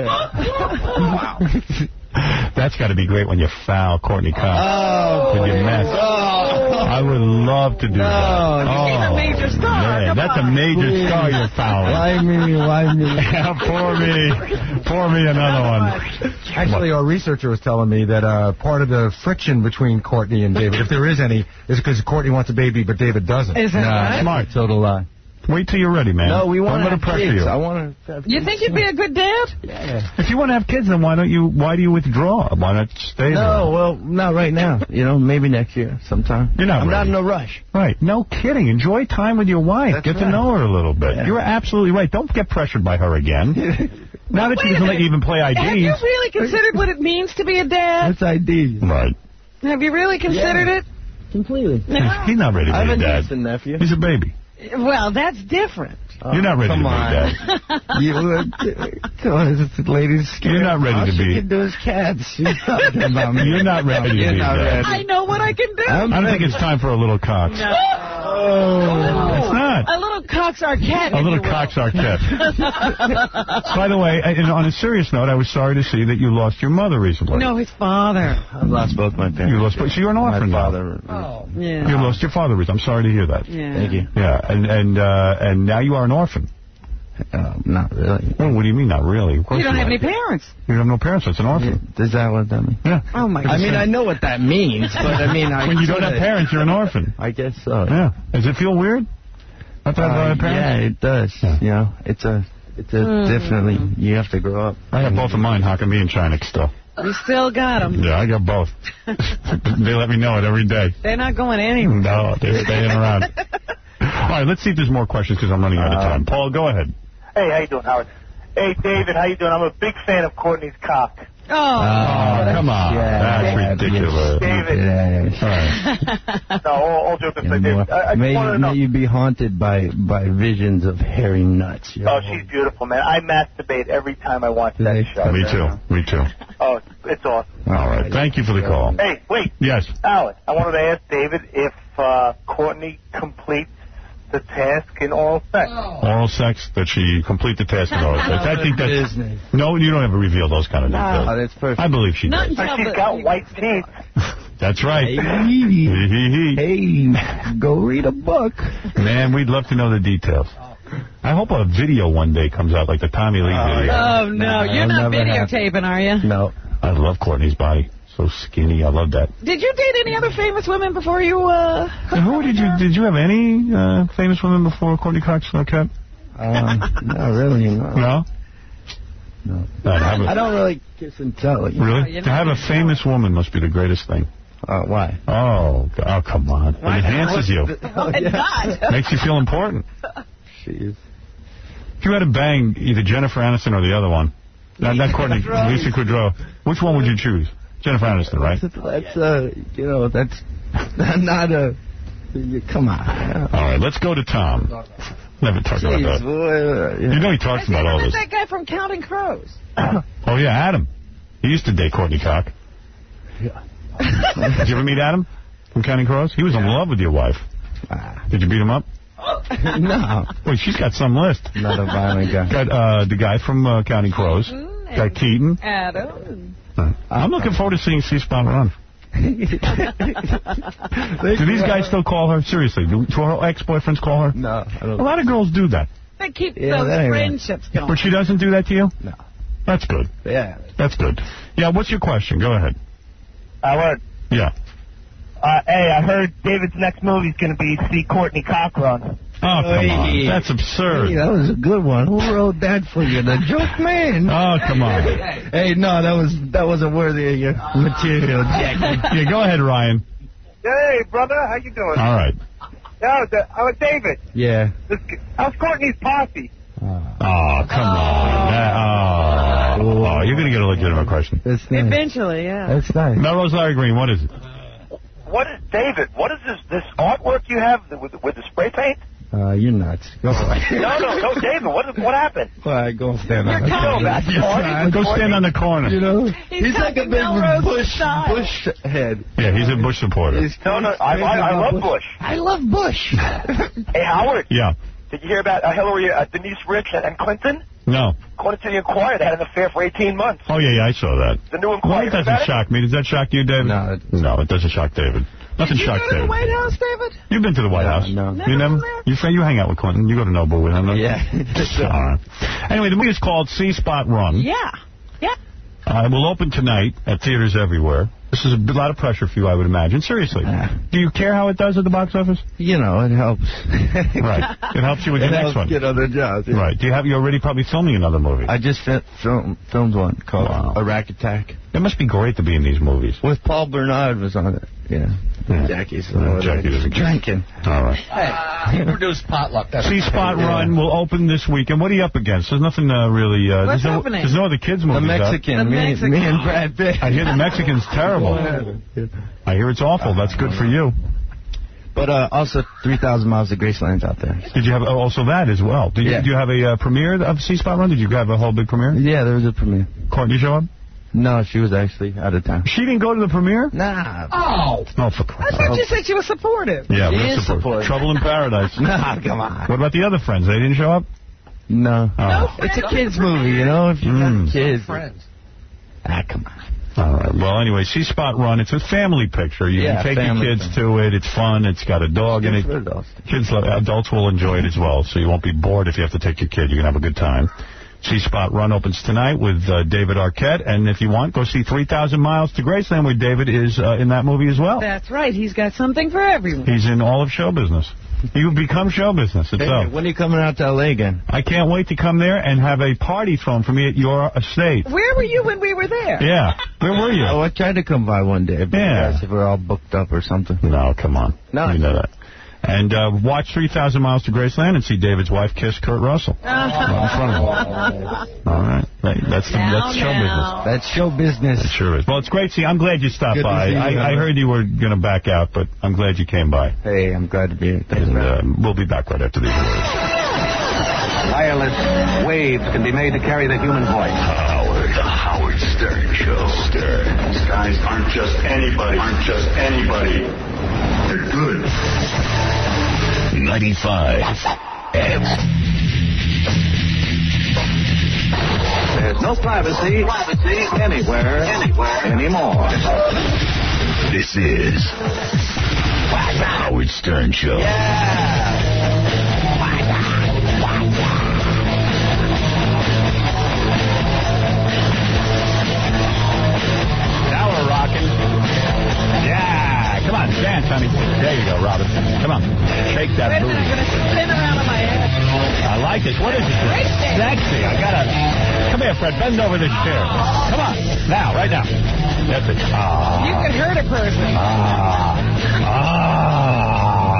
Yeah. That's got to be great when you foul Courtney Cox Oh, with your mess. I would love to do that. Oh, He's a major star. man, Come that's on. a major star you're fouling. Why me? Why me? Yeah, pour me, pour me another one. Actually, our researcher was telling me that uh, part of the friction between Courtney and David, if there is any, is because Courtney wants a baby, but David doesn't. Is that Nah, right? Smart. Total lie. Wait till you're ready, man. No, we want Don't to let have her pressure kids. you. I want to have You think you'd be a good dad? Yeah. If you want to have kids, then why don't you? Why do you withdraw? Why not stay there? No, well, not right now. You know, maybe next year sometime. You're not I'm ready. not in a rush. Right. No kidding. Enjoy time with your wife. That's Get to right. know her a little bit. Yeah. You're absolutely right. Don't get pressured by her again. Now that she Wait a doesn't let minute. you even play I Ds. Have you really considered what it means to be a dad? What's I D? Right. Have you really considered Yeah. it? Completely. No. He's not ready to I'm be a a dad. decent nephew. He's a baby. Well, that's different. You're not ready Come to be on. a dad. You, come on, this lady's scared. You're not ready All to she be. can do is cats. She's talking about me. You're not ready to You're be a not dad. ready. I know what I can do. I'm I don't think it's time for a little cox. No. Oh, it's not. A little Cox Arquette. A if little you will. Cox Arquette. By the way, and on a serious note, I was sorry to see that you lost your mother recently. No, his father. I've lost both my parents. You lost, so you're an orphan my now. father. Oh, yeah. You lost your father recently. I'm sorry to hear that. Yeah. Thank you. Yeah, and and uh, and now you are an orphan. Uh, not really. Well, what do you mean, not really? Of course You don't have are. any parents. You have no parents. It's an orphan. Is that what that means? Yeah. Oh, my God. I mean, I know what that means, but I mean, I When you don't have parents, you're an orphan. I guess so. Yeah. Does it feel weird? Not to have Uh, uh, parents? yeah, it does. Yeah. You know, it's a, it's a Mm. definitely. You have to grow up. I have both of mine, Hakami and Chinik still. We still got them. Yeah, I got both. They let me know it every day. They're not going anywhere. No, they're staying around. All right, let's see if there's more questions because I'm running out of time. Paul, go ahead. Hey, how you doing, Howard? Hey, David, how you doing? I'm a big fan of Courtney's cock. Oh. Oh, come on. Yeah, That's yeah, ridiculous. David. Yeah. All right. No, all, all joking aside, Yeah, David. I, I just may, wanted to know. may you be haunted by, by visions of hairy nuts. You Oh, know? she's beautiful, man. I masturbate every time I watch that show. Me too. Me too. Oh, it's awesome. All right. Thank you for the call. Hey, wait. Yes. Alex, I wanted to ask David if uh, Courtney completes the task in oral sex. Oral sex, that she complete the task in oral sex. I think that's... Business. No, you don't ever reveal those kind of details. Oh, that's perfect. I believe she Not does. until She's the- got white teeth. That's right. Hey, Hee hee hee. hey, go read a book. Man, we'd love to know the details. I hope a video one day comes out like the Tommy Lee video. Oh, no. Nah, You're that'll not never videotaping, are you? No. I love Courtney's body. So skinny. I love that. Did you date any other famous women before you, uh... And who did you did you have any uh, famous women before Courtney Cox Arquette? Um, not really. No. No? No. No, to have a- I don't really kiss and tell. You know? Really? you're To not have a gonna famous woman must be the greatest thing. Uh, why? Oh, g- oh, come on. It enhances you. Why not? Makes you feel important. Jeez. If you had to bang either Jennifer Aniston or the other one, not, not Courtney, Lisa Kudrow, which one would you choose? Jennifer Aniston, right? That's, uh, you know, that's not a... You, come on. All right, let's go to Tom. Never talk about Jeez, that. boy, yeah. You know he talks about all Who's this. that guy from Counting Crows? Oh, yeah, Adam. He used to date Courtney Cox. Yeah. Did you ever meet Adam from Counting Crows? He was in love with your wife. Ah. Did you beat him up? No. Wait, she's got some list. Not a violent guy. Got uh, the guy from uh, Counting Crows. Mm, Got Keaton. Adam. Uh, I'm looking forward to seeing C-Spot run. Do these guys still call her? Seriously, do, do her ex-boyfriends call her? No, I A don't. lot of girls do that. They keep Yeah, those that ain't right. friendships going. But she doesn't do that to you? No. That's good. Yeah. That's good. Yeah, what's your question? Go ahead. Howard, Yeah. Uh, hey, I heard David's next movie is going to be see Courtney Cochran. Oh, come on. That's absurd. Hey, that was a good one. Who wrote that for you? The joke man. Oh, come on. Hey, no, that was that wasn't worthy of your material, Jackie. Yeah, go ahead, Ryan. Hey, brother, how you doing? All right. Yeah, the, I was David. Yeah. This, how's Courtney's posse? Oh, come on. That, oh, oh, you're going to get a legitimate question. That's nice. Eventually, yeah. That's nice. Melrose Larry Green, what is it? What is, David, what is this, this artwork you have with, with the spray paint? Uh, you're nuts. Go away. No, no, no, David, what, what happened? All right, go stand on the No, corner. that's Courtney. Go stand on the corner. You know, He's, he's like a big Melrose Bush, style. Bush head. Yeah, he's a Bush supporter. He's No, no, I, I, I love Bush. I love Bush. Hey, Howard, Yeah. did you hear about uh, Hillary, uh, Denise Rich, and, and Clinton? No. According to the Inquirer, they had an affair for eighteen months. Oh, yeah, yeah, I saw that. The new Well, Inquirer it doesn't about it? shock me. Does that shock you, David? No, it- No, it doesn't shock David. Nothing Did you shocks go to the David. White House, David? You've been to the White No, House? no. You never? You, you hang out with Clinton. You go to Noble with him. No? Yeah. All right. Anyway, the movie is called C-Spot Run. Yeah. Yeah. Uh, it will open tonight at theaters everywhere. This is a lot of pressure for you, I would imagine. Seriously. Do you care how it does at the box office? You know, it helps. Right. It helps you with It your next helps one. get other jobs. Yeah. Right. Do you have? You're already probably filming another movie. I just fi- film, filmed one called Wow. Iraq Attack. It must be great to be in these movies. With Paul Bernard was on it. Yeah. Yeah. Jackie's Yeah, Jackie doesn't care. drinking. All right. Hey, he produced Potluck. That's C-Spot Run will open this weekend. What are you up against? There's nothing uh, really... Uh, What's there's, no, opening? there's no other kids' The movies out. Mexican, The me, Mexican. me and Brad Pitt. I hear the Mexican's terrible. I hear it's awful. That's good for you. But uh, also three thousand Miles of Graceland's out there. Did you have oh, also that as well? Did you, Yeah. do you have a uh, premiere of C-Spot Run? Did you have a whole big premiere? Yeah, there was a premiere. Courtney show up? No, she was actually out of town. She didn't go to the premiere? Nah. Oh. Oh, for I Christ's thought sake. you said she was supportive. Yeah, She we're is support- supportive. Trouble in Paradise. Nah, come on. What about the other friends? They didn't show up? No. No Oh. It's a friends. kid's movie, you know, if you Mm. got kids. friends. Ah, come on. All right. Well, anyway, C-Spot Run. It's a family picture. You Yeah, can take your family kids thing. to it. It's fun. It's got a dog in it. Good for adults. Kids, love, adults will enjoy it as well, so you won't be bored if you have to take your kid. You can have a good time. C-Spot Run opens tonight with uh, David Arquette, and if you want, go see three thousand Miles to Graceland, where David is uh, in that movie as well. That's right. He's got something for everyone. He's in all of show business. You've become show business Hey, itself. when are you coming out to L A again? I can't wait to come there and have a party thrown for me at your estate. Where were you when we were there? Yeah. Where were you? Oh, I tried to come by one day, but Yeah. you guys were all booked up or something. No, come on. No. You know that. And uh, watch three thousand Miles to Graceland and see David's wife kiss Kurt Russell. Right in front of him. All right. Hey, That's, the, Now, that's show now. business. That's show business. It sure is. Well, it's great. See, I'm glad you stopped Good to by. see you, I, I Howard. heard you were going to back out, but I'm glad you came by. Hey, I'm glad to be here. Thanks, And man. uh, we'll be back right after these words. Wireless waves can be made to carry the human voice. Howard, the Howard Stern Show. Stern. These guys aren't just anybody. Aren't just anybody. They're good. ninety-five F. There's no privacy, privacy anywhere, anywhere anymore. This is the Howard Stern Show. Now we're rocking. Yeah. Come on, dance, honey. There you go, Robin. Come on. Shake that Wait a booty. minute, I'm going to spin around on my head. I like this. What is it? Great day. Sexy. I gotta. Come here, Fred. Bend over this chair. Come on. Now, right now. That's it. Ah. You can hurt a person. Ah. Ah.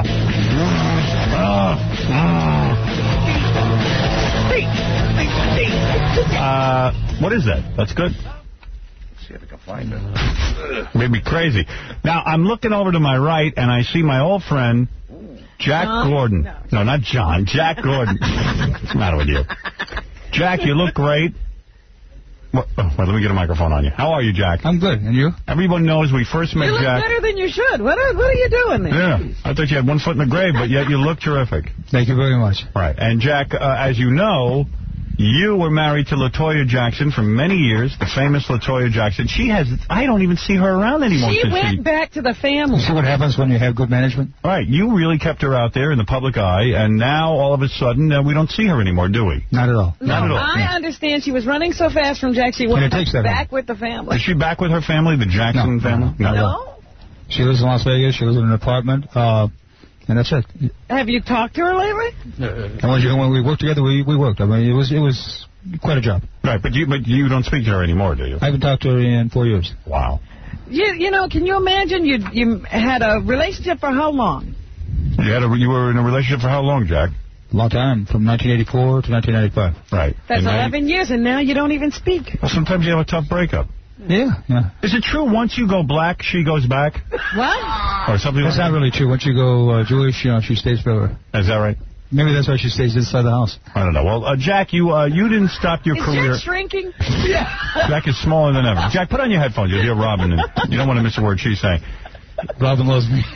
Ah. Uh, what is that? That's good. See if I can find it. Made me crazy. Now, I'm looking over to my right, and I see my old friend, Jack John? Gordon. No. No, not John. Jack Gordon. What's the matter with you? Jack, you look great. What, oh, well, let me get a microphone on you. How are you, Jack? I'm good. And you? Everyone knows we first met You look Jack. better than you should. What are, what are you doing there? Yeah, I thought you had one foot in the grave, but yet you look terrific. Thank you very much. Right. And, Jack, uh, as you know, you were married to LaToya Jackson for many years, the famous LaToya Jackson. She has, I don't even see her around anymore. She since went she, back to the family. See what happens when you have good management? Right. You really kept her out there in the public eye, and now, all of a sudden, uh, we don't see her anymore, do we? Not at all. Not at all. I understand she was running so fast from Jack, she went And it takes that back long. with the family. Is she back with her family, the Jackson No. family? No? She lives in Las Vegas. She lives in an apartment. Uh, and that's it. Have you talked to her lately? And when, you, when we worked together, we, we worked. I mean, it was it was quite a job. Right, but you but you don't speak to her anymore, do you? I haven't talked to her in four years. Wow. You, you know, can you imagine you you had a relationship for how long? You had a, you were in a relationship for how long, Jack? A long time, from nineteen eighty-four to nineteen ninety-five. Right. That's and eleven you, years, and now you don't even speak. Well, sometimes you have a tough breakup. Yeah, yeah. Is it true once you go black, she goes back? What? Or something That's like not that? really true. Once you go uh, Jewish, you know, she stays forever. Is that right? Maybe that's why she stays inside the house. I don't know. Well, uh, Jack, you uh, you didn't stop your Is career. Jack shrinking? Yeah. Jack is smaller than ever. Jack, put on your headphones. You'll hear Robin, and you don't want to miss a word she's saying. Robin loves me.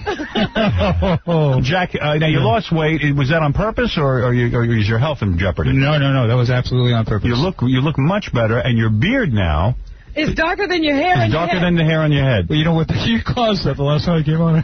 Jack, uh, now you lost weight. Was that on purpose, or, or, you, or is your health in jeopardy? No, no, no. That was absolutely on purpose. You look you look much better, and your beard now It's darker than your hair. is darker than the hair on your head. Well, you know what? You caused that the last time I came on.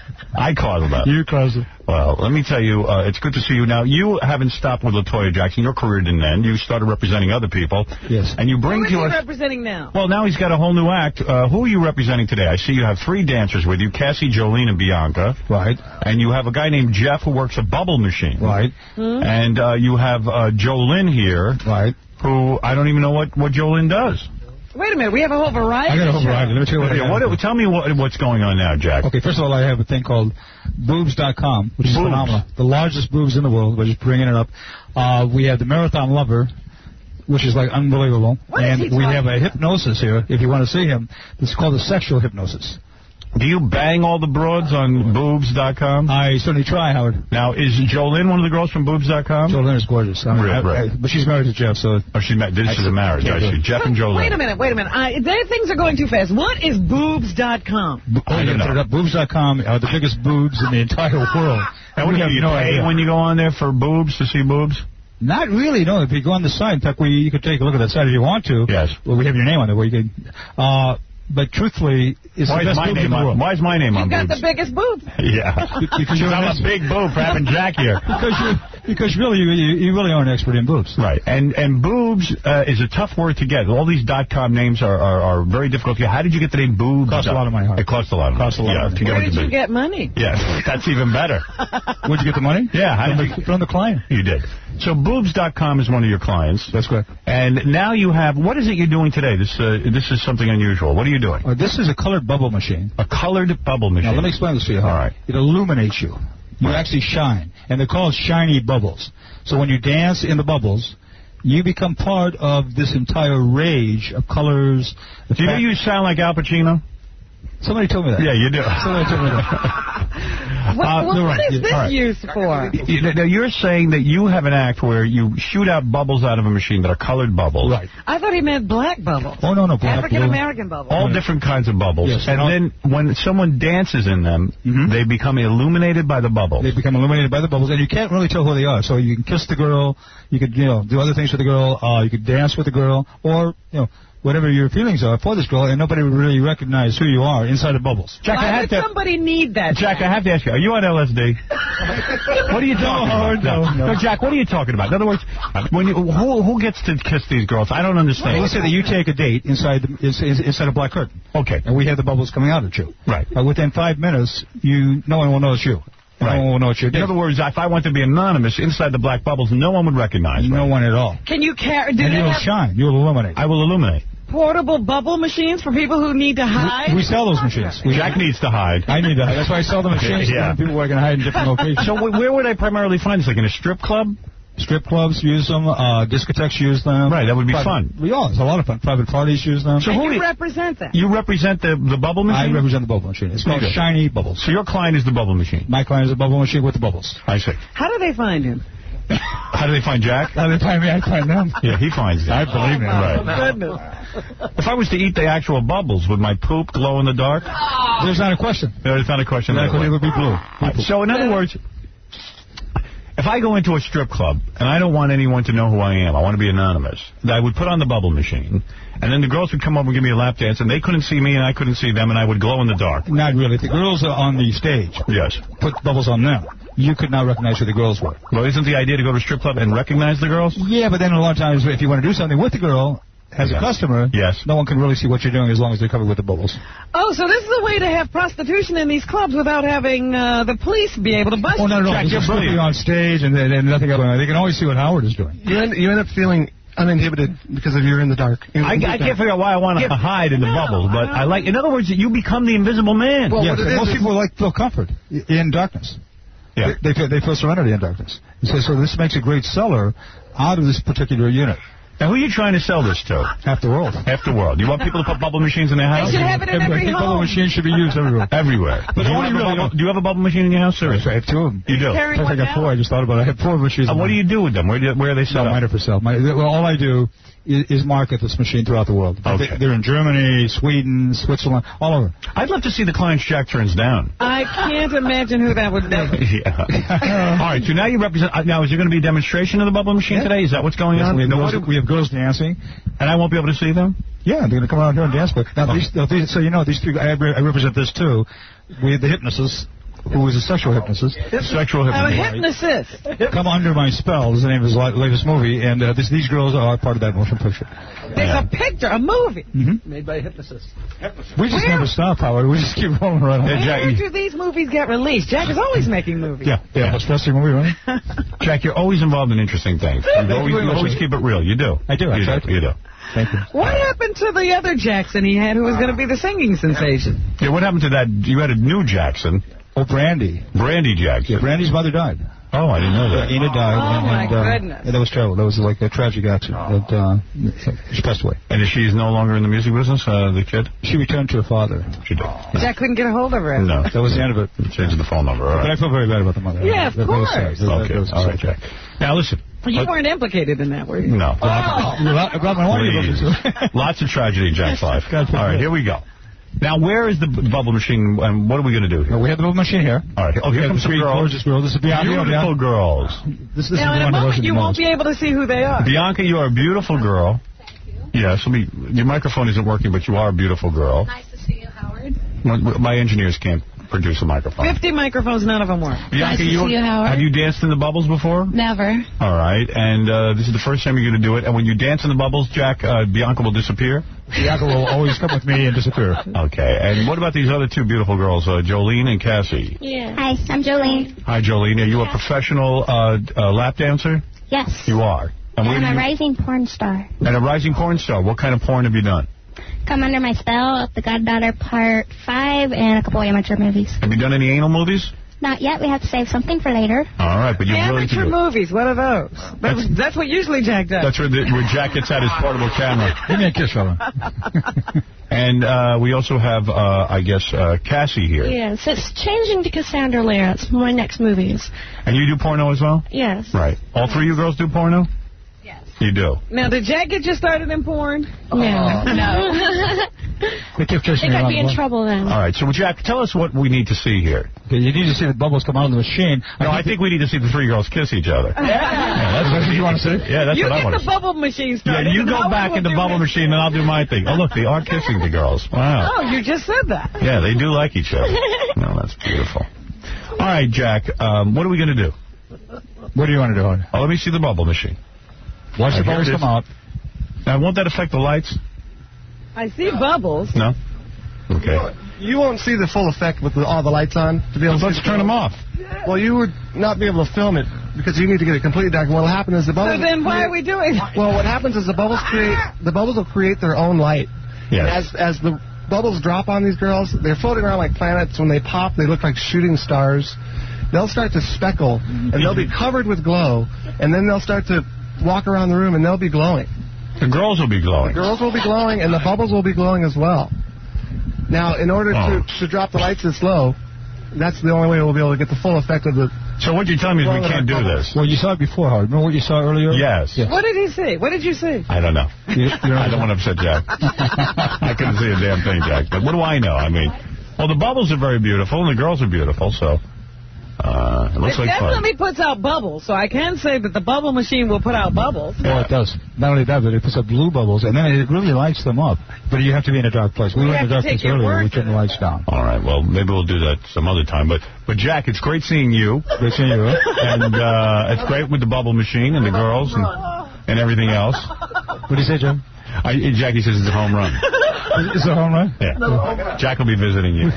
I caused that. You caused it. Well, let me tell you, uh, it's good to see you. Now, you haven't stopped with LaToya Jackson. Your career didn't end. You started representing other people. Yes. And you bring Who is to he us... representing now? Well, now he's got a whole new act. Uh, who are you representing today? I see you have three dancers with you, Cassie, Jolene, and Bianca. Right. And you have a guy named Jeff who works a bubble machine. Right. Hmm? And uh, you have uh, Jolene here. Right. Who, I don't even know what, what Jolene does. Wait a minute. We have a whole variety. I got a whole show. variety. Let me tell you what Yeah, I got. what, tell me what, what's going on now, Jack. Okay, first of all, I have a thing called boobs dot com, which is Boobs. phenomenal. The largest boobs in the world. We're just bringing it up. Uh, we have the Marathon Lover, which is like unbelievable. What is and he we talking have a hypnosis here, if you want to see him. It's called the sexual hypnosis. Do you bang all the broads on boobs dot com? I certainly try, Howard. Now, is Jolene one of the girls from boobs dot com? Jolene is gorgeous. I mean, Right, I- right. I- but she's married to Jeff, so... Oh, she's ma- this is a marriage, I see. Jeff and Jolene. Wait a minute. Wait a minute. I, their things are going too fast. What is boobs dot com? I don't know. boobs dot com are the biggest boobs in the entire world. And what we do have you no pay idea. when you go on there for boobs, to see boobs? Not really, no. If you go on the site, in fact, we, you could take a look at that site if you want to. Yes. Well, we have your name on there. Where you can, uh, but truthfully, it's Why the is best my boobs in name the on, world. why is my name You've on got boobs? the biggest boobs. Yeah. Because you're I'm an a big boob for having Jack here. because you, because really, you, you you really are an expert in boobs. Right. And and boobs uh, is a tough word to get. All these .com names are, are, are very difficult to get. How did you get the name boobs? Cost a lot of money, Howard. It costs a lot of money. Cost a lot yeah, of money. to get Where into did you business. get money? Yeah, that's even better. Where'd you get the money? Yeah, how From did you... the, from the client. You did. So boobs dot com is one of your clients. That's correct. And now you have, what is it you're doing today? This uh, this is something unusual. What are you doing? Uh, this is a colored bubble machine. A colored bubble machine. Now, let me explain this to you, Howard. All right. It illuminates you. You actually shine. And they're called shiny bubbles. So when you dance in the bubbles, you become part of this entire rage of colors. Do you know you sound like Al Pacino? Somebody told me that. Yeah, you do. Somebody told me that. What, Uh, what, no, what right. is this All right. used for? You- Now, you're saying that you have an act where you shoot out bubbles out of a machine that are colored bubbles. Right. I thought he meant black bubbles. Oh, no, no. Black, African American bubbles. All different kinds of bubbles. Yes. And All- then when someone dances in them, Mhm. they become illuminated by the bubbles. They become illuminated by the bubbles, and you can't really tell who they are. So you can kiss the girl, you could, you know, do other things with the girl, uh, you could dance with the girl, or, you know, whatever your feelings are for this girl, and nobody would really recognize who you are inside the bubbles. Jack, I Why have would to... somebody need that? Jack, I have to ask you, are you on L S D? What are you talking Howard, about? no, no. Jack, what are you talking about? In other words, when you, who, who gets to kiss these girls? I don't understand. Well, let's say that you take a date inside the, ins- ins- inside a black curtain. Okay. And we have the bubbles coming out at you. Right. Uh, within five minutes, you no one will know it's you. Right. No one will know it's your In date. other words, if I went to be anonymous inside the black bubbles, no one would recognize me. No one at all. Can you carry? Do And they you'll have shine. You'll illuminate. I will illuminate. portable bubble machines for people who need to hide? We, we sell those machines. We, Jack needs to hide. I need to hide. That's why I sell the machines. Yeah. For people who are going to hide in different locations. So wh- where would I primarily find this? Like in a strip club? Strip clubs use them. Uh, discotheques use them. Right, that would be Private, fun. Yeah, it's a lot of fun. Private parties use them. So and who you do you- represent them. You represent the, the bubble machine? I represent the bubble machine. It's called Okay. Shiny Bubbles. So your client is the bubble machine? My client is a bubble machine with the bubbles. I see. How do they find him? How do they find Jack? How do they find me? I find them. Yeah, he finds them. I believe me. Right. Goodness. If I was to eat the actual bubbles, would my poop glow in the dark? There's not a question. No, it's not a question. Not a question. It would be blue. So in other words, if I go into a strip club and I don't want anyone to know who I am, I want to be anonymous, I would put on the bubble machine, and then the girls would come over and give me a lap dance, and they couldn't see me and I couldn't see them, and I would glow in the dark. Not really. If the girls are on the stage, Yes. put bubbles on them, you could not recognize who the girls were. Well, isn't the idea to go to a strip club and recognize the girls? Yeah, but then a lot of times if you want to do something with the girl, as Yeah. a customer, yes. no one can really see what you're doing as long as they're covered with the bubbles. Oh, so this is a way to have prostitution in these clubs without having uh, the police be able to bust Oh, no, no, you. no. You're strictly on stage and, and nothing else going on. They can always see what Howard is doing. You end, you end up feeling uninhibited because of you're in the dark. I, I can't figure out why I want to hide in the bubbles, but I like, in other words, you become the invisible man. Well, yes, most people like feel comfort in darkness. Yeah. They, they, feel, they feel serenity in darkness. So, so this makes a great seller out of this particular unit. Now, who are you trying to sell this to? Half the world. Half the world. You want people to put bubble machines in their house? They should have it in every I think bubble home. machines should be used everywhere. Everywhere. But do, you only have a really bubble, do you have a bubble machine in your house, sir? Yes, I have two of them. You do? In fact, I got four. I just thought about it. I have four machines. Uh, what do you do with them? Where, do, where are they set no, up? mine are for sale. My, well, all I do is, is market this machine throughout the world. Okay. They, they're in Germany, Sweden, Switzerland, all over. I'd love to see the clients Jack turns down. I can't imagine who that would be. Yeah. All right, so now you represent... Uh, now, is there going to be a demonstration of the bubble machine yeah. today? Is that what's going yes, on? We have, no, girls, what, we have girls dancing. And I won't be able to see them? Yeah, they're going to come around here and dance. But now, okay. these, these, so you know, these three... I, I represent this, too. We have the hypnotist, who is a sexual hypnotist. Sexual hypnotist. I'm a hypnotist. Come Under My Spell is the name of his latest movie, and uh, this, these girls are part of that motion picture. There's yeah. a picture, a movie. Mm-hmm. Made by a hypnotist. We just Where? never stop, Howard. We just keep rolling right on. Where do these movies get released? Jack is always making movies. Yeah, yeah, that's the movie, right? Jack, you're always involved in interesting things. You always, you always keep it real. You do. I do. You I do. You do. Thank you. What happened to the other Jackson he had who was going to be the singing sensation? Yeah, what happened to that? You had a new Jackson. Oh, Brandy. Brandy Jackson. Yeah, Brandy's mother died. Oh, I didn't know that. Yeah, Enid died. Oh, and, my and, uh, goodness. Yeah, that was terrible. That was like a tragic accident. But, uh, she passed away. And she's no longer in the music business, uh, the kid? She returned to her father. She did. Jack couldn't get a hold of her. No. That was the end of it. Changing the phone number. All right. But I feel very bad about the mother. Yeah, of that, course. That was sad. Okay. That was All right, Jack. Now, listen. You weren't implicated in that, were you? No. Oh. About my wife. Lots of tragedy in Jack's life. All right, here we go. Now, where is the bubble machine, and what are we going to do here? Well, we have the bubble machine here. All right. Oh, here comes three girls. gorgeous girls. This is Bianca. Beautiful girls. This, this now, is in the a one moment, you won't be able to see who they are. Bianca, you are a beautiful girl. Yes, let me, your microphone isn't working, but you are a beautiful girl. Nice to see you, Howard. My, my engineers can't produce a microphone. Fifty microphones, none of them work. Bianca, nice to you, see you, Howard. Have you danced in the bubbles before? Never. All right, and uh, this is the first time you're going to do it. And when you dance in the bubbles, Jack, uh, Bianca will disappear? Bianca will always come with me and disappear. Okay, and what about these other two beautiful girls, uh, Jolene and Cassie? Yeah. Hi, I'm Jolene. Hi, Jolene. Are you a professional uh, uh, lap dancer? Yes. You are. And I'm a you... rising porn star. And a rising porn star. What kind of porn have you done? Come Under My Spell, The Goddaughter Part five, and a couple amateur movies. Have you done any anal movies? Not yet. We have to save something for later. All right, but you're willing to Amateur do it. movies, what are those? That's, that's, that's what usually Jack does. That's where, the, where Jack gets out his portable camera. Give me a kiss, fella. And uh, we also have, uh, I guess, uh, Cassie here. Yes, it's changing to Cassandra Lair. It's my next movies. And you do porno as well? Yes. Right. All three of you girls do porno? Yes. You do? Now, did Jack get you started in porn? No. No. They kept kissing I think me I'd be in around. trouble then. All right, so Jack, tell us what we need to see here. Okay, you need to see the bubbles come out of the machine. No, I think we need to see the three girls kiss each other. Yeah. Yeah, that's what you want to see? Yeah, that's you what I want to get the see. bubble machine Yeah, started. you go back in the bubble machine, and I'll do my thing. Oh, look, they are kissing the girls. Wow. Oh, you just said that. Yeah, they do like each other. No, that's beautiful. All right, Jack, um, what are we going to do? What do you want to do? Oh, let me see the bubble machine. Watch the bubbles come out. Now, won't that affect the lights? I see bubbles. No? Okay. You won't see the full effect with the, all the lights on to be able Well, to let's turn them off. Well, you would not be able to film it because you need to get it completely dark. What will happen is the bubbles... So then why are we doing it? Well, what happens is the bubbles create... The bubbles will create their own light. Yes. And as, as the bubbles drop on these girls, they're floating around like planets. When they pop, they look like shooting stars. They'll start to speckle, and they'll be covered with glow, and then they'll start to walk around the room, and they'll be glowing. The girls will be glowing. The girls will be glowing, and the bubbles will be glowing as well. Now, in order Oh. to, to drop the lights this low, that's the only way we'll be able to get the full effect of the... So what you're telling me is we can't do this? Well, you saw it before, Howard. Remember what you saw earlier? Yes. yes. What did he see? What did you see? I don't know. You, I don't want to upset Jack. I couldn't see a damn thing, Jack. But what do I know? I mean, well, the bubbles are very beautiful, and the girls are beautiful, so... Uh, it looks it like fun. definitely puts out bubbles, so I can say that the bubble machine will put out bubbles. Well, it does. Not only that, but it puts up blue bubbles, and then it really lights them up. But you have to be in a dark place. We You were in have a dark to take place your earlier. work. We turned the lights down. All right, well, maybe we'll do that some other time. But, but Jack, it's great seeing you. Great seeing you. And uh, it's great with the bubble machine and the girls and, and everything else. What do you say, Jim? I, Jackie says it's a home run. It's a home run? Yeah. Jack will be visiting you.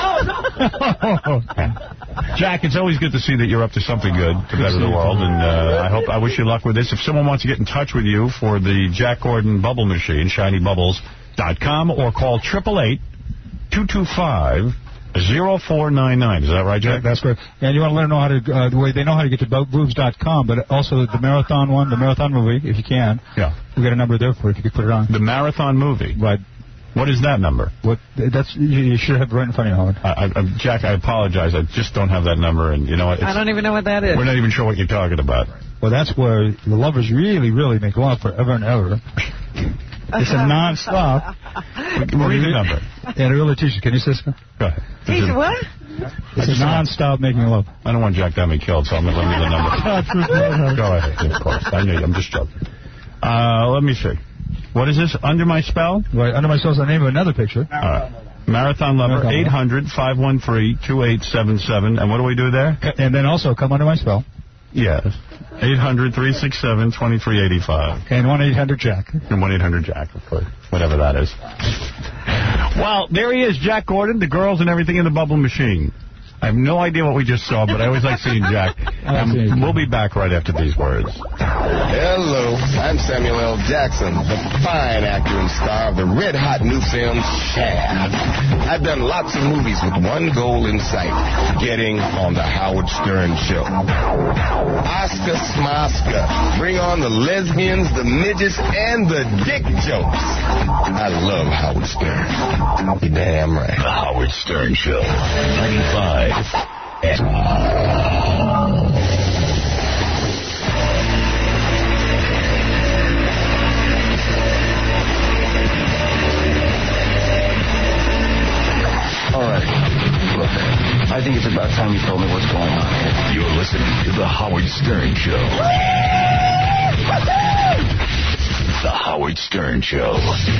Jack, it's always good to see that you're up to something good to better the world, and uh, I hope I wish you luck with this. If someone wants to get in touch with you for the Jack Gordon Bubble Machine, shiny bubbles dot com, or call triple eight, two two five, zero four nine nine. Is that right, Jack? That's correct. And you want to let them know how to, uh, the way they know how to get to boobs dot com, but also the marathon one, the marathon movie, if you can. Yeah. We got a number there for it if you could put it on. The marathon movie? Right. What is that number? What? That's you should have it right in front of you, Howard. I, I, Jack, I apologize. I just don't have that number, and you know what? I don't even know what that is. We're not even sure what you're talking about. Well, that's where the lovers really, really make love forever and ever. It's a non-stop. Read the number. Yeah, the really teacher. Can you say so? Go ahead. Teacher, what? It's a non-stop making love. I don't want Jack to have me killed, so I'm going to leave you the number. Go ahead, of course. I knew you. I'm just joking. Uh, let me see. What is this? Under My Spell? Right, Under My Spell is the name of another picture. All right. Marathon Lover, eight hundred, five one three, two eight seven seven. And what do we do there? And then also Come Under My Spell. Yes. eight hundred, three six seven, two three eight five. And one eight hundred Jack. And one eight hundred Jack, of course. Whatever that is. Well, there he is, Jack Gordon, the girls and everything in the bubble machine. I have no idea what we just saw, but I always like seeing Jack. Um, we'll be back right after these words. Hello, I'm Samuel L. Jackson, the fine actor and star of the red-hot new film Shaft. I've done lots of movies with one goal in sight, getting on the Howard Stern Show. Oscar Smoska, bring on the lesbians, the midgets, and the dick jokes. I love Howard Stern. You're damn right. The Howard Stern Show, ninety-five. All right. Look, I think it's about time you told me what's going on. You're listening to The Howard Stern Show. The Howard Stern Show.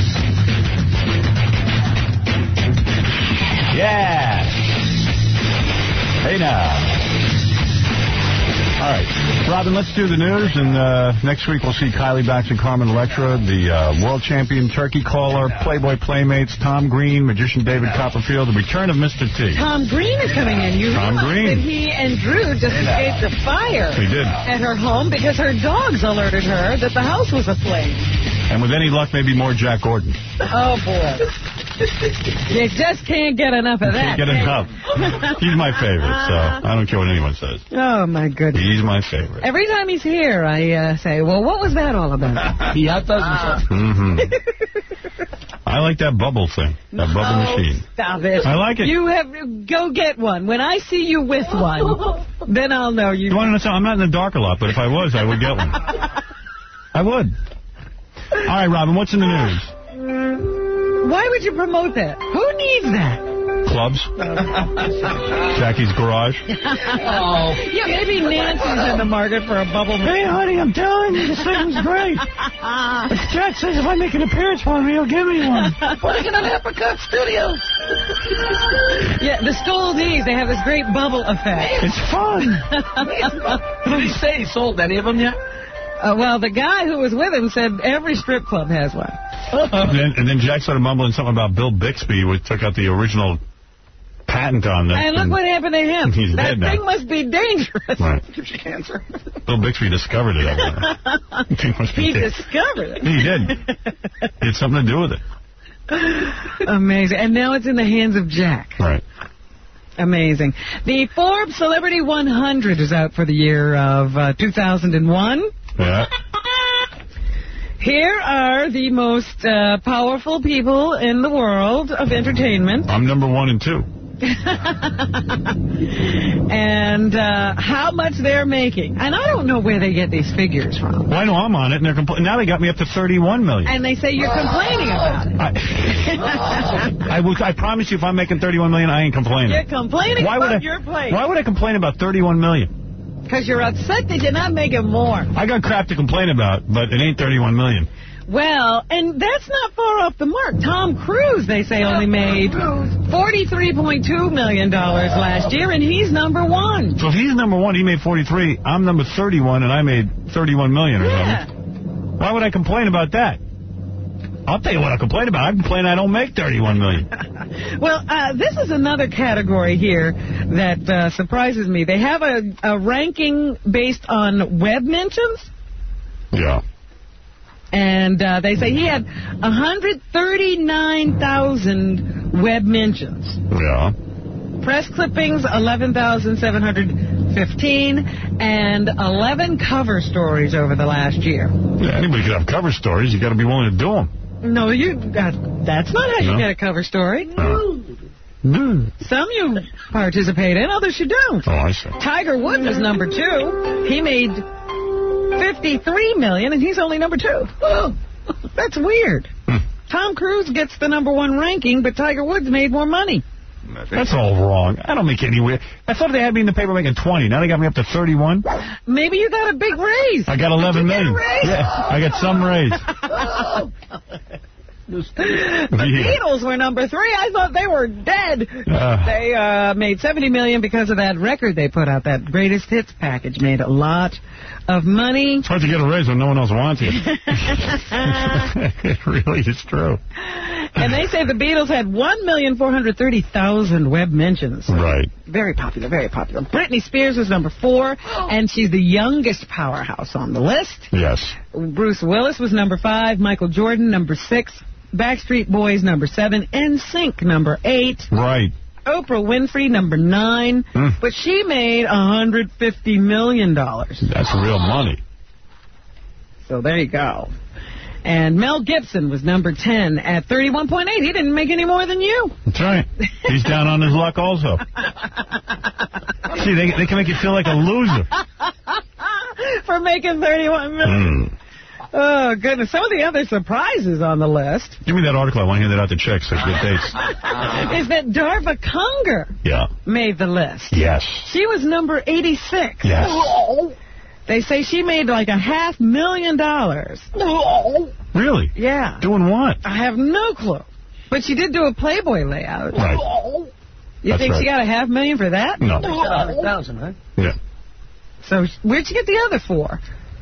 Yeah. Hey now. All right. Robin, let's do the news, and uh, next week we'll see Kylie Bax and Carmen Electra, the uh, world champion turkey caller, Playboy Playmates, Tom Green, magician David Copperfield, the return of Mister T. Tom Green is coming in. You Tom realize Green. that he and Drew just escaped a fire They did. at her home because her dogs alerted her that the house was aflame. And with any luck, maybe more Jack Gordon. Oh, boy. You just can't get enough of that. Can't get enough. He's my favorite, so I don't care what anyone says. Oh, my goodness. He's my favorite. Every time he's here, I uh, say, well, what was that all about? He outdoes himself. Mm-hmm. I like that bubble thing, that bubble Oh, machine. stop it. I like it. You have go get one. When I see you with one, then I'll know you. You want to know something? I'm not in the dark a lot, but if I was, I would get one. I would. All right, Robin, what's in the news? Why would you promote that? Who needs that? Clubs. Jackie's garage. Oh. Yeah, maybe Nancy's in the market for a bubble. Hey, honey, I'm telling you, this thing's great. Jack says if I make an appearance for him, he'll give me one. Working on Apricot Studios. Yeah, the Stoldies, they have this great bubble effect. It's fun. Did he say he sold any of them yet? Uh, well, the guy who was with him said every strip club has one. And then, and then Jack started mumbling something about Bill Bixby, which took out the original patent on that. And look what happened to him. He's that dead now. thing must be dangerous. Right. Gives you cancer. Bill Bixby discovered it. I think it must be He dead. discovered it. He did. It had something to do with it. Amazing. And now it's in the hands of Jack. Right. Amazing. The Forbes Celebrity one hundred is out for the year of uh, two thousand one. Yeah. Here are the most uh, powerful people in the world of entertainment. I'm number one and two. And uh, how much they're making. And I don't know where they get these figures from. Well, I know I'm on it, and they're compl- now they got me up to thirty-one million. And they say you're complaining about it. I, I, will, I promise you, if I'm making thirty-one million, I ain't complaining. You're complaining why about would I, your plate. Why would I complain about thirty-one million? Because you're upset that you're not making more. I got crap to complain about, but it ain't thirty-one million. Well, and that's not far off the mark. Tom Cruise, they say, only made forty-three point two million dollars last year, and he's number one. So if he's number one, he made forty-three. I'm number thirty-one, and I made thirty-one million or yeah. something. Why would I complain about that? I'll tell you what I complain about. I complain I don't make thirty-one million dollars. Well, uh, this is another category here that uh, surprises me. They have a, a ranking based on web mentions. Yeah. And uh, they say he had one hundred thirty-nine thousand web mentions. Yeah. Press clippings, eleven thousand seven hundred fifteen, and eleven cover stories over the last year. Yeah, anybody could have cover stories. You got to be willing to do them. No, you. Uh, that's not how No? you get a cover story. No. No. Some you participate in, others you don't. Oh, I see. Tiger Woods is number two. He made fifty-three million dollars, and he's only number two. That's weird. Hmm. Tom Cruise gets the number one ranking, but Tiger Woods made more money. That's all wrong. I don't make any way. I thought they had me in the paper making twenty. Now they got me up to thirty-one. Maybe you got a big raise. I got eleven million. Yeah, I got some raise. The Beatles were number three. I thought they were dead. Uh. They uh, made seventy million dollars because of that record they put out. That greatest hits package made a lot of money. It's hard to get a raise when no one else wants you. It really is true. And they say the Beatles had one million four hundred thirty thousand web mentions. Right. Very popular, very popular. Britney Spears was number four, and she's the youngest powerhouse on the list. Yes. Bruce Willis was number five, Michael Jordan number six, Backstreet Boys number seven, N Sync number eight. Right. Oprah Winfrey number nine, Mm. but she made one hundred fifty million dollars. That's real money. So there you go. And Mel Gibson was number ten at thirty-one point eight. He didn't make any more than you. That's right. He's down on his luck also. See, they, they can make you feel like a loser. For making thirty-one million dollars. Mm. Oh, goodness. Some of the other surprises on the list Give me that article. I want to hand it out to chicks. Like good dates. is that Darva Conger Yeah. made the list. Yes. She was number eighty-six. Yes. They say she made like a half million dollars. Really? Yeah. Doing what? I have no clue. But she did do a Playboy layout. Right. You That's think right. she got a half million for that? No. one hundred thousand, huh? Yeah. So where'd you get the other four?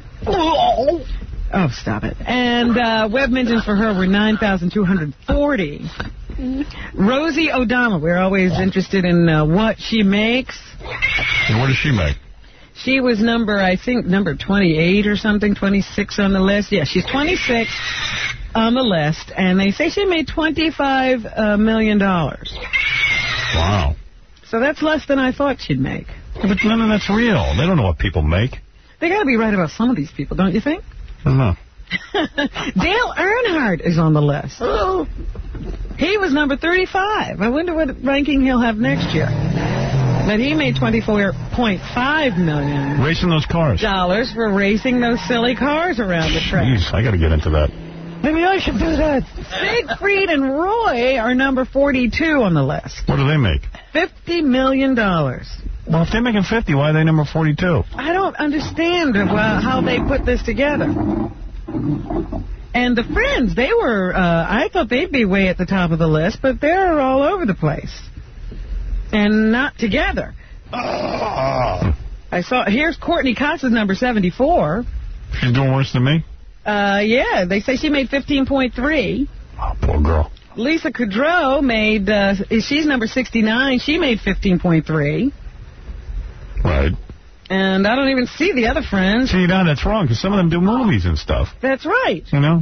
Oh, stop it. And uh, web mentions for her were nine thousand two hundred forty. Rosie O'Donnell, we're always interested in uh, what she makes. And what does she make? She was number, I think, number twenty-eight or something, twenty-six on the list. Yeah, she's twenty-six on the list, and they say she made twenty-five uh, million dollars. Wow. So that's less than I thought she'd make. Yeah, but none of that's real. They don't know what people make. They got to be right about some of these people, don't you think? I don't know. Dale Earnhardt is on the list. He was number thirty-five. I wonder what ranking he'll have next year. But he made twenty-four point five million dollars. Racing those cars. Dollars for racing those silly cars around the track. Jeez, I got to get into that. Maybe I should do that. Siegfried and Roy are number forty-two on the list. What do they make? fifty million dollars. Well, if they're making fifty, why are they number forty-two? I don't understand uh, how they put this together. And the Friends, they were, uh, I thought they'd be way at the top of the list, but they're all over the place. And not together. Uh, I saw, here's Courtney Cox is number seventy-four. She's doing worse than me? Uh, yeah, they say she made fifteen point three. Oh, poor girl. Lisa Kudrow made, uh, she's number sixty-nine. She made fifteen point three. Right. And I don't even see the other Friends. See, now that's wrong, because some of them do movies and stuff. That's right. You know?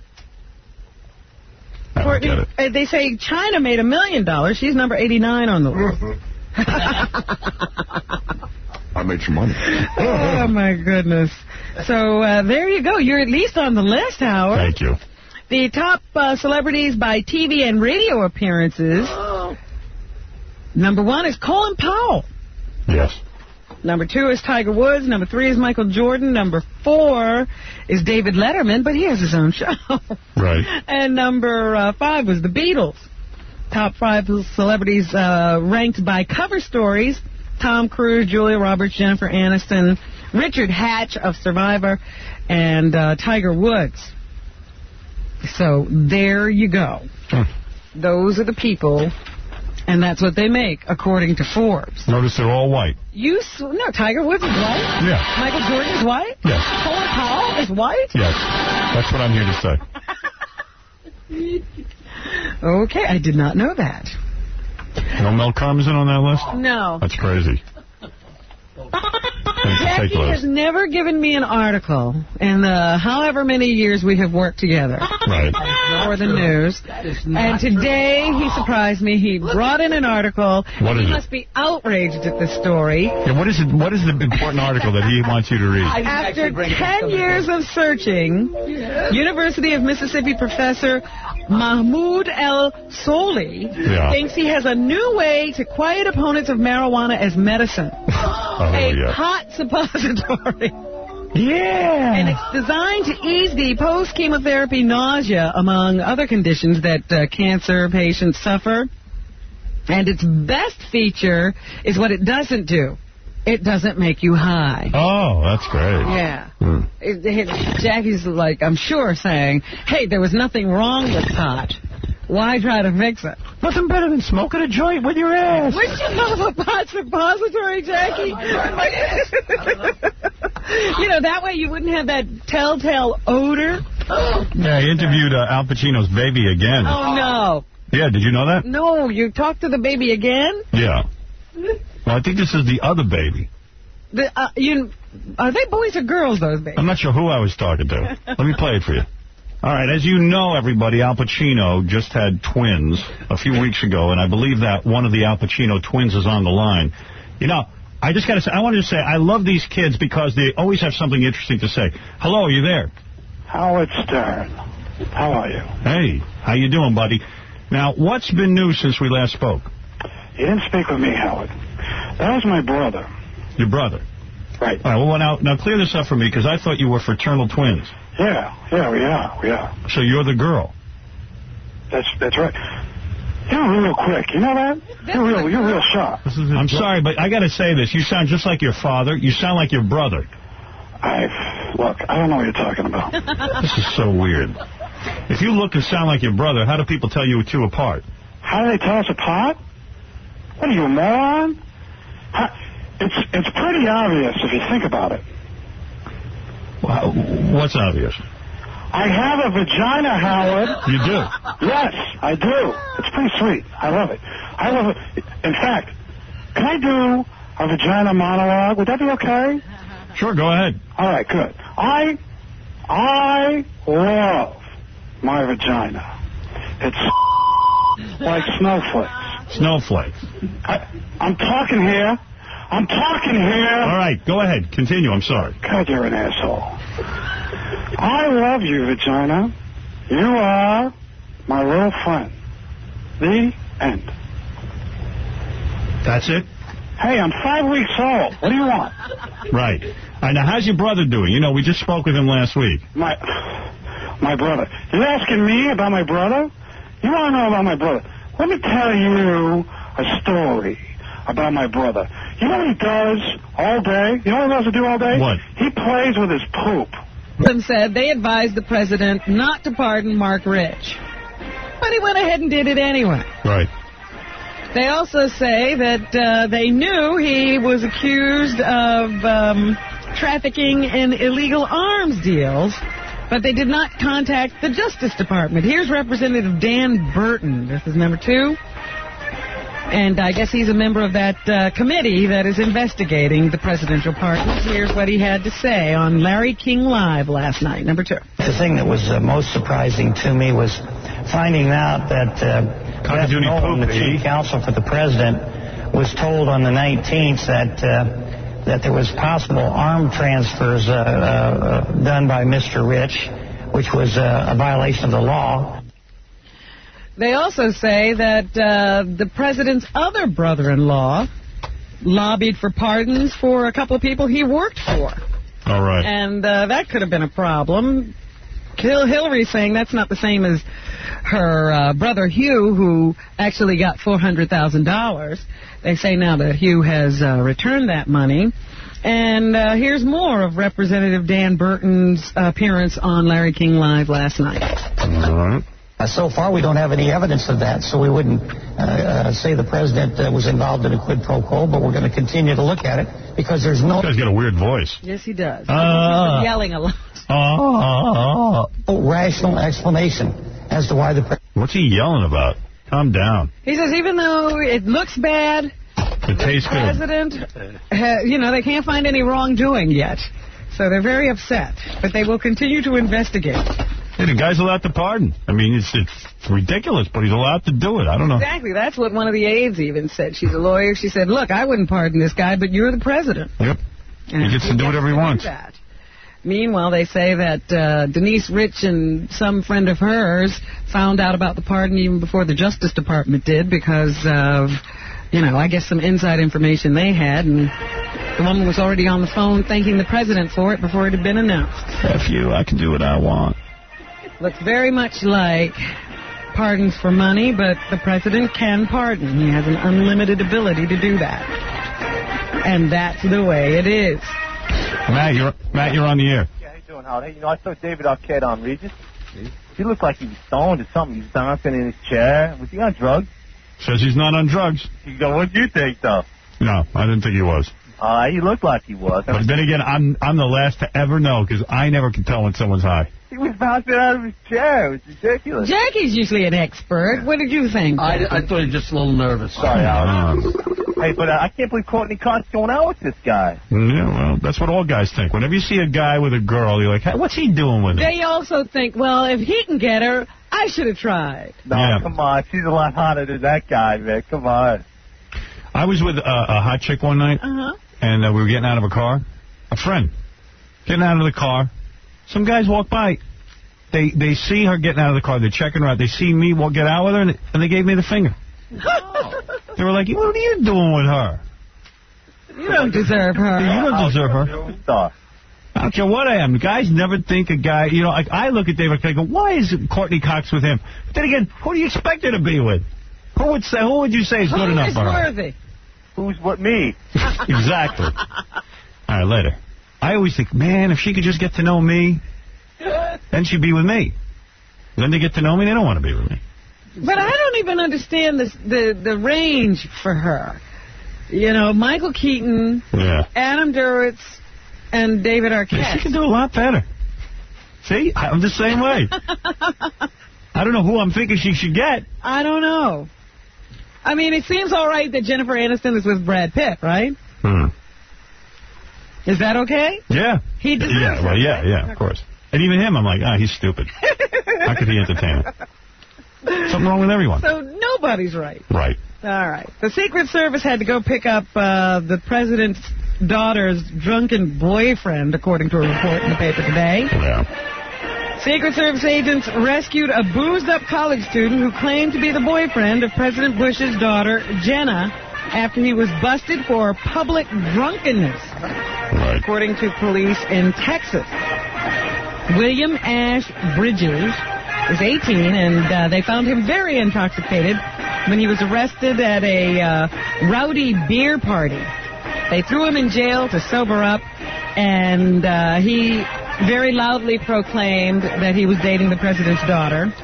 I don't Courtney, get it. uh, they say China made a million dollars. She's number eighty-nine on the list. I made some money. Oh, my goodness. So uh, there you go. You're at least on the list, Howard. Thank you. The top uh, celebrities by T V and radio appearances. Number one is Colin Powell. Yes. Number two is Tiger Woods. Number three is Michael Jordan. Number four is David Letterman, but he has his own show. Right. And number uh, five was the Beatles. Top five celebrities uh, ranked by cover stories. Tom Cruise, Julia Roberts, Jennifer Aniston, Richard Hatch of Survivor, and uh, Tiger Woods. So there you go. Hmm. Those are the people, and that's what they make, according to Forbes. Notice they're all white. You s No, Tiger Woods is white? Yeah. Michael Jordan is white? Yes. Colin Powell is white? Yes. That's what I'm here to say. Okay, I did not know that. No Mel Karmazin on that list? No. That's crazy. Jackie has never given me an article in the however many years we have worked together. Right. For the news. And today he surprised me. He brought in an article. What is he it? must be outraged at this story. Yeah, what is it? What is the important article that he wants you to read? After ten years of searching, University of Mississippi professor Mahmoud El-Soli Yeah. thinks he has a new way to quiet opponents of marijuana as medicine. Oh, a yeah. hot suppository. Yeah. And it's designed to ease the post-chemotherapy nausea, among other conditions that uh, cancer patients suffer. And its best feature is what it doesn't do. It doesn't make you high. Oh, that's great. Yeah. Hmm. It, it, Jackie's like, I'm sure, saying, hey, there was nothing wrong with pot. Why try to fix it? Nothing better than smoking a joint with your ass. Wish you have a pot suppository, Jackie. You know, that way you wouldn't have that telltale odor. Yeah, he interviewed uh, Al Pacino's baby again. Oh, no. Yeah, did you know that? No, you talked to the baby again? Yeah. Well, I think this is the other baby. The, uh, you, are they boys or girls, those babies? I'm not sure who I was talking to. Let me play it for you. All right, as you know, everybody, Al Pacino just had twins a few weeks ago, and I believe that one of the Al Pacino twins is on the line. You know, I just got to say, I wanted to say, I love these kids because they always have something interesting to say. Hello, are you there? Howard Stern. How are you? Hey, how you doing, buddy? Now, what's been new since we last spoke? You didn't speak with me, Howard. That was my brother. Your brother? Right. All right, well, now, now clear this up for me, because I thought you were fraternal twins. Yeah, yeah, we are, we are. So you're the girl? That's that's right. You're real quick, you know that? You're real, you're real sharp. I'm sorry, but I got to say this. You sound just like your father. You sound like your brother. I, look, I don't know what you're talking about. This is so weird. If you look and sound like your brother, how do people tell you two apart? How do they tell us apart? What are you, a moron? How, it's, it's pretty obvious if you think about it. Well, what's obvious? I have a vagina, Howard. You do? Yes, I do. It's pretty sweet. I love it. I love it. In fact, can I do a vagina monologue? Would that be okay? Sure, go ahead. All right, good. I, I love my vagina. It's like snowflakes. Snowflakes. I, I'm talking here. I'm talking here. All right, go ahead. Continue. I'm sorry. God, you're an asshole. I love you, vagina. You are my little friend. The end. That's it? Hey, I'm five weeks old. What do you want? Right. All right, now, how's your brother doing? You know, we just spoke with him last week. My my brother. You're asking me about my brother? You want to know about my brother? Let me tell you a story about my brother. You know what he does all day? You know what he loves to do all day? What? He plays with his poop. Them said they advised the president not to pardon Mark Rich. But he went ahead and did it anyway. Right. They also say that uh, they knew he was accused of um, trafficking in illegal arms deals, but they did not contact the Justice Department. Here's Representative Dan Burton. This is number two. And I guess he's a member of that uh, committee that is investigating the presidential pardons. Here's what he had to say on Larry King Live last night. Number two. The thing that was uh, most surprising to me was finding out that uh, Beth Nolan, the chief counsel for the president, was told on the nineteenth that uh, that there was possible arm transfers uh, uh, done by Mister Rich, which was uh, a violation of the law. They also say that uh, the president's other brother-in-law lobbied for pardons for a couple of people he worked for. All right. And uh, that could have been a problem. Hill Hillary's saying that's not the same as her uh, brother Hugh, who actually got four hundred thousand dollars. They say now that Hugh has uh, returned that money. And uh, here's more of Representative Dan Burton's appearance on Larry King Live last night. All right. Uh, so far, we don't have any evidence of that, so we wouldn't uh, uh, say the president uh, was involved in a quid pro quo, but we're going to continue to look at it because there's no... This guy's got a weird voice. Yes, he does. Uh, He's yelling a lot. Uh, rational explanation. as to why the president... What's he yelling about? Calm down. He says even though it looks bad, it tastes the president, ha, you know, they can't find any wrongdoing yet. So they're very upset. But they will continue to investigate. Hey, the guy's allowed to pardon. I mean, it's, it's ridiculous, but he's allowed to do it. I don't know. Exactly. That's what one of the aides even said. She's a lawyer. She said, look, I wouldn't pardon this guy, but you're the president. Yep. And he gets to do whatever he wants. That. Meanwhile, they say that uh, Denise Rich and some friend of hers found out about the pardon even before the Justice Department did because of, you know, I guess some inside information they had. And the woman was already on the phone thanking the president for it before it had been announced. F you, I can do what I want. Looks very much like pardons for money, but the president can pardon. He has an unlimited ability to do that. And that's the way it is. Matt, you're Matt, you're on the air. Yeah, how you doing, Howard? Hey, you know, I saw David Arquette on Regis. He looked like he was stoned or something. He was dancing in his chair. Was he on drugs? Says he's not on drugs. You go, what do you think, though? No, I didn't think he was. Uh, he looked like he was. But then again, I'm I'm the last to ever know because I never can tell when someone's high. He was bouncing out of his chair. It was ridiculous. Jackie's usually an expert. What did you think? I, I thought he was just a little nervous. Sorry, Howard. Hey, but uh, I can't believe Courtney Cox going out with this guy. Yeah, well, that's what all guys think. Whenever you see a guy with a girl, you're like, hey, what's he doing with her? They also think, well, if he can get her, I should have tried. No, yeah. Come on. She's a lot hotter than that guy, man. Come on. I was with uh, a hot chick one night, uh-huh. and uh, we were getting out of a car. A friend. Getting out of the car. Some guys walk by. They they see her getting out of the car. They're checking her out. They see me walk, get out with her, and, and they gave me the finger. Oh. They were like, what are you doing with her? You don't deserve her. You don't deserve her. I don't care what I am. Guys never think a guy, you know, like I look at David and go, why is Courtney Cox with him? But then again, who do you expect her to be with? Who would say? Who would you say is good who enough is for her? worthy? Who's what, me? Exactly. All right, later. I always think, man, if she could just get to know me, then she'd be with me. Then they get to know me, they don't want to be with me. But I don't even understand this, the the range for her. You know, Michael Keaton, yeah. Adam Duritz, and David Arquette. Yeah, she can do a lot better. See, I'm the same way. I don't know who I'm thinking she should get. I don't know. I mean, it seems all right that Jennifer Aniston is with Brad Pitt, right? Hmm. Is that okay? Yeah. He deserves Yeah, well, yeah, yeah, of course. And even him, I'm like, ah, he's stupid. How could he entertain it? Something wrong with everyone. So nobody's right. Right. All right. The Secret Service had to go pick up uh, the president's daughter's drunken boyfriend, according to a report in the paper today. Yeah. Secret Service agents rescued a boozed-up college student who claimed to be the boyfriend of President Bush's daughter, Jenna, after he was busted for public drunkenness, right. according to police in Texas. William Ash Bridges is eighteen, and uh, they found him very intoxicated when he was arrested at a uh, rowdy beer party. They threw him in jail to sober up, and uh, he very loudly proclaimed that he was dating the president's daughter,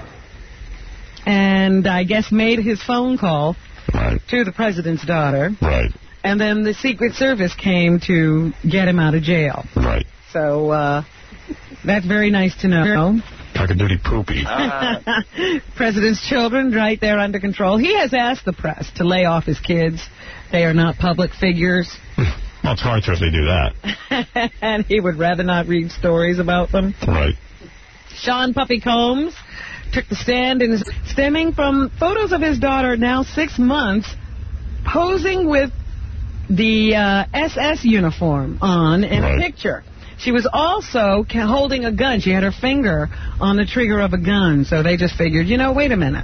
and I guess made his phone call right. to the president's daughter. Right. And then the Secret Service came to get him out of jail. Right. So uh, that's very nice to know. Cock-a-doodie poopy. Uh. President's children right there under control. He has asked the press to lay off his kids. They are not public figures. Well, it's hard to if they do that. And he would rather not read stories about them. Right. Sean Puffy Combs took the stand in his, stemming from photos of his daughter, now six months, posing with the uh, S S uniform on in right. a picture. She was also holding a gun. She had her finger on the trigger of a gun. So they just figured, you know, wait a minute.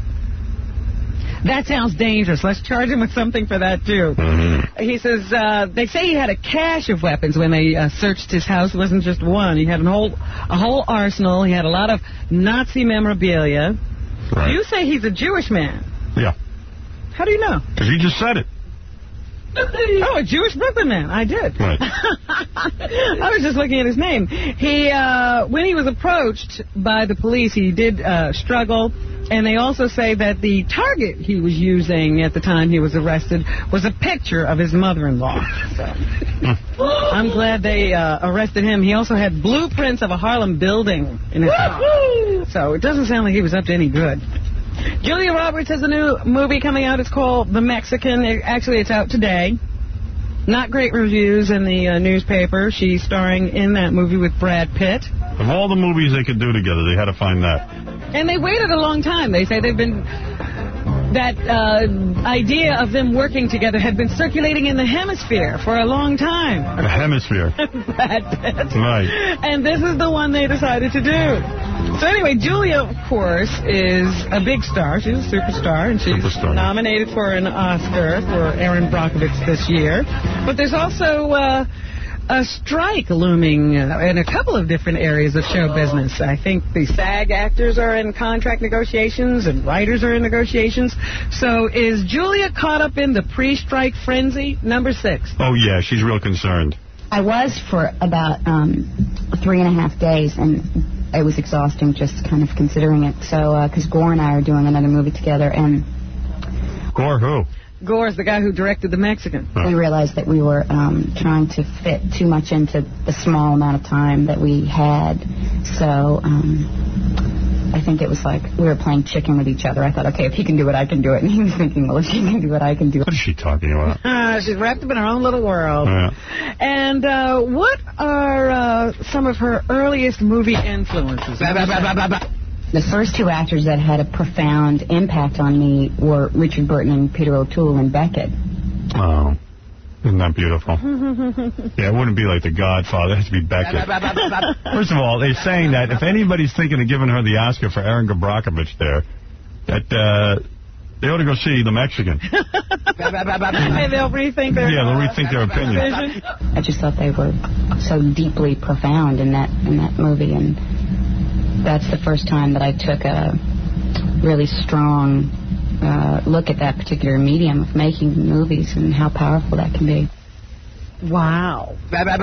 That sounds dangerous. Let's charge him with something for that, too. Mm-hmm. He says, uh, they say he had a cache of weapons when they uh, searched his house. It wasn't just one. He had a whole, a whole arsenal. He had a lot of Nazi memorabilia. Right. You say he's a Jewish man. Yeah. How do you know? Because you just said it. Oh, a Jewish Brooklyn man. I did. Right. I was just looking at his name. He, uh, when he was approached by the police, he did uh, struggle, And they also say that the target he was using at the time he was arrested was a picture of his mother-in-law. So, I'm glad they uh, arrested him. He also had blueprints of a Harlem building in his car. So it doesn't sound like he was up to any good. Julia Roberts has a new movie coming out. It's called The Mexican. It, actually, it's out today. Not great reviews in the uh, newspaper. She's starring in that movie with Brad Pitt. Of all the movies they could do together, they had to find that. And they waited a long time. They say they've been... That uh, idea of them working together had been circulating in the hemisphere for a long time. The hemisphere. Brad Pitt. Right. And this is the one they decided to do. So anyway, Julia, of course, is a big star. She's a superstar, and she's superstar. nominated for an Oscar for Erin Brockovich this year. But there's also... Uh, a strike looming uh, in a couple of different areas of show business. I think the SAG actors are in contract negotiations and writers are in negotiations. So is Julia caught up in the pre-strike frenzy? Number six. Oh, yeah, she's real concerned. I was for about um, three and a half days, and it was exhausting just kind of considering it. So, because uh, Gore and I are doing another movie together, and... Gore who? Gore's the guy who directed The Mexican. We realized that we were um, trying to fit too much into the small amount of time that we had. So um, I think it was like we were playing chicken with each other. I thought, okay, if he can do it, I can do it. And he was thinking, well, if she can do it, I can do it. What is she talking about? Uh, she's wrapped up in her own little world. Yeah. And uh, what are uh, some of her earliest movie influences? The first two actors that had a profound impact on me were Richard Burton and Peter O'Toole and Beckett. Oh, isn't that beautiful? Yeah, it wouldn't be like The Godfather. It has to be Beckett. First of all, they're saying that if anybody's thinking of giving her the Oscar for Erin Brockovich there, that uh, they ought to go see The Mexican. And they'll rethink their Yeah, they'll rethink their opinion. I just thought they were so deeply profound in that in that movie, and that's the first time that I took a really strong uh, look at that particular medium of making movies and how powerful that can be. Wow.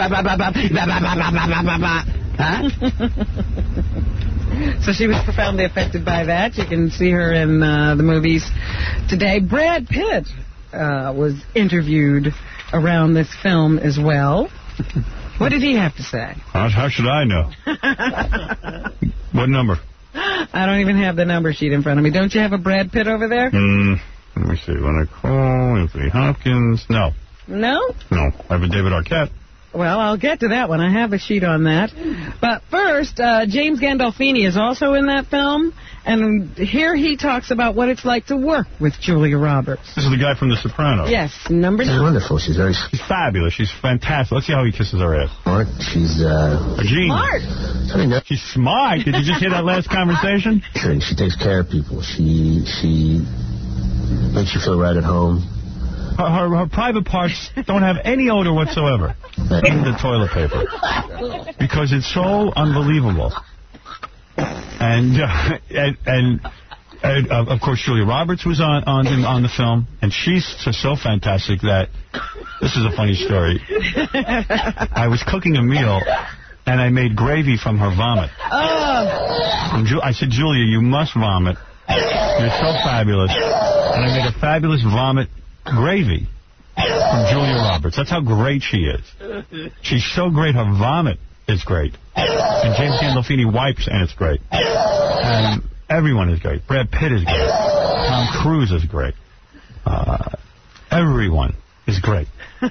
So she was profoundly affected by that. You can see her in uh, the movies today. Brad Pitt uh, was interviewed around this film as well. What did he have to say? How, how should I know? What number? I don't even have the number sheet in front of me. Don't you have a Brad Pitt over there? Mm, let me see. When I call Anthony Hopkins. No. No? No. I have a David Arquette. Well, I'll get to that one. I have a sheet on that. But first, uh, James Gandolfini is also in that film. And here he talks about what it's like to work with Julia Roberts. This is the guy from The Sopranos. Yes, number nine. She's wonderful. She's very... She's fabulous. She's fantastic. Let's see how he kisses her ass. Smart. She's, uh... A genius. Smart. She's smart. Did you just hear that last conversation? She takes care of people. She, she makes you feel right at home. Her, her, her private parts don't have any odor whatsoever in the toilet paper. Because it's so unbelievable. And, uh, and, and, and uh, of course, Julia Roberts was on on, in, on the film, and she's just so fantastic that, this is a funny story. I was cooking a meal, and I made gravy from her vomit. Oh. And Ju I said, Julia, you must vomit. You're so fabulous. And I made a fabulous vomit gravy from Julia Roberts. That's how great she is. She's so great, her vomit is great. And James Gandolfini wipes, and it's great. And everyone is great. Brad Pitt is great. Tom Cruise is great. Uh, everyone is great.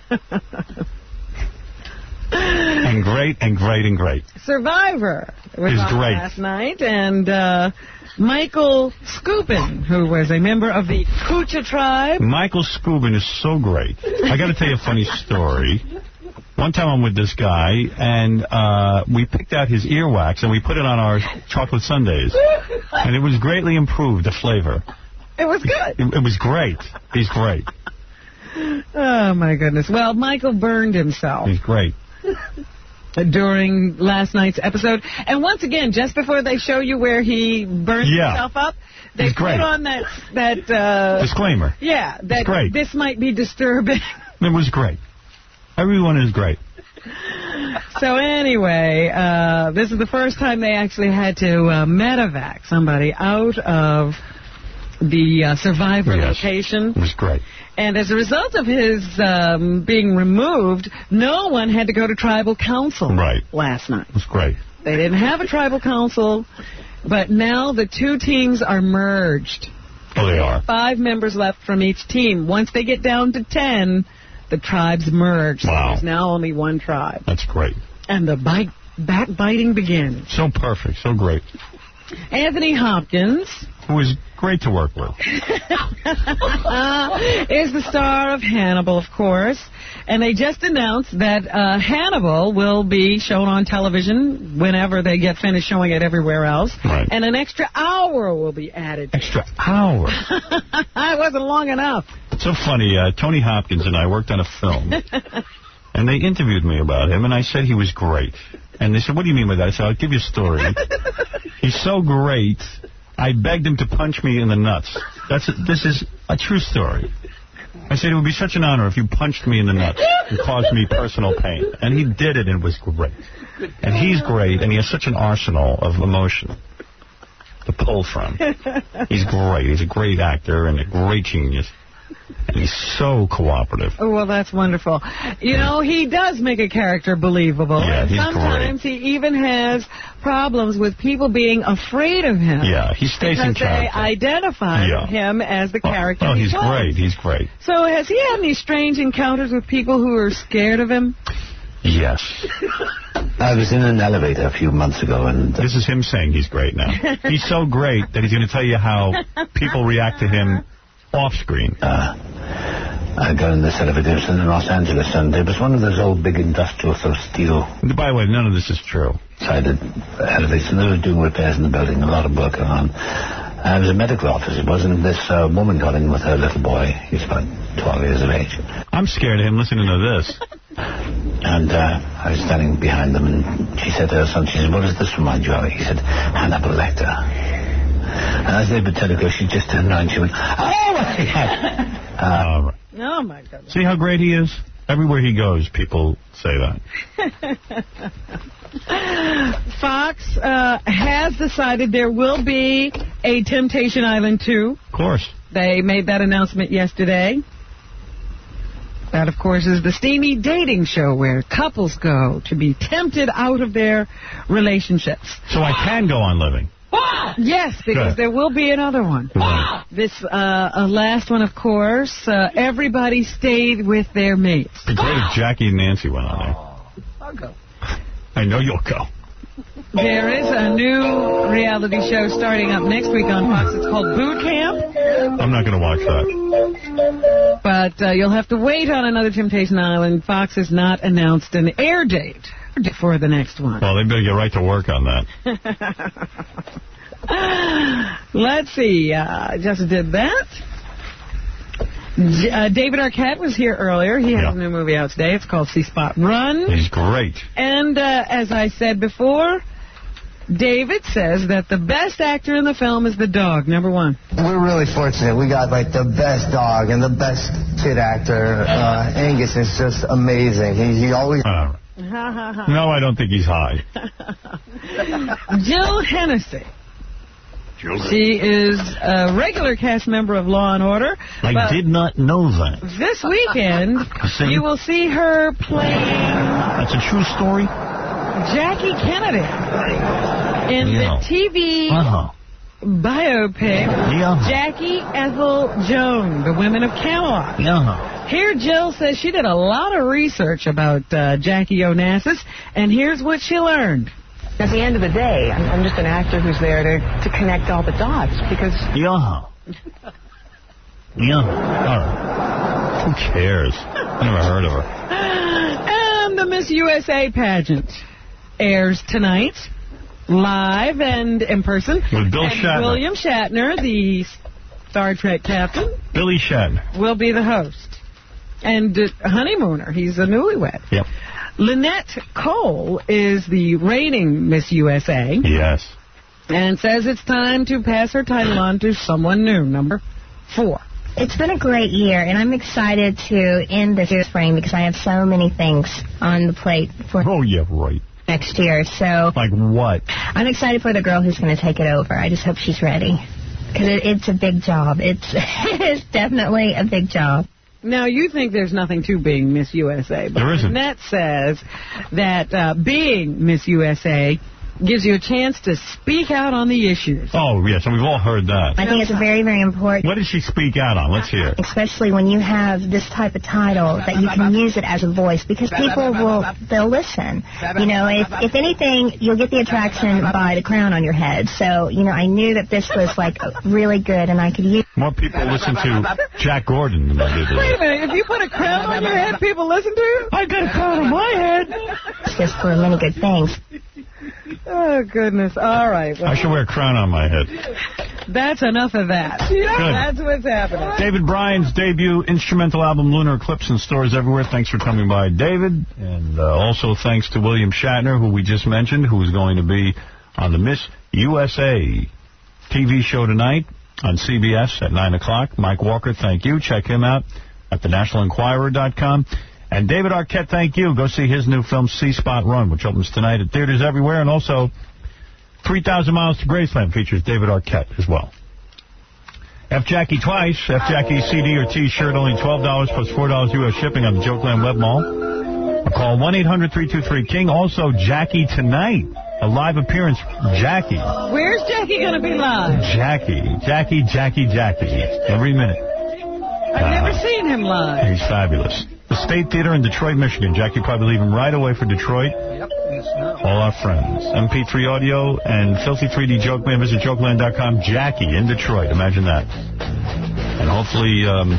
And great, and great, and great. Survivor was is on great. last night, and uh, Michael Scubin, who was a member of the Kucha tribe. Michael Scubin is so great. I got to tell you a funny story. One time I'm with this guy, and uh, we picked out his earwax, and we put it on our chocolate sundaes. And it was greatly improved, the flavor. It was good. It, it was great. He's great. Oh, my goodness. Well, Michael burned himself. He's great. During last night's episode. And once again, just before they show you where he burned yeah. himself up, they He's put great. on that... that uh, disclaimer. Yeah, that great. This might be disturbing. It was great. Everyone is great. So anyway, uh, this is the first time they actually had to uh, medevac somebody out of the uh, survivor yes. location. It was great. And as a result of his um, being removed, no one had to go to tribal council right. last night. It was great. They didn't have a tribal council, but now the two teams are merged. Oh, they are. Five members left from each team. Once they get down to ten, the tribes merge. Wow. So there's now only one tribe. That's great. And the bite, backbiting begins. So perfect. So great. Anthony Hopkins, who is great to work with, is the star of Hannibal, of course. And they just announced that uh, Hannibal will be shown on television whenever they get finished showing it everywhere else. Right. And an extra hour will be added. Extra hour? It wasn't long enough. It's so funny. Uh, Tony Hopkins and I worked on a film. And they interviewed me about him, and I said he was great. And they said, what do you mean by that? I said, I'll give you a story. He's so great, I begged him to punch me in the nuts. That's a, This is a true story. I said, it would be such an honor if you punched me in the nuts and caused me personal pain. And he did it, and it was great. And he's great, and he has such an arsenal of emotion to pull from. He's great. He's a great actor and a great genius. And he's so cooperative. Oh, well, that's wonderful. You know, he does make a character believable. Yeah, and he's sometimes great. he even has problems with people being afraid of him. Yeah, he stays in character. Because they identify yeah. him as the character Oh, he he's was. great. He's great. So has he had any strange encounters with people who are scared of him? Yes. I was in an elevator a few months ago, and... Uh, this is him saying he's great now. He's so great that he's going to tell you how people react to him off-screen. Uh, I got in this elevator in Los Angeles, and it was one of those old big industrial sort of steel... By the way, none of this is true. ...sided elevators, and they were doing repairs in the building, a lot of work going on. Uh, it was a medical office, it was, and this uh, woman got in with her little boy. He was about twelve years of age. I'm scared of him listening to this. And uh, I was standing behind them, and she said to her son, she said, what does this remind you of? He said, Hannibal Lecter. And as they would tell her go, she just turned around and she went, oh, my God. Uh, right. Oh, my goodness. See how great he is? Everywhere he goes, people say that. Fox uh, has decided there will be a Temptation Island two. Of course. They made that announcement yesterday. That, of course, is the steamy dating show where couples go to be tempted out of their relationships. So I can go on living. Yes, because Good. there will be another one. Right. This uh, uh, last one, of course, uh, everybody stayed with their mates. It'd be great if Jackie and Nancy went on there. I'll go. I know you'll go. There is a new reality show starting up next week on Fox. It's called Boot Camp. I'm not going to watch that. But uh, you'll have to wait on another Temptation Island. Fox has not announced an air date for the next one. Well, they better get right to work on that. Let's see. I uh, just did that. Uh, David Arquette was here earlier. He has yeah. a new movie out today. It's called See Spot Run. He's great. And uh, as I said before, David says that the best actor in the film is the dog, number one. We're really fortunate. We got, like, the best dog and the best kid actor. Uh, Angus is just amazing. He, he always... Uh, no, I don't think he's high. Jill Hennessy. She is a regular cast member of Law and Order. I did not know that. This weekend, see? you will see her playing... That's a true story? Jackie Kennedy in yeah. the T V uh-huh. biopic yeah. Jackie Ethel Joan, The Women of Camelot. Yeah. Here, Jill says she did a lot of research about uh, Jackie Onassis, and here's what she learned. At the end of the day, I'm, I'm just an actor who's there to, to connect all the dots, because... Yeah. Yeah. All right. Who cares? I never heard of her. And the Miss U S A pageant airs tonight, live and in person. With Bill and Shatner. William Shatner, the Star Trek captain, Billy Shatner, will be the host. And uh, Honeymooner, he's a newlywed. Yep. Lynette Cole is the reigning Miss U S A. Yes. And says it's time to pass her title on to someone new, number four. It's been a great year, and I'm excited to end this year spring because I have so many things on the plate for oh, yeah, right. next year. So, like what? I'm excited for the girl who's going to take it over. I just hope she's ready because it, it's a big job. It's, it's definitely a big job. Now, you think there's nothing to being Miss U S A, but there isn't. Annette says that uh, being Miss U S A gives you a chance to speak out on the issues. Oh, yes, and we've all heard that. I think it's very, very important. What did she speak out on? Let's hear. Especially when you have this type of title, that you can use it as a voice, because people will, they'll listen. You know, if, if anything, you'll get the attraction by the crown on your head. So, you know, I knew that this was, like, really good, and I could use more people listen to Jack Gordon than they did. Wait a minute, if you put a crown on your head, people listen to you? I got a crown on my head. It's just for many good things. Oh, goodness. All right. Well, I should wear a crown on my head. That's enough of that. Yeah, good. That's what's happening. David Bryan's debut instrumental album, Lunar Eclipse, in stores everywhere. Thanks for coming by, David. And uh, also thanks to William Shatner, who we just mentioned, who is going to be on the Miss U S A T V show tonight on C B S at nine o'clock. Mike Walker, thank you. Check him out at the national enquirer dot com. And David Arquette, thank you. Go see his new film, C-Spot Run, which opens tonight at theaters everywhere. And also, three thousand Miles to Graceland features David Arquette as well. F. Jackie twice. F. Jackie C D or T-shirt, only twelve dollars plus four dollars U S shipping on the Jokeland Web Mall. Or call one eight hundred three two three King. Also, Jackie tonight. A live appearance, Jackie. Where's Jackie going to be live? Jackie. Jackie, Jackie, Jackie. Every minute. I've uh, never seen him live. He's fabulous. The State Theater in Detroit, Michigan. Jackie probably leaving right away for Detroit. Yep. All our friends. M P three Audio and Filthy three D Jokeman. Visit Jokeland dot com. Jackie in Detroit. Imagine that. And hopefully, um...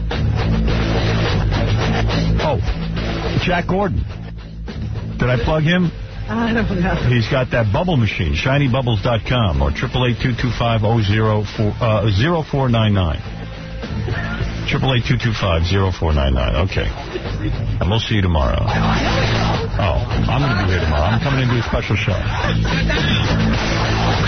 oh, Jack Gordon. Did I plug him? I don't know. He's got that bubble machine, shiny bubbles dot com, or eight eight eight, two two five, zero four nine nine. eight eight eight, two two five, zero four nine nine. Okay. And we'll see you tomorrow. Oh, I'm going to be here tomorrow. I'm coming to do a special show.